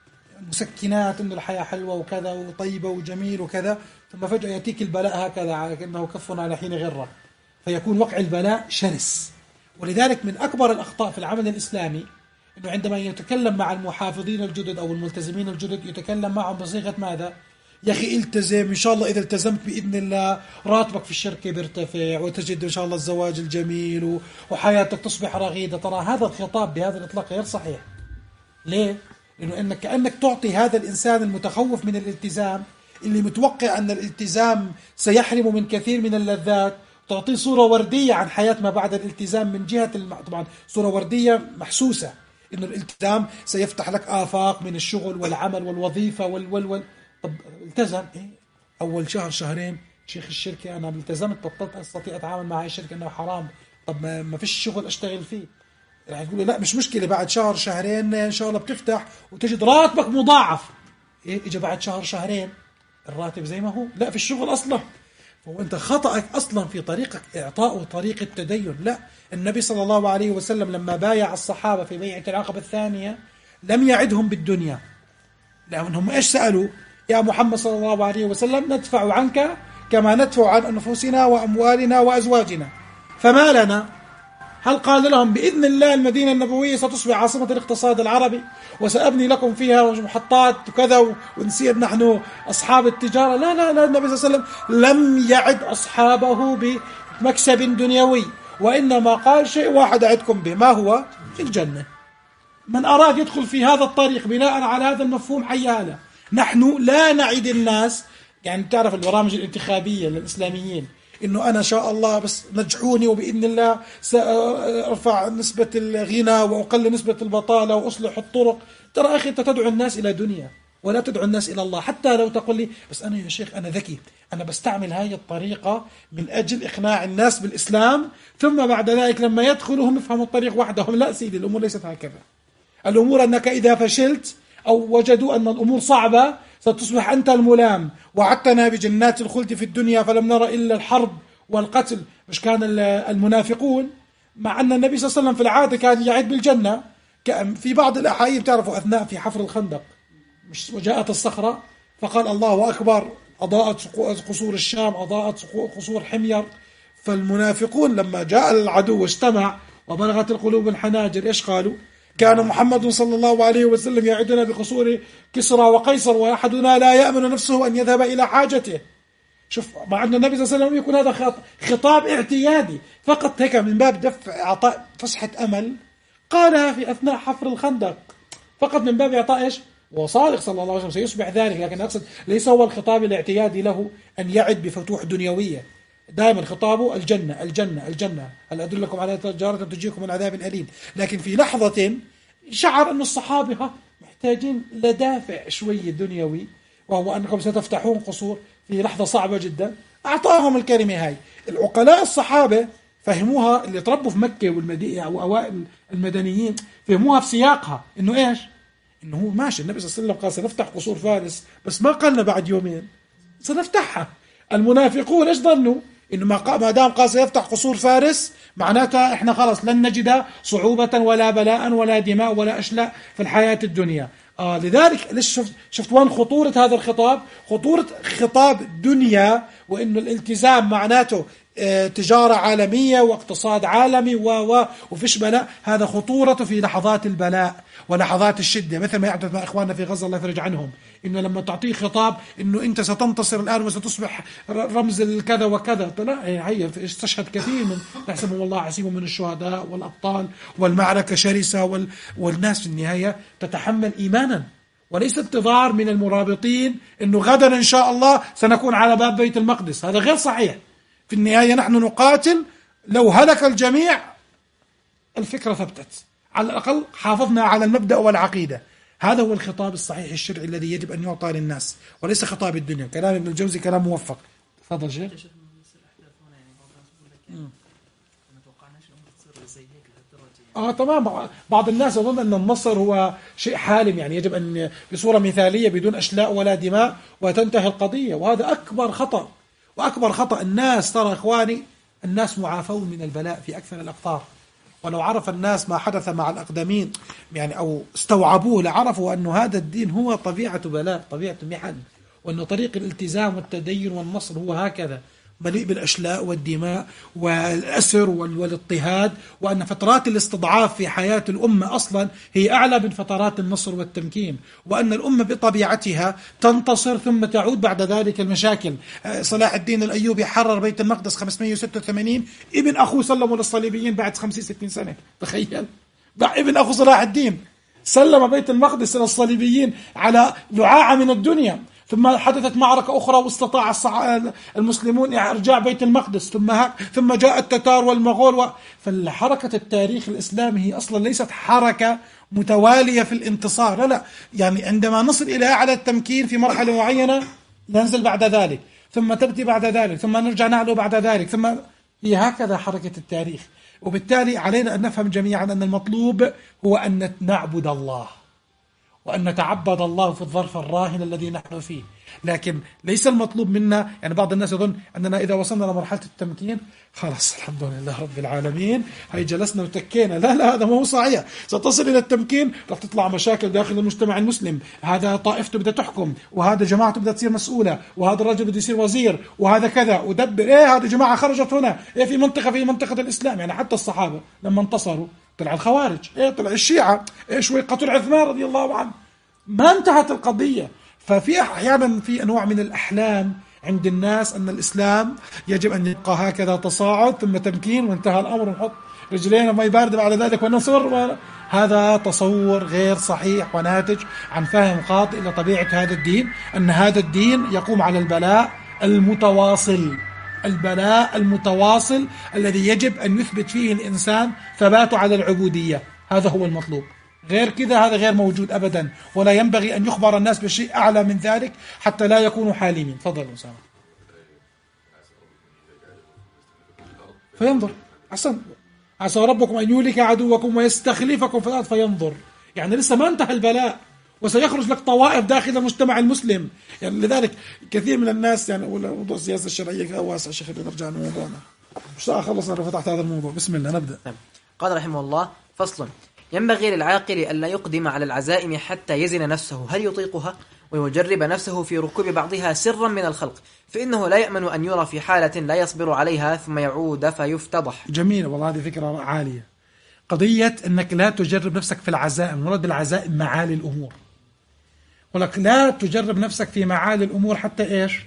مسكنات إن الحياة حلوة وكذا وطيبة وجميل وكذا، ثم فجأة يأتيك البلاء هكذا على كأنه كف على حين غرة، فيكون وقع البلاء شرس. ولذلك من أكبر الأخطاء في العمل الإسلامي أنه عندما يتكلم مع المحافظين الجدد أو الملتزمين الجدد يتكلم معهم بصيغة ماذا؟ يا أخي التزم، إن شاء الله إذا التزمت بإذن الله راتبك في الشركة بيرتفع وتجد إن شاء الله الزواج الجميل وحياتك تصبح رغيدة. ترى هذا الخطاب بهذا الإطلاق غير صحيح. ليه؟ لأنه إنك كأنك تعطي هذا الإنسان المتخوف من الالتزام اللي متوقع أن الالتزام سيحرم من كثير من اللذات، تعطيه صورة وردية عن حياة ما بعد الالتزام من جهة الم... طبعا صورة وردية محسوسة إنه الالتزام سيفتح لك آفاق من الشغل والعمل والوظيفة وال وال وال طب التزم إيه؟ أول شهر شهرين شيخ الشركة أنا التزمت بطلت أستطيع أتعامل مع هاي الشركة إنه حرام، طب ما, ما فيش شغل أشتغل فيه. يعني يقول لا مش مشكلة بعد شهر شهرين إن شاء الله بتفتح وتجد راتبك مضاعف. إيه إجا بعد شهر شهرين الراتب زي ما هو، لا في الشغل أصلا. وأنت خطأك أصلا في طريقك إعطاء طريق التدين. لا، النبي صلى الله عليه وسلم لما بايع الصحابة في بيعة العقبة الثانية لم يعدهم بالدنيا، لأنهم إيش سألوا؟ يا محمد صلى الله عليه وسلم ندفع عنك كما ندفع عن أنفسنا وأموالنا وأزواجنا. فما لنا؟ هل قال لهم بإذن الله المدينة النبوية ستصبح عاصمة الاقتصاد العربي وسأبني لكم فيها محطات وكذا ونصير نحن أصحاب التجارة؟ لا لا لا، النبي صلى الله عليه وسلم لم يعد أصحابه بمكسب دنيوي، وإنما قال شيء واحد أعدكم به، ما هو؟ في الجنة. من أراد يدخل في هذا الطريق بناء على هذا المفهوم حيا له. نحن لا نعد الناس، يعني تعرف البرامج الانتخابية للإسلاميين إنه أنا شاء الله بس نجحوني وبإذن الله سأرفع نسبة الغنى وأقلل نسبة البطالة وأصلح الطرق. ترى أخي أنت تدعو الناس إلى دنيا ولا تدعو الناس إلى الله. حتى لو تقول لي بس أنا يا شيخ أنا ذكي، أنا بستعمل هاي الطريقة من أجل إقناع الناس بالإسلام، ثم بعد ذلك لما يدخلوا هم يفهموا الطريق وحدهم. لا سيدي، الأمور ليست هكذا. الأمور أنك إذا فشلت أو وجدوا أن الأمور صعبة ستصبح أنت الملام. وعدتنا بجنات الخلد في الدنيا فلم نرى إلا الحرب والقتل. مش كان المنافقون، مع أن النبي صلى الله عليه وسلم في العادة كان يعد بالجنة. في بعض الأحايين تعرفوا أثناء في حفر الخندق مش وجاءت الصخرة فقال الله أكبر، أضاءت قصور الشام، أضاءت قصور حمير. فالمنافقون لما جاء العدو واجتمع وبلغت القلوب الحناجر إيش قالوا؟ كان محمد صلى الله عليه وسلم يعدنا بقصور كسرى وقيصر وأحدنا لا يأمن نفسه أن يذهب إلى حاجته. شوف، مع أن النبي صلى الله عليه وسلم يكون هذا خطاب اعتيادي فقط هيك من باب دفع إعطاء فسحة أمل، قالها في أثناء حفر الخندق فقط من باب إعطاء إيش؟ وصادق صلى الله عليه وسلم سيصبح ذلك، لكن أقصد ليس هو الخطاب الاعتيادي له أن يعد بفتوح دنيوية. دائما خطابه الجنة الجنة الجنة، هل أدلكم على تجارة تجيكم من عذاب أليم. لكن في لحظة شعر أن الصحابة محتاجين لدافع شوي دنيوي، وهو أنكم ستفتحون قصور في لحظة صعبة جدا. أعطاهم الكلمة هاي. العقلاء الصحابة فهموها، اللي تربوا في مكة والمدينة أو أوائل المدنيين فهموها في سياقها إنه إيش؟ إنه هو ماشي النبي صلى الله عليه وسلم قال سنفتح قصور فارس، بس ما قالنا بعد يومين سنفتحها. المنافقون إيش ظنوا؟ إنه ما دام قال سيفتح قصور فارس معناتها إحنا خلاص لن نجد صعوبة ولا بلاء ولا دماء ولا أشلاء في الحياة الدنيا. آه لذلك ليش شفت شفت وين خطورة هذا الخطاب؟ خطورة خطاب الدنيا، وإنه الالتزام معناته اه تجارة عالمية واقتصاد عالمي و و وفيش بلاء. هذا خطورته في لحظات البلاء ولحظات الشدة، مثل ما يحدث مع إخواننا في غزة الله يفرج عنهم. إنه لما تعطيه خطاب إنه أنت ستنتصر الآن وستصبح رمز الكذا وكذا، لا هي استشهد كثير من نحسبهم الله حسيبهم من الشهداء والأبطال والمعركة شرسة وال... والناس في النهاية تتحمل إيمانا وليس انتظار من المرابطين إنه غدا إن شاء الله سنكون على باب بيت المقدس. هذا غير صحيح. في النهاية نحن نقاتل، لو هلك الجميع الفكرة ثبتت، على الأقل حافظنا على المبدأ والعقيدة. هذا هو الخطاب الصحيح الشرعي الذي يجب أن يعطى للناس وليس خطاب الدنيا. كلام ابن الجوزي كلام موفق. تفضل شيخ. اه تمام. بعض الناس يظن أن النصر هو شيء حالم، يعني يجب أن بصورة مثالية بدون أشلاء ولا دماء وتنتهي القضية، وهذا أكبر خطأ. وأكبر خطأ الناس، ترى إخواني الناس معافون من البلاء في أكثر الأقطار، ولو عرف الناس ما حدث مع الأقدمين يعني أو استوعبوه لعرفوا أن هذا الدين هو طبيعة بلاء، طبيعة محن، وأن طريق الالتزام والتدين والنصر هو هكذا مليء بالأشلاء والدماء والأسر والاضطهاد، وأن فترات الاستضعاف في حياة الأمة أصلا هي أعلى من فترات النصر والتمكين، وأن الأمة بطبيعتها تنتصر ثم تعود بعد ذلك المشاكل. صلاح الدين الأيوبي حرر بيت المقدس خمسمائة وستة وثمانين، ابن أخوه سلموا للصليبيين بعد خمسين ستين سنة. تخيل، ابن أخو صلاح الدين سلم بيت المقدس للصليبيين على لعاعة من الدنيا. ثم حدثت معركة أخرى واستطاع المسلمون إرجاع بيت المقدس، ثم ثم جاء التتار والمغول و... فالحركة التاريخ الإسلامي هي أصلا ليست حركة متوالية في الانتصار، لا لا، يعني عندما نصل إلى أعلى التمكين في مرحلة معينة ننزل بعد ذلك، ثم تبدي بعد ذلك، ثم نرجع نعلو بعد ذلك، ثم هي هكذا حركة التاريخ. وبالتالي علينا أن نفهم جميعا أن المطلوب هو أن نعبد الله وأن نتعبد الله في الظرف الراهن الذي نحن فيه. لكن ليس المطلوب منا، يعني بعض الناس يظن أننا إذا وصلنا لمرحلة التمكين خلاص الحمد لله رب العالمين هاي جلسنا وتكينا. لا لا، هذا ما هو صحيح. ستصل إلى التمكين رح تطلع مشاكل داخل المجتمع المسلم، هذا طائفته بدها تحكم، وهذا جماعته بدها تصير مسؤولة، وهذا الرجل بده يصير وزير، وهذا كذا ودبر. إيه هذه جماعة خرجت هنا، إيه في منطقة في منطقة الإسلام. يعني حتى الصحابة لما انتصروا طلع الخوارج، إيه طلع الشيعة، إيه شوي قتل عثمان رضي الله عنه، ما انتهت القضية. ففي أحيانا في أنواع من الأحلام عند الناس أن الإسلام يجب أن يبقى هكذا تصاعد ثم تمكين وانتهى الأمر ونحط رجلينا ماء بارد بعد ذلك ونصر. هذا تصور غير صحيح وناتج عن فهم خاطئ لطبيعة هذا الدين، أن هذا الدين يقوم على البلاء المتواصل، البلاء المتواصل الذي يجب أن يثبت فيه الإنسان ثباته على العبودية. هذا هو المطلوب، غير كذا هذا غير موجود أبدا، ولا ينبغي أن يخبر الناس بشيء أعلى من ذلك حتى لا يكونوا حالمين. تفضل أسامة. فينظر أحسن، عسى ربكم أن يهلك عدوكم ويستخلفكم في الأرض فينظر. يعني لسه ما انتهى البلاء، وسيخرج لك طوائف داخل المجتمع المسلم. يعني لذلك كثير من الناس يعني موضوع السياسة الشرعية واسع شيخ، نرجع لموضوعنا. مش خلصنا لو فتحت هذا الموضوع. بسم الله نبدأ. قال رحمه الله: فصل: ينبغي للعاقل ألا يقدم على العزائم حتى يزن نفسه هل يطيقها، ويجرب نفسه في ركوب بعضها سرا من الخلق، فإنه لا يأمن أن يرى في حالة لا يصبر عليها ثم يعود فيفتضح. جميل والله، هذه فكرة عالية. قضية أنك لا تجرب نفسك في العزائم، مراد بالعزائم معالي الأمور، ولك لا تجرب نفسك في معالي الأمور حتى إيش؟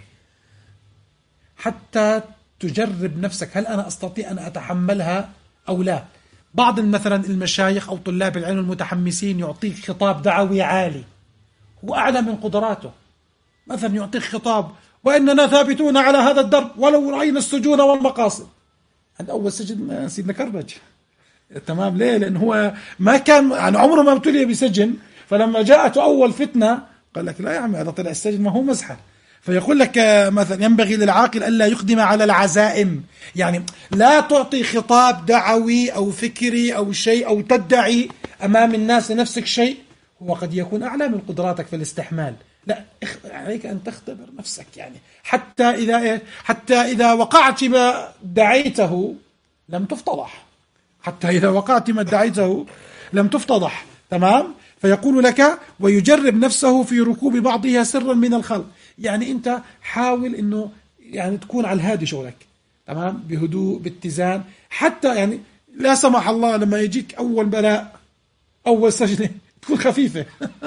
حتى تجرب نفسك هل أنا أستطيع أن أتحملها أو لا. بعض مثلا المشايخ أو طلاب العلم المتحمسين يعطيك خطاب دعوي عالي هو أعلى من قدراته، مثلا يعطيك خطاب: وإننا ثابتون على هذا الدرب ولو رأينا السجون والمقاصد. عند أول سجن سيدنا كربج، تمام، ليه؟ لأن هو ما كان يعني عمره ما ابتلي بسجن، فلما جاءته أول فتنة قال لك لا يا عمي هذا طلع السجن ما هو مزحة. فيقول لك مثلا: ينبغي للعاقل ألا يقدم على العزائم، يعني لا تعطي خطاب دعوي أو فكري أو شيء أو تدعي أمام الناس لنفسك شيء هو قد يكون أعلى من قدراتك في الاستحمال. لا، عليك أن تختبر نفسك، يعني حتى إذا حتى إذا وقعت ما دعيته لم تفتضح، حتى إذا وقعت ما دعيته لم تفتضح، تمام. فيقول لك: ويجرب نفسه في ركوب بعضها سرا من الخلق. يعني أنت حاول إنه يعني تكون على الهادي شغلك، تمام، بهدوء باتزان، حتى يعني لا سمح الله لما يجيك أول بلاء أول سجنة تكون خفيفة.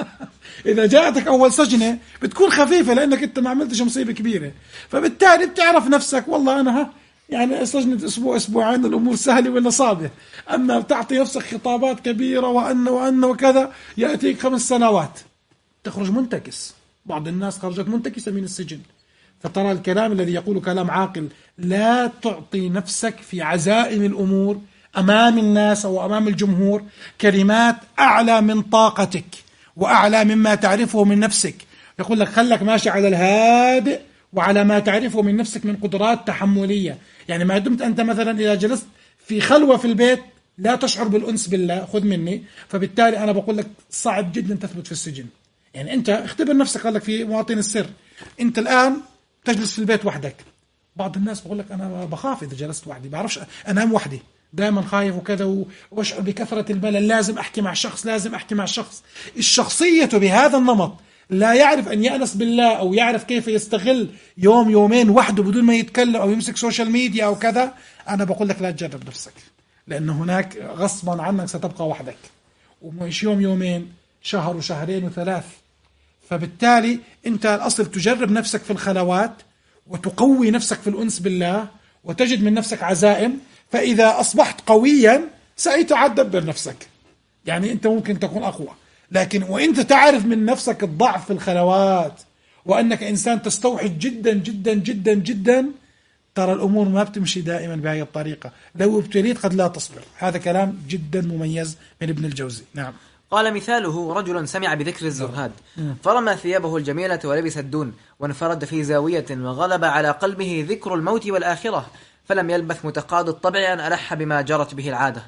إذا جاءتك أول سجنة بتكون خفيفة لأنك أنت ما عملتش مصيبة كبيرة، فبالتالي بتعرف نفسك والله أنا ها يعني سجنة أسبوع أسبوعين الأمور سهلة ولا صعبة. أما تعطي نفسك خطابات كبيرة وأن وأن وكذا يأتيك خمس سنوات تخرج منتكس. بعض الناس خرجت منتكسة من السجن. فترى الكلام الذي يقول كلام عاقل: لا تعطي نفسك في عزائم الأمور أمام الناس أو أمام الجمهور كلمات أعلى من طاقتك وأعلى مما تعرفه من نفسك. يقول لك خلك ماشي على الهادئ وعلى ما تعرفه من نفسك من قدرات تحملية. يعني ما دمت أنت مثلا إذا جلست في خلوة في البيت لا تشعر بالأنس بالله، خذ مني، فبالتالي أنا بقول لك صعب جدا تثبت في السجن. يعني أنت اختبر نفسك، قال لك في مواطن السر، أنت الآن تجلس في البيت وحدك. بعض الناس بقول لك أنا بخاف إذا جلست وحدي، بعرفش أنام وحدي، دائما خايف وكذا، واشعر بكثرة الملل، لازم أحكي مع شخص لازم أحكي مع شخص. الشخصية بهذا النمط لا يعرف أن يأنس بالله أو يعرف كيف يستغل يوم يومين وحده بدون ما يتكلم أو يمسك سوشيال ميديا أو كذا. أنا بقول لك لا تجرب نفسك، لأن هناك غصبا عنك ستبقى وحدك، ومش يوم يومين، شهر وشهرين وثلاث. فبالتالي أنت الأصل تجرب نفسك في الخلوات وتقوي نفسك في الأنس بالله وتجد من نفسك عزائم. فإذا أصبحت قويا سأتعد دبر نفسك، يعني أنت ممكن تكون أقوى. لكن وأنت تعرف من نفسك الضعف في الخلوات وأنك إنسان تستوحش جدا جدا جدا جدا، ترى الأمور ما بتمشي دائما بهذه الطريقة. لو ابتليت قد لا تصبر. هذا كلام جدا مميز من ابن الجوزي. نعم. قال: مثاله رجل سمع بذكر الزهاد فرمى ثيابه الجميلة ولبس الدون وانفرد في زاوية وغلب على قلبه ذكر الموت والآخرة، فلم يلبث متقاضي الطبع أن ألح بما جرت به العادة،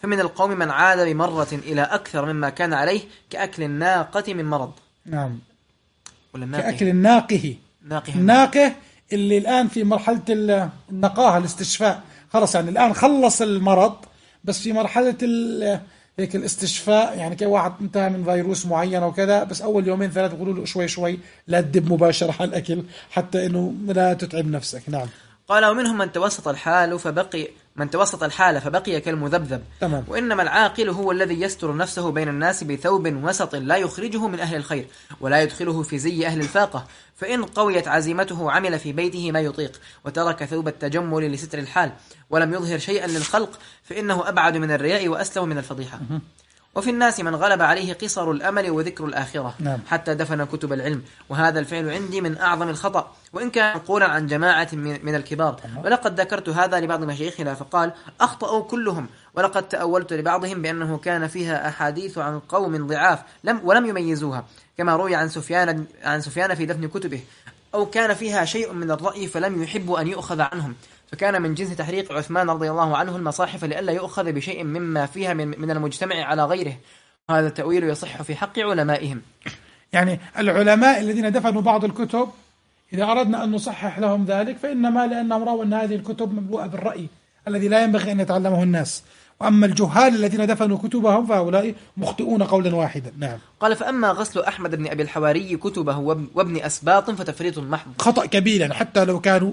فمن القوم من عاد بمرة إلى أكثر مما كان عليه كأكل الناقة من مرض. نعم. ولا الناقه؟ كأكل الناقه. ناقه. الناقه اللي الآن في مرحلة النقاهة، الاستشفاء، خلص يعني الآن خلص المرض بس في مرحلة هيك الاستشفاء، يعني كي واحد انتهى من فيروس معين وكذا، بس أول يومين ثلاثة يقولوا له شوي شوي لا تدب مباشرة على الأكل حتى إنه لا تتعب نفسك. نعم. قال ومنهم من توسط الحال فبقي من توسط الحال فبقي كالمذبذب. تمام. وإنما العاقل هو الذي يستر نفسه بين الناس بثوب وسط لا يخرجه من أهل الخير ولا يدخله في زي أهل الفاقة، فإن قويت عزيمته عمل في بيته ما يطيق وترك ثوب التجمل لستر الحال ولم يظهر شيئا للخلق، فإنه أبعد من الرياء وأسلم من الفضيحة. وفي الناس من غلب عليه قصر الأمل وذكر الآخرة. نعم. حتى دفن كتب العلم، وهذا الفعل عندي من أعظم الخطأ وإن كان قولا عن جماعة من الكبار. ولقد ذكرت هذا لبعض مشايخنا فقال أخطأوا كلهم، ولقد تأولت لبعضهم بأنه كان فيها أحاديث عن قوم ضعاف لم ولم يميزوها، كما روي عن سفيان عن سفيان في دفن كتبه، أو كان فيها شيء من الرأي فلم يحبوا أن يؤخذ عنهم، فكان من جنس تحريق عثمان رضي الله عنه المصاحف لئلا يؤخذ بشيء مما فيها من, من المجتمع على غيره. هذا التأويل يصح في حق علمائهم. يعني العلماء الذين دفنوا بعض الكتب إذا أردنا أن نصحح لهم ذلك فإنما لأنهم رأوا أن هذه الكتب مملوءة بالرأي الذي لا ينبغي أن يتعلمه الناس، وأما الجهال الذين دفنوا كتبهم فهؤلاء مخطئون قولا واحدا. نعم. قال فأما غسل أحمد بن أبي الحواري كتبه وابن أسباط فتفريط محض، خطأ كبير، يعني حتى لو كانوا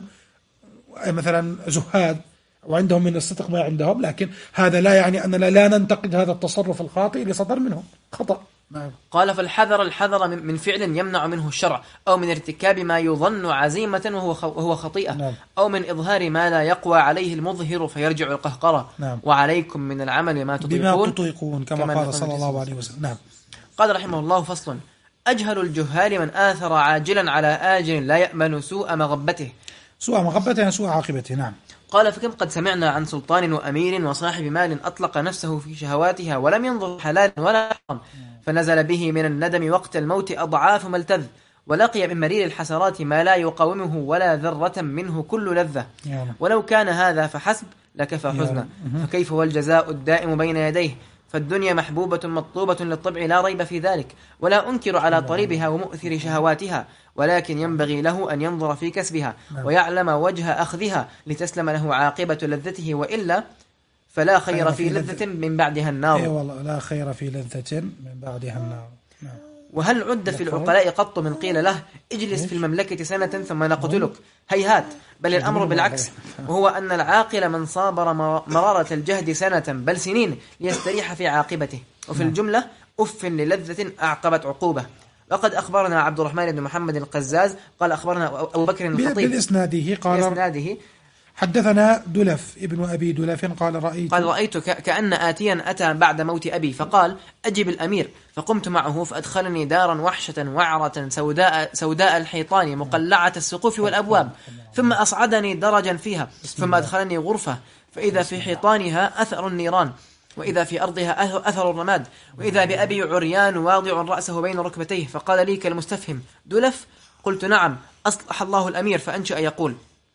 مثلا زهاد وعندهم من الصدق ما عندهم، لكن هذا لا يعني أننا لا ننتقد هذا التصرف الخاطئ اللي صدر منهم، خطأ. نعم. قال فالحذر الحذر من فعل يمنع منه الشرع، أو من ارتكاب ما يظن عزيمة وهو خطيئة. نعم. أو من إظهار ما لا يقوى عليه المظهر فيرجع القهقرة. نعم. وعليكم من العمل ما تطيقون, بما تطيقون كما, كما قال صلى الله عليه وسلم. نعم. قال رحمه الله فصل: أجهل الجهال من آثر عاجلا على آجل لا يأمن سوء مغبته. سوء مغبته يعني سوء عاقبته. نعم. قال فكم قد سمعنا عن سلطان وأمير وصاحب مال أطلق نفسه في شهواتها ولم ينظر حلال ولا حرام، فنزل به من الندم وقت الموت أضعاف ما التذ، ولقي من مرير الحسرات ما لا يقاومه ولا ذرة منه كل لذة. ولو كان هذا فحسب لكفى حزنا، فكيف والجزاء الدائم بين يديه؟ فالدنيا محبوبة مطلوبة للطبع لا ريب في ذلك، ولا أنكر على طريبها ومؤثر شهواتها، ولكن ينبغي له أن ينظر في كسبها ويعلم وجه أخذها لتسلم له عاقبة لذته، وإلا فلا خير في لذة من بعدها النار. اي والله لا خير في لذة من بعدها النار. نعم. وهل عد في العقلاء قط من قيل له اجلس في المملكة سنة ثم نقتلك؟ هيهات، بل الأمر بالعكس، وهو أن العاقل من صابر مرارة الجهد سنة بل سنين ليستريح في عاقبته. وفي الجملة أف للذة أعقبت عقوبة. وقد أخبرنا عبد الرحمن بن محمد القزاز قال أخبرنا أبو بكر الخطيب بإسناده قال بإسناده حدثنا دلف ابن أبي دلف قال رأيت قال رأيت كأن آتيا أتى بعد موت أبي فقال أجب الأمير، فقمت معه فأدخلني دارا وحشة وعرة سوداء, سوداء الحيطان مقلعة السقوف والأبواب، ثم أصعدني درجا فيها، ثم أدخلني غرفة فإذا في حيطانها أثر النيران، وإذا في أرضها أثر الرماد، وإذا بأبي عريان واضع رأسه بين ركبتيه، فقال لي كالمستفهم: دلف؟ قلت نعم. أصلح الله الأمير، فأنشأ يقول: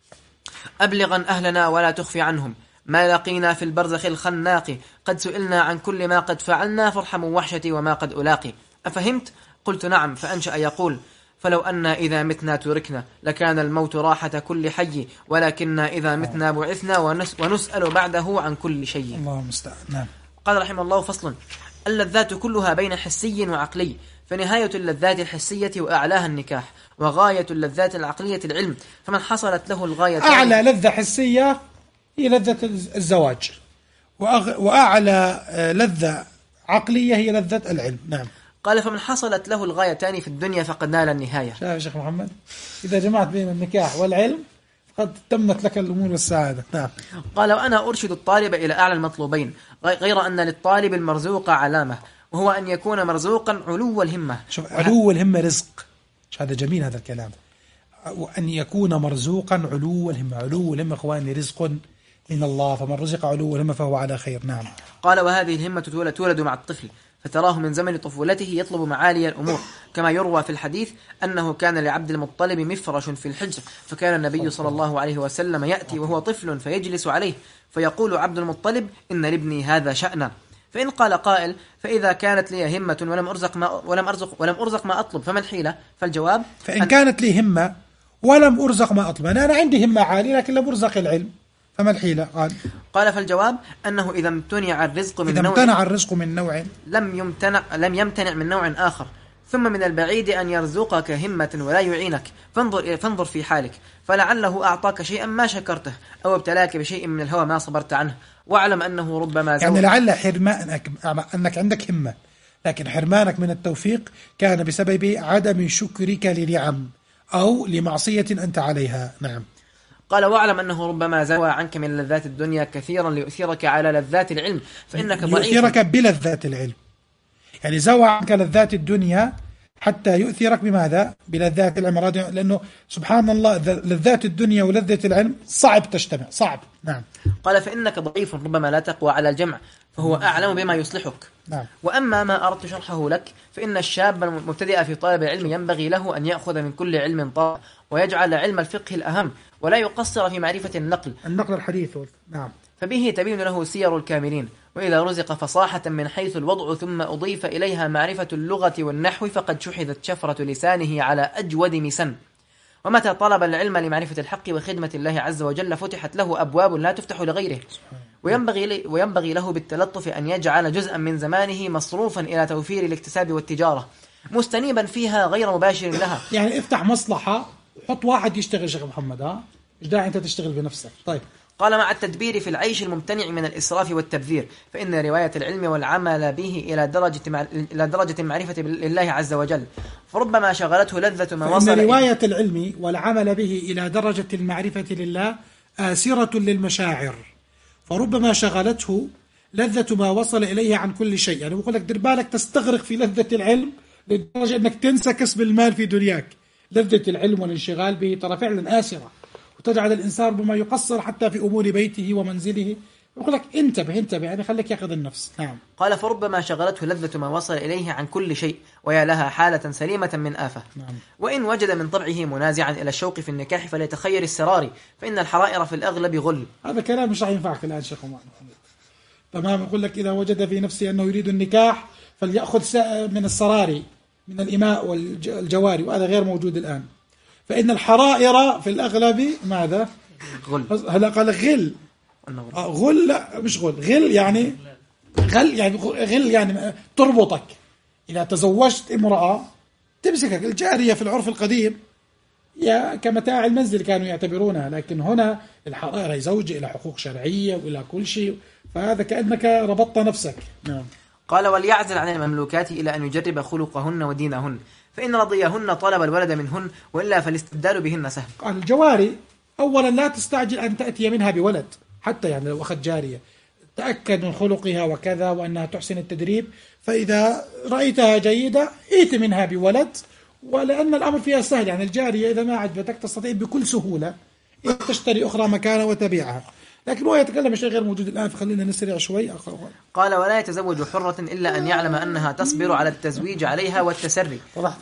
أبلغا أهلنا ولا تخفي عنهم ما لقينا في البرزخ الخناق، قد سئلنا عن كل ما قد فعلنا فارحموا وحشتي وما قد ألاقي. أفهمت؟ قلت نعم. فأنشأ يقول: فلو أن إذا متنا تركنا لكان الموت راحة كل حي، ولكننا إذا متنا بعثنا ونس ونسأل بعده عن كل شيء. الله المستعان. نعم. قال رحمه الله فصل: اللذات كلها بين حسي وعقلي، فنهاية اللذات الحسية وأعلاها النكاح، وغاية اللذات العقلية العلم، فمن حصلت له الغاية أعلى لذة حسية هي لذة الزواج، وأعلى لذة عقلية هي لذة العلم. نعم. قال فمن حصلت له الغايتان في الدنيا فقد نال النهاية. شايف يا شيخ محمد، إذا جمعت بين النكاح والعلم قد تمت لك الأمور والسعادة. نعم. قال وأنا أرشد الطالب إلى أعلى المطلوبين، غير أن للطالب المرزوق علامة، وهو أن يكون مرزوقا علو الهمة. شوف، علو الهمة رزق، هذا جميل هذا الكلام، وأن يكون مرزوقا علو الهمة. علو الهمة إخواني رزق من الله، فمن رزق علو الهمة فهو على خير. نعم. قال وهذه الهمة تولد مع الطفل، فتراه من زمن طفولته يطلب معالي الأمور، كما يروى في الحديث أنه كان لعبد المطلب مفرش في الحجر، فكان النبي صلى الله عليه وسلم يأتي وهو طفل فيجلس عليه، فيقول عبد المطلب: إن لابني هذا شأنا. فإن قال قائل: فإذا كانت لي همة ولم أرزق ما ولم أرزق ولم أرزق ما أطلب فما الحيلة؟ فالجواب: فإن كانت لي همة ولم أرزق ما أطلب، أنا, أنا عندي همة عالية لكن لم أرزق العلم، فما الحيلة؟ قال قال فالجواب أنه إذا امتنع الرزق من إذا نوع امتنع الرزق من نوع لم يمتنع لم يمتنع من نوع آخر، ثم من البعيد أن يرزقك همة ولا يعينك، فانظر فانظر في حالك، فلعله أعطاك شيئا ما شكرته، أو ابتلاك بشيء من الهوى ما صبرت عنه، واعلم أنه ربما يعني لعل حرمانك أنك عندك همة لكن حرمانك من التوفيق كان بسبب عدم شكرك لنعم أو لمعصية أنت عليها. نعم. قال: واعلم أنه ربما زوى عنك من لذات الدنيا كثيرا ليؤثرك على لذات العلم، فإنك ضعيف. يؤثرك بلذات العلم، يعني زوى عنك لذات الدنيا حتى يؤثرك بماذا؟ بلذات العلم، لأنه سبحان الله لذات الدنيا ولذة العلم صعب تجتمع، صعب. نعم. قال: فإنك ضعيف ربما لا تقوى على الجمع، فهو أعلم بما يصلحك. نعم. وأما ما أردت شرحه لك، فإن الشاب المبتدئ في طلب العلم ينبغي له أن يأخذ من كل علم طالب، ويجعل علم الفقه الأهم، ولا يقصر في معرفة النقل النقل الحديث. نعم. فبه تبين له سير الكاملين، وإذا رزق فصاحة من حيث الوضع ثم أضيف إليها معرفة اللغة والنحو فقد شحذت شفرة لسانه على أجود مسن. ومتى طلب العلم لمعرفة الحق وخدمة الله عز وجل فتحت له أبواب لا تفتح لغيره، وينبغي, وينبغي له بالتلطف أن يجعل جزءا من زمانه مصروفا إلى توفير الاكتساب والتجارة، مستنيبا فيها غير مباشر لها. يعني افتح مصلحة وحط واحد يشتغل. شيخ محمد، ها مش داعي أنت تشتغل بنفسك. طيب. قال: مع التدبير في العيش الممتنع من الإسراف والتبذير، فإن رواية العلم والعمل به إلى درجة مع... إلى درجة المعرفة لله عز وجل، فربما شغلته لذة ما وصل. فإن رواية العلم والعمل به إلى درجة المعرفة لله آسرة للمشاعر، فربما شغلته لذة ما وصل إليه عن كل شيء. يعني بقول لك دير بالك تستغرق في لذة العلم لدرجة أنك تنسى كسب المال في دنياك. لذة العلم والانشغال به ترى فعلا آسرة، وتجعل الإنسان ربما يقصر حتى في أمور بيته ومنزله. يقول لك انتبه انتبه يعني خليك يقظ النفس. نعم. قال: فربما شغلته لذة ما وصل إليه عن كل شيء، ويا لها حالة سليمة من آفة. نعم. وإن وجد من طبعه منازعا إلى الشوق في النكاح فليتخير السرار، فإن الحرائر في الأغلب غل. هذا كلام مش راح ينفعك الآن شيخ محمد. تمام. يقول لك إذا وجد في نفسه أنه يريد النكاح فليأخذ من السراري من الإماء والجواري، وهذا غير موجود الآن. فإن الحرائر في الأغلب ماذا؟ غل. هلا قال غل. آه غل لا مش غل. غل يعني غل يعني غل يعني تربطك. إذا تزوجت امرأة تمسكك. الجارية في العرف القديم يا كمتاع المنزل كانوا يعتبرونها، لكن هنا الحرائر هي زوجة إلى حقوق شرعية وإلى كل شيء، فهذا كأنك ربطت نفسك. نعم. قال: وليعزل عن المملوكات إلى أن يجرب خلقهن ودينهن، فإن رضيهن طلب الولد منهن، وإلا فالاستبدال بهن سهل. قال: الجواري أولا لا تستعجل أن تأتي منها بولد، حتى يعني لو أخذ جارية تأكد من خلقها وكذا وأنها تحسن التدريب، فإذا رأيتها جيدة ائت منها بولد، ولأن الأمر فيها سهل. يعني الجارية إذا ما عجبتك تستطيع بكل سهولة تشتري أخرى مكانها وتبيعها، لكن هو يتكلم شيء غير موجود الآن، فخلينا نسرع شوي. قال: ولا يتزوج حرة إلا أن يعلم أنها تصبر على التزويج عليها والتسري.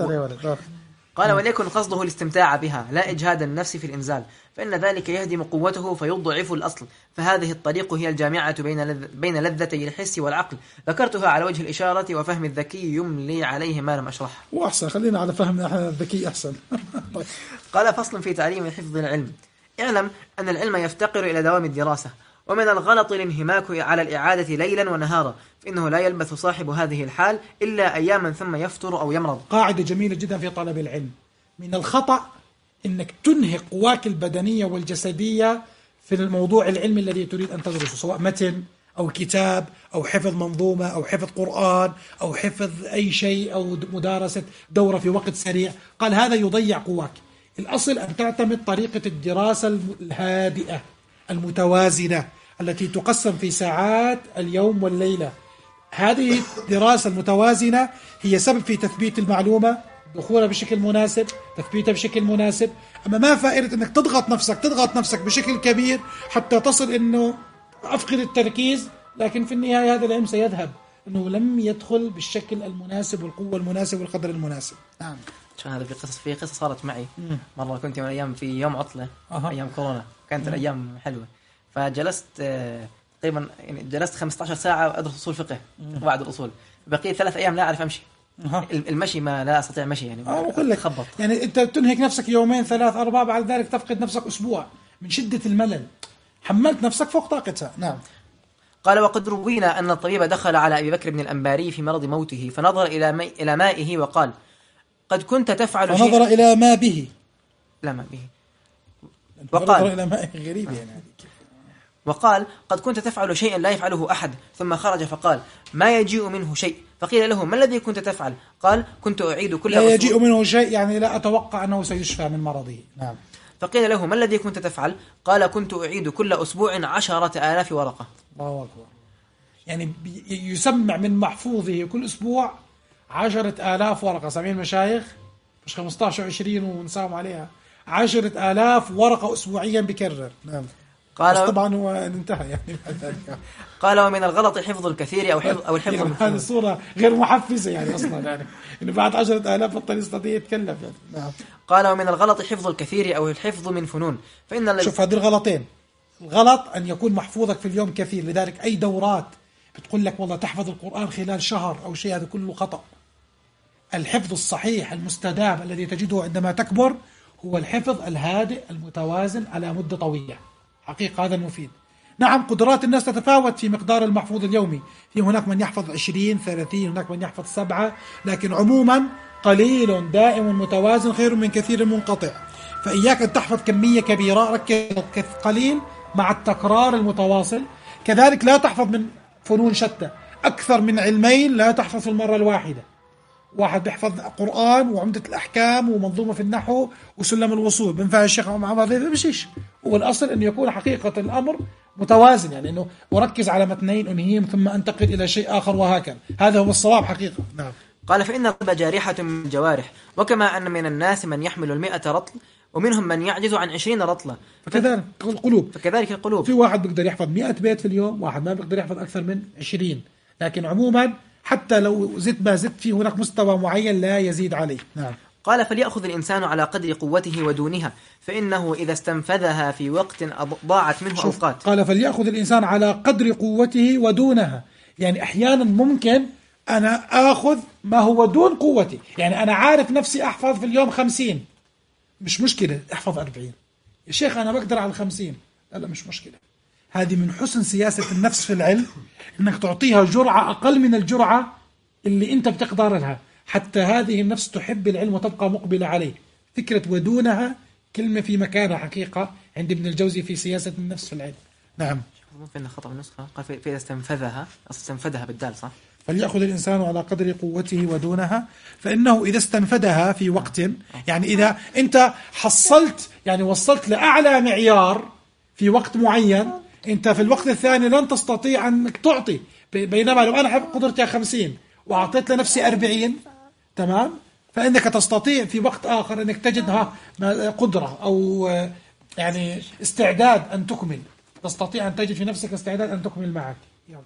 قال: وليكن قصده الاستمتاع بها لا إجهاد النفس في الإنزال، فإن ذلك يهدم قوته فيضعف الأصل، فهذه الطريق هي الجامعة بين لذ... بين لذتي الحس والعقل. ذكرتها على وجه الإشارة، وفهم الذكي يملي عليه ما لم أشرح. وأحسن خلينا على فهم الذكي أحسن. قال: فصل في تعليم حفظ العلم. اعلم أن العلم يفتقر إلى دوام الدراسة، ومن الغلط الانهماك على الإعادة ليلا ونهارا، فإنه لا يلبث صاحب هذه الحال إلا أياما ثم يفتر أو يمرض. قاعدة جميلة جدا في طلب العلم. من الخطأ أنك تنهك قواك البدنية والجسدية في الموضوع العلمي الذي تريد أن تدرسه، سواء متن أو كتاب أو حفظ منظومة أو حفظ قرآن أو حفظ أي شيء أو مدارسة دورة في وقت سريع. قال هذا يضيع قواك. الأصل أن تعتمد طريقة الدراسة الهادئة المتوازنة التي تقسم في ساعات اليوم والليلة. هذه الدراسة المتوازنة هي سبب في تثبيت المعلومة، دخولها بشكل مناسب، تثبيتها بشكل مناسب. أما ما فائدة أنك تضغط نفسك تضغط نفسك بشكل كبير حتى تصل أنه أفقد التركيز، لكن في النهاية هذا العلم سيذهب أنه لم يدخل بالشكل المناسب والقوة المناسبة والقدر المناسب. نعم. شو هذا في قصص في قصة صارت معي. مم. مرة كنت من أيام في يوم عطلة أها. أيام كورونا، كانت الأيام حلوة، فجلست آه، تقريبا يعني جلست خمسة عشر ساعة أدرس أصول فقه وبعد الأصول، بقية ثلاث أيام لا أعرف أمشي. أها. المشي ما لا أستطيع مشي يعني. آه بقول لك خبط. يعني أنت تنهك نفسك يومين ثلاث أربعة، بعد ذلك تفقد نفسك أسبوع من شدة الملل، حملت نفسك فوق طاقتها. نعم. قال: وقد روينا أن الطبيب دخل على أبي بكر بن الأنباري في مرض موته، فنظر إلى مي إلى مائه وقال: قد كنت تفعل شيئا. فنظر إلى ما به. لا ما به. وقال وقال إلى ماء غريب يعني. وقال: قد كنت تفعل شيئا لا يفعله أحد. ثم خرج فقال: ما يجيء منه شيء. فقيل له: ما الذي كنت تفعل؟ قال: كنت أعيد كل لا أسبوع. يجيء منه شيء يعني لا أتوقع أنه سيشفى من مرضه. نعم. فقيل له: ما الذي كنت تفعل؟ قال: كنت أعيد كل أسبوع عشرة آلاف ورقة. الله أكبر. يعني يسمع من محفوظه كل أسبوع عشرة آلاف ورقة. سامعين مشايخ؟ مش خمسة عشر وعشرين ونساوم عليها، عشرة آلاف ورقة أسبوعيا بكرر. نعم. قال: بس طبعا هو انتهى يعني. قال: ومن الغلط حفظ الكثير أو حفظ أو الحفظ يعني المفروض. هذه الصورة غير محفزة يعني أصلا يعني إنه بعد عشرة آلاف بطل يستطيع يتكلم يعني. نعم. قال: ومن الغلط حفظ الكثير أو الحفظ من فنون، فإن الذي شوف هذه الغلطين. الغلط أن يكون محفوظك في اليوم كثير، لذلك أي دورات بتقول لك والله تحفظ القرآن خلال شهر أو شيء، هذا كله خطأ. الحفظ الصحيح المستدام الذي تجده عندما تكبر هو الحفظ الهادئ المتوازن على مدة طويلة. حقيقة هذا المفيد. نعم قدرات الناس تتفاوت في مقدار المحفوظ اليومي، في هناك من يحفظ عشرين ثلاثين، هناك من يحفظ سبعة، لكن عموما قليل دائم متوازن خير من كثير منقطع. فإياك أن تحفظ كمية كبيرة، ركز قليل مع التكرار المتواصل. كذلك لا تحفظ من فنون شتى، أكثر من علمين لا تحفظ في المرة الواحدة. واحد بيحفظ قرآن وعمدة الأحكام ومنظومة في النحو وسلم الوصول بنفع الشيخ محمد، ما بمشيش. والأصل أن يكون حقيقة الأمر متوازن، يعني أنه أركز على متنين أنهيهم ثم أنتقل إلى شيء آخر وهكذا. هذا هو الصواب حقيقة. نعم. قال: فإن الربا جارحة من الجوارح، وكما أن من الناس من يحمل المئة رطل ومنهم من يعجز عن عشرين رطلة، فكذلك القلوب فكذلك القلوب. في واحد بيقدر يحفظ مئة بيت في اليوم، واحد ما بيقدر يحفظ أكثر من عشرين. لكن عموما حتى لو زدت ما زدت في هناك مستوى معين لا يزيد عليه. نعم. قال: فليأخذ الإنسان على قدر قوته ودونها، فإنه إذا استنفذها في وقت ضاعت منه أوقات. قال: فليأخذ الإنسان على قدر قوته ودونها، يعني أحيانا ممكن أنا آخذ ما هو دون قوتي، يعني أنا عارف نفسي أحفظ في اليوم خمسين، مش مشكلة أحفظ أربعين. يا شيخ أنا بقدر على الخمسين، لا لا مش مشكلة. هذه من حسن سياسة النفس في العلم، إنك تعطيها جرعة أقل من الجرعة اللي أنت بتقدر لها، حتى هذه النفس تحب العلم وتبقى مقبلة عليه. فكرة ودونها كلمة في مكانها حقيقة عند ابن الجوزي في سياسة النفس في العلم. نعم. ممكن خطأ النسخة، قال فإذا استنفذها، استنفذها بالدال صح؟ فليأخذ الإنسان على قدر قوته ودونها، فإنه إذا استنفذها في وقت، يعني إذا أنت حصلت يعني وصلت لأعلى معيار في وقت معين، أنت في الوقت الثاني لن تستطيع أنك تعطي. بينما لو أنا قدرتي خمسين وأعطيت لنفسي أربعين، تمام، فإنك تستطيع في وقت آخر أنك تجدها قدرة أو يعني استعداد أن تكمل، تستطيع أن تجد في نفسك استعداد أن تكمل معك. يلا.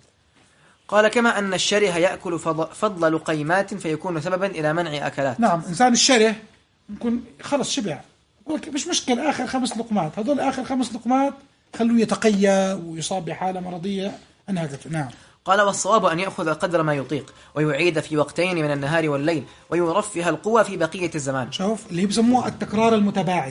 قال: كما أن الشره يأكل فضل لقيمات فيكون سببا إلى منع أكلات. نعم. إنسان الشره ممكن خلص شبع، مش مشكلة آخر خمس لقمات، هذول آخر خمس لقمات خلوه يتقيأ ويصاب بحالة مرضية أنهكته. نعم. قال: والصواب أن يأخذ قدر ما يطيق ويعيد في وقتين من النهار والليل ويرفه القوى في بقية الزمان. شوف اللي بسموه التكرار المتباعد.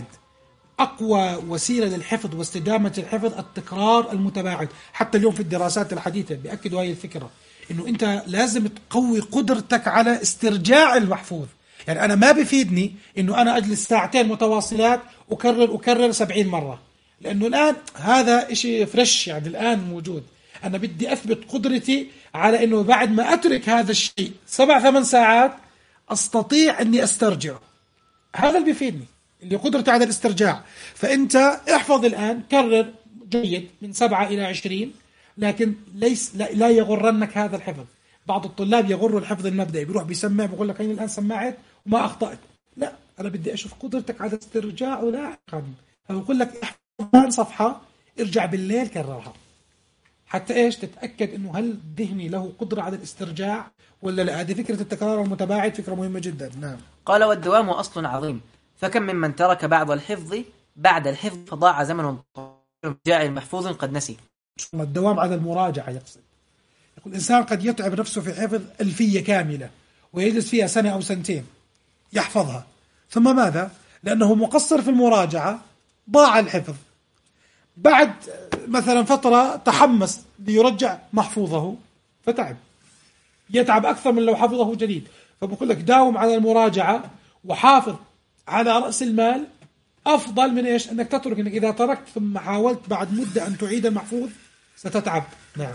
أقوى وسيلة للحفظ واستدامة الحفظ التكرار المتباعد. حتى اليوم في الدراسات الحديثة بيأكدوا هاي الفكرة، إنه أنت لازم تقوي قدرتك على استرجاع المحفوظ. يعني أنا ما بفيدني إنه أنا أجلس ساعتين متواصلات أكرر أكرر سبعين مرة، لأنه الآن هذا إشي فريش، يعني الآن موجود. أنا بدي أثبت قدرتي على إنه بعد ما أترك هذا الشيء سبع ثمان ساعات أستطيع أني أسترجعه. هذا اللي بيفيدني، اللي قدرتي على الاسترجاع. فأنت احفظ الآن، كرر جيد من سبعة إلى عشرين، لكن ليس لا, لا يغرنك هذا الحفظ. بعض الطلاب يغر الحفظ المبدئي، بيروح بيسمع بيقول لك أنا الآن سمعت وما أخطأت. لا، أنا بدي أشوف قدرتك على استرجاعه لاحقا. فبقول لك احفظ صفحة، ارجع بالليل كررها. حتى إيش تتأكد إنه هل ذهني له قدرة على الاسترجاع ولا لا. هذه فكرة التكرار المتباعد فكرة مهمة جدا. نعم. قال والدوام أصل عظيم، فكم ممن ترك بعض الحفظ بعد الحفظ فضاع زمن جاعل محفوظ قد نسي. الدوام على المراجعة يقصد. يقول الإنسان قد يتعب نفسه في حفظ ألفية كاملة ويجلس فيها سنة أو سنتين يحفظها، ثم ماذا؟ لأنه مقصر في المراجعة ضاع الحفظ. بعد مثلا فترة تحمس ليرجع محفوظه فتعب، يتعب أكثر من لو حفظه جديد. فبقول لك داوم على المراجعة وحافظ على رأس المال أفضل من إيش؟ أنك تترك، أنك إذا تركت ثم حاولت بعد مدة أن تعيد المحفوظ ستتعب. نعم.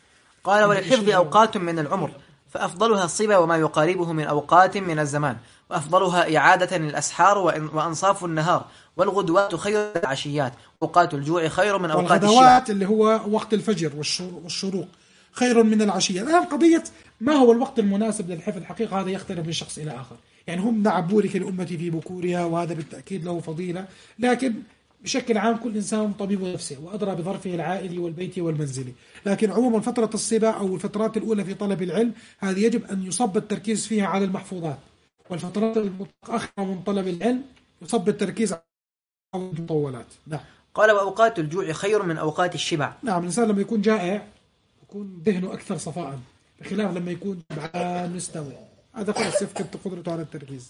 قال وللحفظ أوقات من العمر فأفضلها الصبا وما يقاربه من أوقات من الزمان، وأفضلها إعادة الأسحار وأنصاف النهار، والغدوات خير من العشيات، أوقات الجوع خير من أوقات الشبع. والغدوات اللي هو وقت الفجر والشروق خير من العشية. الآن قضية ما هو الوقت المناسب للحفظ حقيقة هذا يختلف من شخص إلى آخر. يعني هم نعم بورك لأمتي في بكورها وهذا بالتأكيد له فضيلة، لكن بشكل عام كل إنسان طبيب نفسه وأدرى بظرفه العائلي والبيتي والمنزلي. لكن عموما فترة الصبا أو الفترات الأولى في طلب العلم هذه يجب أن يصب التركيز فيها على المحفوظات، والفترات المتأخرة من طلب العلم يصب التركيز على المطولات. نعم. قال وأوقات الجوع خير من أوقات الشبع. نعم. الإنسان لما يكون جائع يكون ذهنه أكثر صفاء، بخلاف لما يكون جبعان مستوي، هذا خلاص يفقد قدرته على التركيز.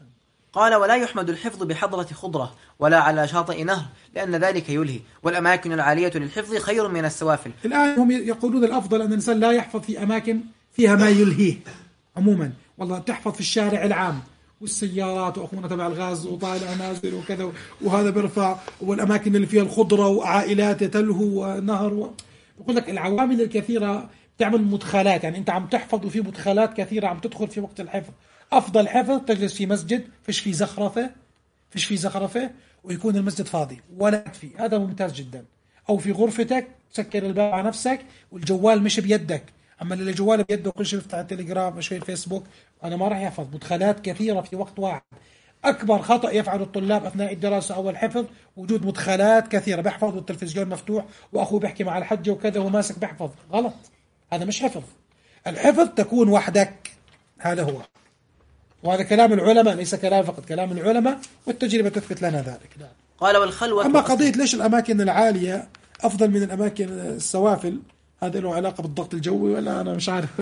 قال ولا يحمد الحفظ بحضرة خضرة ولا على شاطئ نهر لأن ذلك يلهي، والأماكن العالية للحفظ خير من السوافل. الآن هم يقولون الأفضل أن الإنسان لا يحفظ في أماكن فيها ما يلهيه عموما، والله تحفظ في الشارع العام والسيارات وأخونا تبع الغاز وطالع نازل وكذا وهذا بيرفع، والأماكن اللي فيها الخضرة وعائلات تلهو ونهر و... بقول لك العوامل الكثيرة تعمل مدخلات، يعني أنت عم تحفظ وفي مدخلات كثيرة عم تدخل في وقت الحفظ. أفضل حفظ تجلس في مسجد فيش في زخرفة فيش في زخرفة ويكون المسجد فاضي ولا فيه، هذا ممتاز جدا. أو في غرفتك تسكر الباب على نفسك والجوال مش بيدك، أما اللي الجوال بيده كل شيء يفتح التليجرام وشوي الفيسبوك، أنا ما راح يحفظ. مدخلات كثيرة في وقت واحد. أكبر خطأ يفعل الطلاب أثناء الدراسة أو الحفظ وجود مدخلات كثيرة، بيحفظ والتلفزيون مفتوح وأخوه بيحكي مع الحجة وكذا وماسك بيحفظ، غلط، هذا مش حفظ. الحفظ تكون وحدك، هذا هو، وهذا كلام العلماء ليس كلام فقط، كلام العلماء والتجربة تثبت لنا ذلك. قال والخلوة. أما قضية ليش الأماكن العالية أفضل من الأماكن السوافل، هذا له علاقة بالضغط الجوي ولا أنا مش عارف.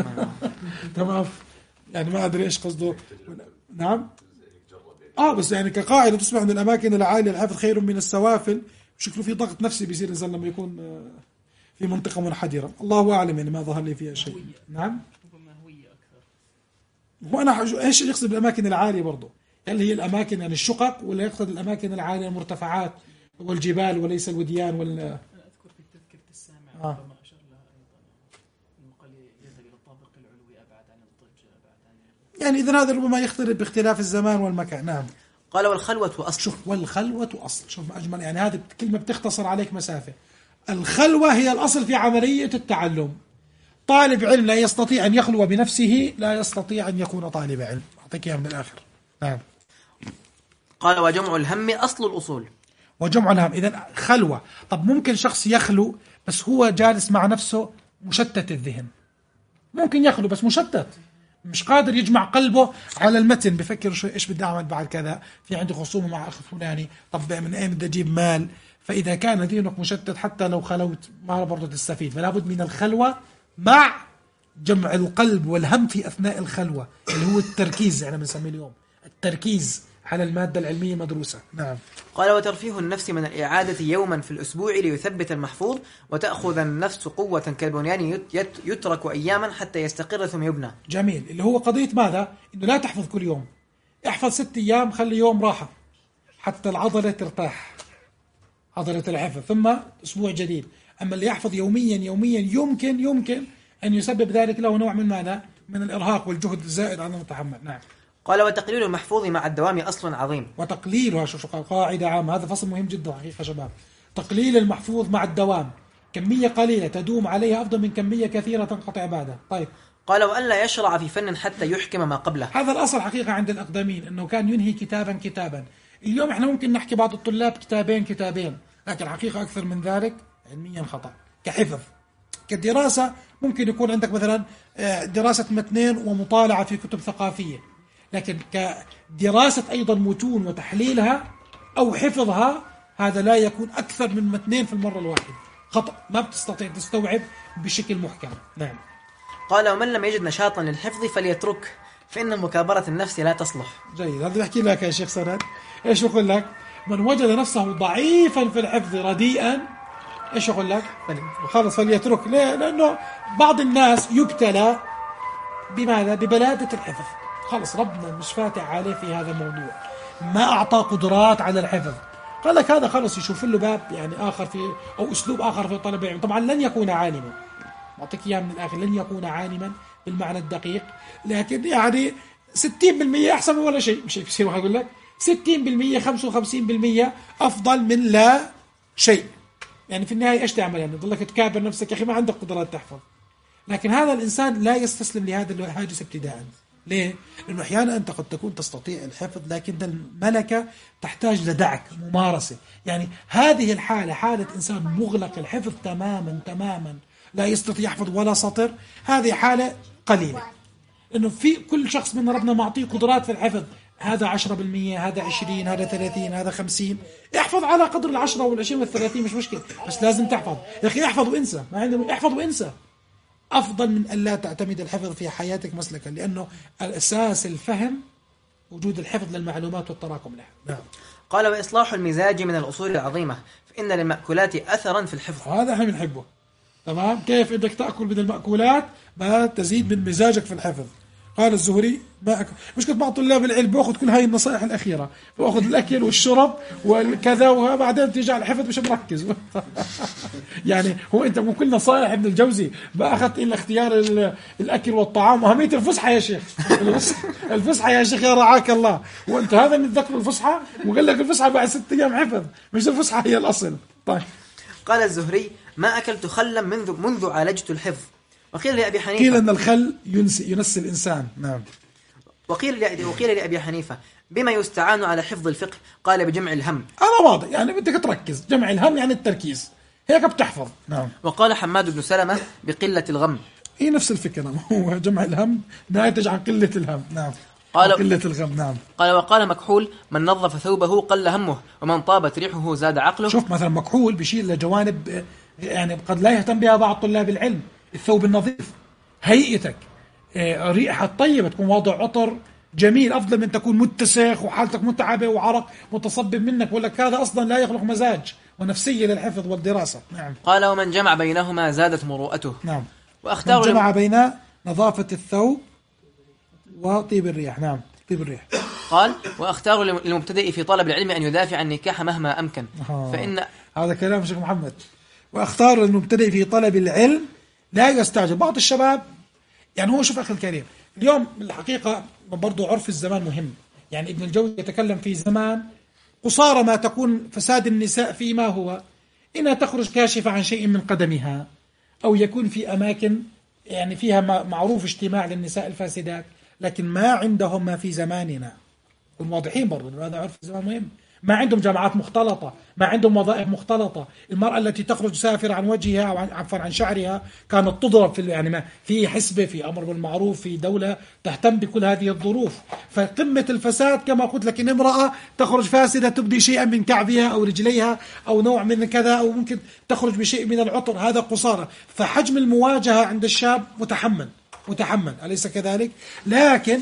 تمام، يعني ما أدري إيش قصده. نعم. آه بس يعني كقاعدة تسمع أن الأماكن العالية الحفظ خير من السوافل، شكله في ضغط نفسي بيصير الإنسان لما يكون في منطقة منحدرة. الله أعلم، يعني ما ظهر لي فيها شيء. نعم. وأنا إيش يقصد بالأماكن العالية برضو؟ هل هي الأماكن يعني الشقق ولا يقصد الأماكن العالية المرتفعات والجبال وليس الوديان ولا؟ أنا أذكر في تذكرة السامع آه. ربما أشار لها أيضا المقال يذهب إلى الطابق العلوي أبعد عن الضجة أبعد عن، يعني إذا هذا ربما يختلف باختلاف الزمان والمكان. نعم. قال والخلوة أصل. شوف والخلوة أصل، شوف ما أجمل، يعني هذه كلمة بتختصر عليك مسافة. الخلوة هي الأصل في عملية التعلم. طالب علم لا يستطيع أن يخلو بنفسه لا يستطيع أن يكون طالب علم. أعطيك إياها من الآخر. نعم. قال وجمع الهم أصل الأصول. وجمع الهم، إذن خلوة. طب ممكن شخص يخلو بس هو جالس مع نفسه مشتت الذهن، ممكن يخلو بس مشتت مش قادر يجمع قلبه على المتن، بفكر شو إيش بدي أعمل بعد كذا، في عندي خصومة مع أخ فلاني، طب من أين بدي أجيب مال. فإذا كان ذهنك مشتت حتى لو خلوت ما برضه تستفيد، فلا بد من الخلوة مع جمع القلب والهم في أثناء الخلوة اللي هو التركيز، يعني بنسميه اليوم التركيز على المادة العلمية مدروسة. نعم. قال وترفيه النفس من الإعادة يوما في الأسبوع ليثبت المحفوظ، وتأخذ النفس قوة كالبنيان يترك أياما حتى يستقر ثم يبنى. جميل، اللي هو قضية ماذا؟ إنه لا تحفظ كل يوم، احفظ ست أيام، خلي يوم راحة حتى العضلة ترتاح، عضلة الحفظ، ثم أسبوع جديد. أما اللي يحفظ يوميا يوميا يمكن يمكن أن يسبب ذلك له نوع من ماذا؟ من الإرهاق والجهد الزائد عن المتحمل. نعم. قال وتقليل المحفوظ مع الدوام أصل عظيم. وتقليلها، شو قاعدة عامة، هذا فصل مهم جدا حقيقة شباب. تقليل المحفوظ مع الدوام، كمية قليلة تدوم عليها أفضل من كمية كثيرة تنقطع بعدها. طيب. قال وألا يشرع في فن حتى يحكم ما قبله. هذا الأصل حقيقة عند الأقدمين، أنه كان ينهي كتابا كتابا. اليوم إحنا ممكن نحكي بعض الطلاب كتابين كتابين، لكن حقيقة أكثر من ذلك علميا خطأ كحفظ. كدراسة ممكن يكون عندك مثلا دراسة متنين ومطالعة في كتب ثقافية، لكن كدراسة أيضا متون وتحليلها أو حفظها هذا لا يكون أكثر من متنين في المرة الواحدة، خطأ، ما بتستطيع تستوعب بشكل محكم. نعم. قال ومن لم يجد نشاطا للحفظ فليترك فإن مكابرة النفس لا تصلح. جيد، هذا بحكي لك يا شيخ سند. إيش يقول لك؟ من وجد نفسه ضعيفا في الحفظ رديئا إيش يقول لك؟ خلص فليترك. ليه؟ لأنه بعض الناس يبتلى بماذا؟ ببلادة الحفظ. خلص ربنا مش فاتح عليه في هذا الموضوع، ما أعطى قدرات على الحفظ، قال لك هذا خلص يشوف له باب يعني آخر في أو أسلوب آخر في طلب العلم. طبعا لن يكون عالما، أعطيك إياه من الآخر، لن يكون عالما بالمعنى الدقيق، لكن يعني ستين بالمئة أحسن من ولا شيء. مش بصير أقول لك ستين بالمئة خمسة وخمسين بالمئة أفضل من لا شيء. يعني في النهاية إيش تعمل؟ يعني تضلك تكابر نفسك يا أخي ما عندك قدرات تحفظ. لكن هذا الإنسان لا يستسلم لهذا الهاجس ابتداء. ليه؟ لأنه أحيانا أنت قد تكون تستطيع الحفظ لكن الملكة تحتاج لدعك ممارسة. يعني هذه الحالة حالة إنسان مغلق الحفظ تماما تماما لا يستطيع يحفظ ولا سطر، هذه حالة قليلة. إنه في كل شخص منا ربنا معطيه قدرات في الحفظ، هذا عشرة بالمئة، هذا عشرين، هذا ثلاثين، هذا خمسين. احفظ على قدر العشرة والعشرين والثلاثين مش مشكلة، بس لازم تحفظ. يا أخي احفظ وانسى، ما عندنا احفظ وانسى أفضل من أن لا تعتمد الحفظ في حياتك مسلكا، لأنه الأساس الفهم وجود الحفظ للمعلومات والتراكم لها. نعم. قال وإصلاح المزاج من الأصول العظيمة فإن للمأكولات أثرا في الحفظ. هذا احنا بنحبه. تمام. كيف بدك تأكل من المأكولات ما تزيد من مزاجك في الحفظ. قال الزهري ما أكل. مش كنت مع طلاب العلم باخذ كل هاي النصائح الأخيرة، باخذ الأكل والشرب والكذا وبعدين تيجي على الحفظ مش مركز. يعني هو أنت من كل نصائح ابن الجوزي ما أخذت إلا اختيار الأكل والطعام وأهمية الفسحة يا شيخ. الفسحة يا شيخ يا رعاك الله، وأنت هذا من ذكر الفسحة وقال لك الفسحة بعد ست أيام حفظ، مش الفسحة هي الأصل. طيب. قال الزهري ما أكلت خلا منذ منذ عالجت الحفظ. وقيل لأبي حنيفة قيل أن الخل ينسي, ينسي الإنسان. نعم. وقيل وقيل لأبي حنيفة بما يستعان على حفظ الفقه؟ قال بجمع الهم. هذا واضح، يعني بدك تركز، جمع الهم يعني التركيز، هيك بتحفظ. نعم. وقال حماد بن سلمة بقلة الغم. هي نفس الفكرة، هو جمع الهم ناتج عن قلة الهم. نعم. قال قلة الغم. نعم. قال وقال مكحول من نظف ثوبه قل همه ومن طابت ريحه زاد عقله. شوف مثلا مكحول بيشير لجوانب يعني قد لا يهتم بها بعض طلاب العلم. الثوب النظيف، هيئتك، ريحة طيبة، تكون واضع عطر جميل أفضل من تكون متسخ وحالتك متعبة وعرق متصبب منك، ولك هذا أصلا لا يخلق مزاج ونفسية للحفظ والدراسة. نعم. قال ومن جمع بينهما زادت مروءته. نعم. وأختار من جمع بين نظافة الثوب وطيب الريح. نعم. طيب الريح. قال وأختار للمبتدئ في طلب العلم أن يدافع عن النكاح مهما أمكن. آه. فإن هذا كلام شيخ محمد. وأختار للمبتدئ في طلب العلم لا يستعجل. بعض الشباب يعني هو شوف أخي الكريم اليوم الحقيقة برضو عرف الزمان مهم. يعني ابن الجوزي يتكلم في زمان قصارى ما تكون فساد النساء فيما هو إنها تخرج كاشفة عن شيء من قدمها، أو يكون في أماكن يعني فيها معروف اجتماع للنساء الفاسدات، لكن ما عندهم ما في زماننا. والواضحين برضو هذا عرف الزمان مهم. ما عندهم جامعات مختلطة، ما عندهم وظائف مختلطة. المرأة التي تخرج سافرة عن وجهها أو عن عفوا عن شعرها كانت تضرب في يعني ما في حسبة، في أمر بالمعروف، في دولة تهتم بكل هذه الظروف. فقمة الفساد كما قلت لك إن امرأة تخرج فاسدة تبدي شيئا من كعبها أو رجليها أو نوع من كذا، أو ممكن تخرج بشيء من العطر، هذا قصارى. فحجم المواجهة عند الشاب متحمل متحمل أليس كذلك؟ لكن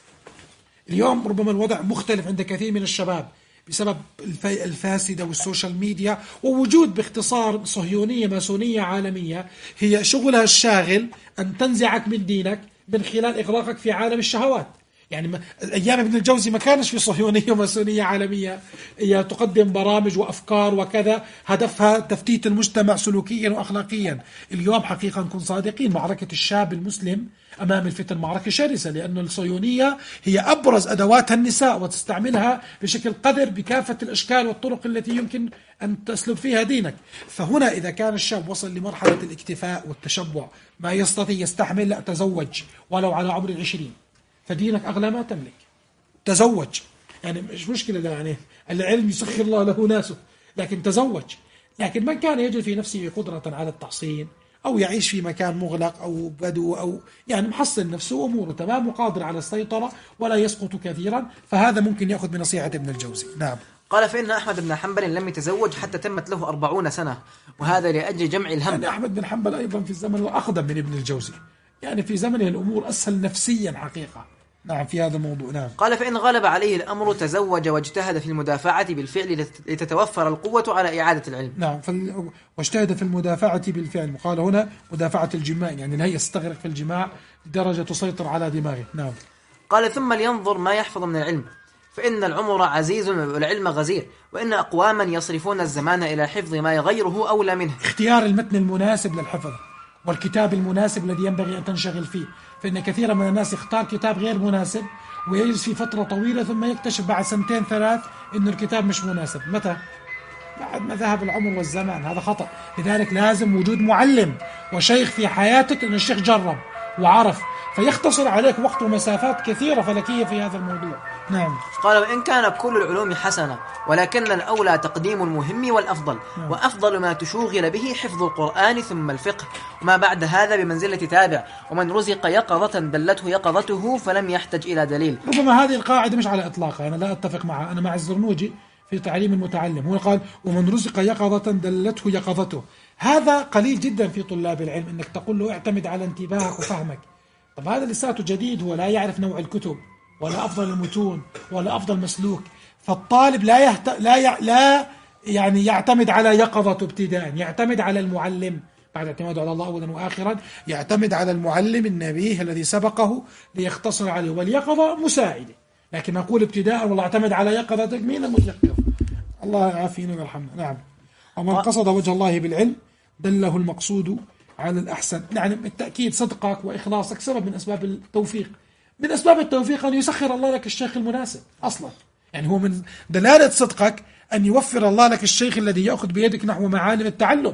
اليوم ربما الوضع مختلف عند كثير من الشباب بسبب الفاسدة والسوشيال ميديا، ووجود باختصار صهيونية ماسونية عالمية هي شغلها الشاغل أن تنزعك من دينك من خلال إغراقك في عالم الشهوات. يعني أيام ابن الجوزي ما كانش في صهيونية وماسونية عالمية هي تقدم برامج وأفكار وكذا هدفها تفتيت المجتمع سلوكيا وأخلاقيا. اليوم حقيقة نكون صادقين، معركة الشاب المسلم أمام الفتن معركة شرسة، لأن الصهيونية هي أبرز أدواتها النساء وتستعملها بشكل قذر بكافة الأشكال والطرق التي يمكن أن تسلب فيها دينك. فهنا إذا كان الشاب وصل لمرحلة الاكتفاء والتشبع ما يستطيع يستحمل، لا تزوج ولو على عمر العشرين، فدينك أغلى ما تملك، تزوج. يعني مش مشكلة ده، يعني العلم يسخر الله له ناسه، لكن تزوج. لكن من كان يجد في نفسه قدرة على التحصين أو يعيش في مكان مغلق أو بدو أو يعني محصل نفسه أموره تمام وقادر على السيطرة ولا يسقط كثيرا، فهذا ممكن يأخذ بنصيحة ابن الجوزي. نعم. قال فإن أحمد بن حنبل لم يتزوج حتى تمت له أربعون سنة، وهذا لأجل جمع الهم. يعني أحمد بن حنبل أيضا في الزمن الأقدم من ابن الجوزي، يعني في زمنه الأمور أسهل نفسيا حقيقة. نعم في هذا الموضوع. نعم. قال فإن غلب عليه الأمر تزوج واجتهد في المدافعة بالفعل لتتوفر القوة على إعادة العلم. نعم فال... واجتهد في المدافعة بالفعل، وقال هنا مدافعة الجماع، يعني الهي يستغرق في الجماع لدرجة تسيطر على دماغه. نعم. قال ثم لينظر ما يحفظ من العلم، فإن العمر عزيز والعلم غزير، وإن أقواما يصرفون الزمان إلى حفظ ما يغيره أولى منه. اختيار المتن المناسب للحفظ والكتاب المناسب الذي ينبغي أن تنشغل فيه، فإن كثيرا من الناس يختار كتاب غير مناسب ويجلس في فترة طويلة ثم يكتشف بعد سنتين ثلاث إنه الكتاب مش مناسب. متى؟ بعد ما ذهب العمر والزمان. هذا خطأ. لذلك لازم وجود معلم وشيخ في حياتك، إن الشيخ جرب وعرف فيختصر عليك وقت ومسافات كثيرة فلكية في هذا الموضوع. نعم. قال وإن كان كل العلوم حسنة، ولكن الأولى تقديم المهم والأفضل. نعم. وأفضل ما تشوغل به حفظ القرآن ثم الفقه، وما بعد هذا بمنزلة تابع، ومن رزق يقظة دلته يقظته فلم يحتج إلى دليل. ربما هذه القاعدة مش على إطلاقها، أنا لا أتفق معها. أنا مع الزرنوجي في تعليم المتعلم، هو قال ومن رزق يقظة دلته يقظته. هذا قليل جدا في طلاب العلم، إنك تقول له اعتمد على انتباهك وفهمك. طب هذا لساته جديد، هو لا يعرف نوع الكتب ولا أفضل المتون ولا أفضل مسلوك، فالطالب لا يهت... لا ي... لا يعني يعتمد على يقظته ابتداء، يعتمد على المعلم بعد اعتماده على الله أولا وآخرا، يعتمد على المعلم النبيه الذي سبقه ليختصر عليه، واليقظة مساعدة. لكن نقول ابتداء والله اعتمد على يقظتك، مين المتيقظ؟ الله يعافينا ويرحمنا. نعم. ومن قصد وجه الله بالعلم دله المقصود على الأحسن. يعني بالتأكيد صدقك وإخلاصك سبب من أسباب التوفيق. من أسباب التوفيق أن يسخر الله لك الشيخ المناسب أصلا، يعني هو من دلالة صدقك أن يوفر الله لك الشيخ الذي يأخذ بيدك نحو معالم التعلم.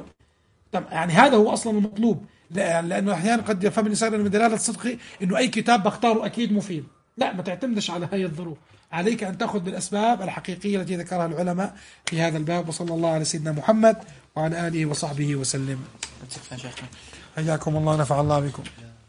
يعني هذا هو أصلا المطلوب، لأنه أحيانا قد يفهم الإنسان من دلالة صدقي أنه أي كتاب بختاره أكيد مفيد. لا، ما تعتمدش على هذه الظروف، عليك أن تأخذ بالأسباب الحقيقية التي ذكرها العلماء في هذا الباب. وصلى الله على سيدنا محمد وعلى آله وصحبه وسلم. حياكم الله، نفع الله بكم.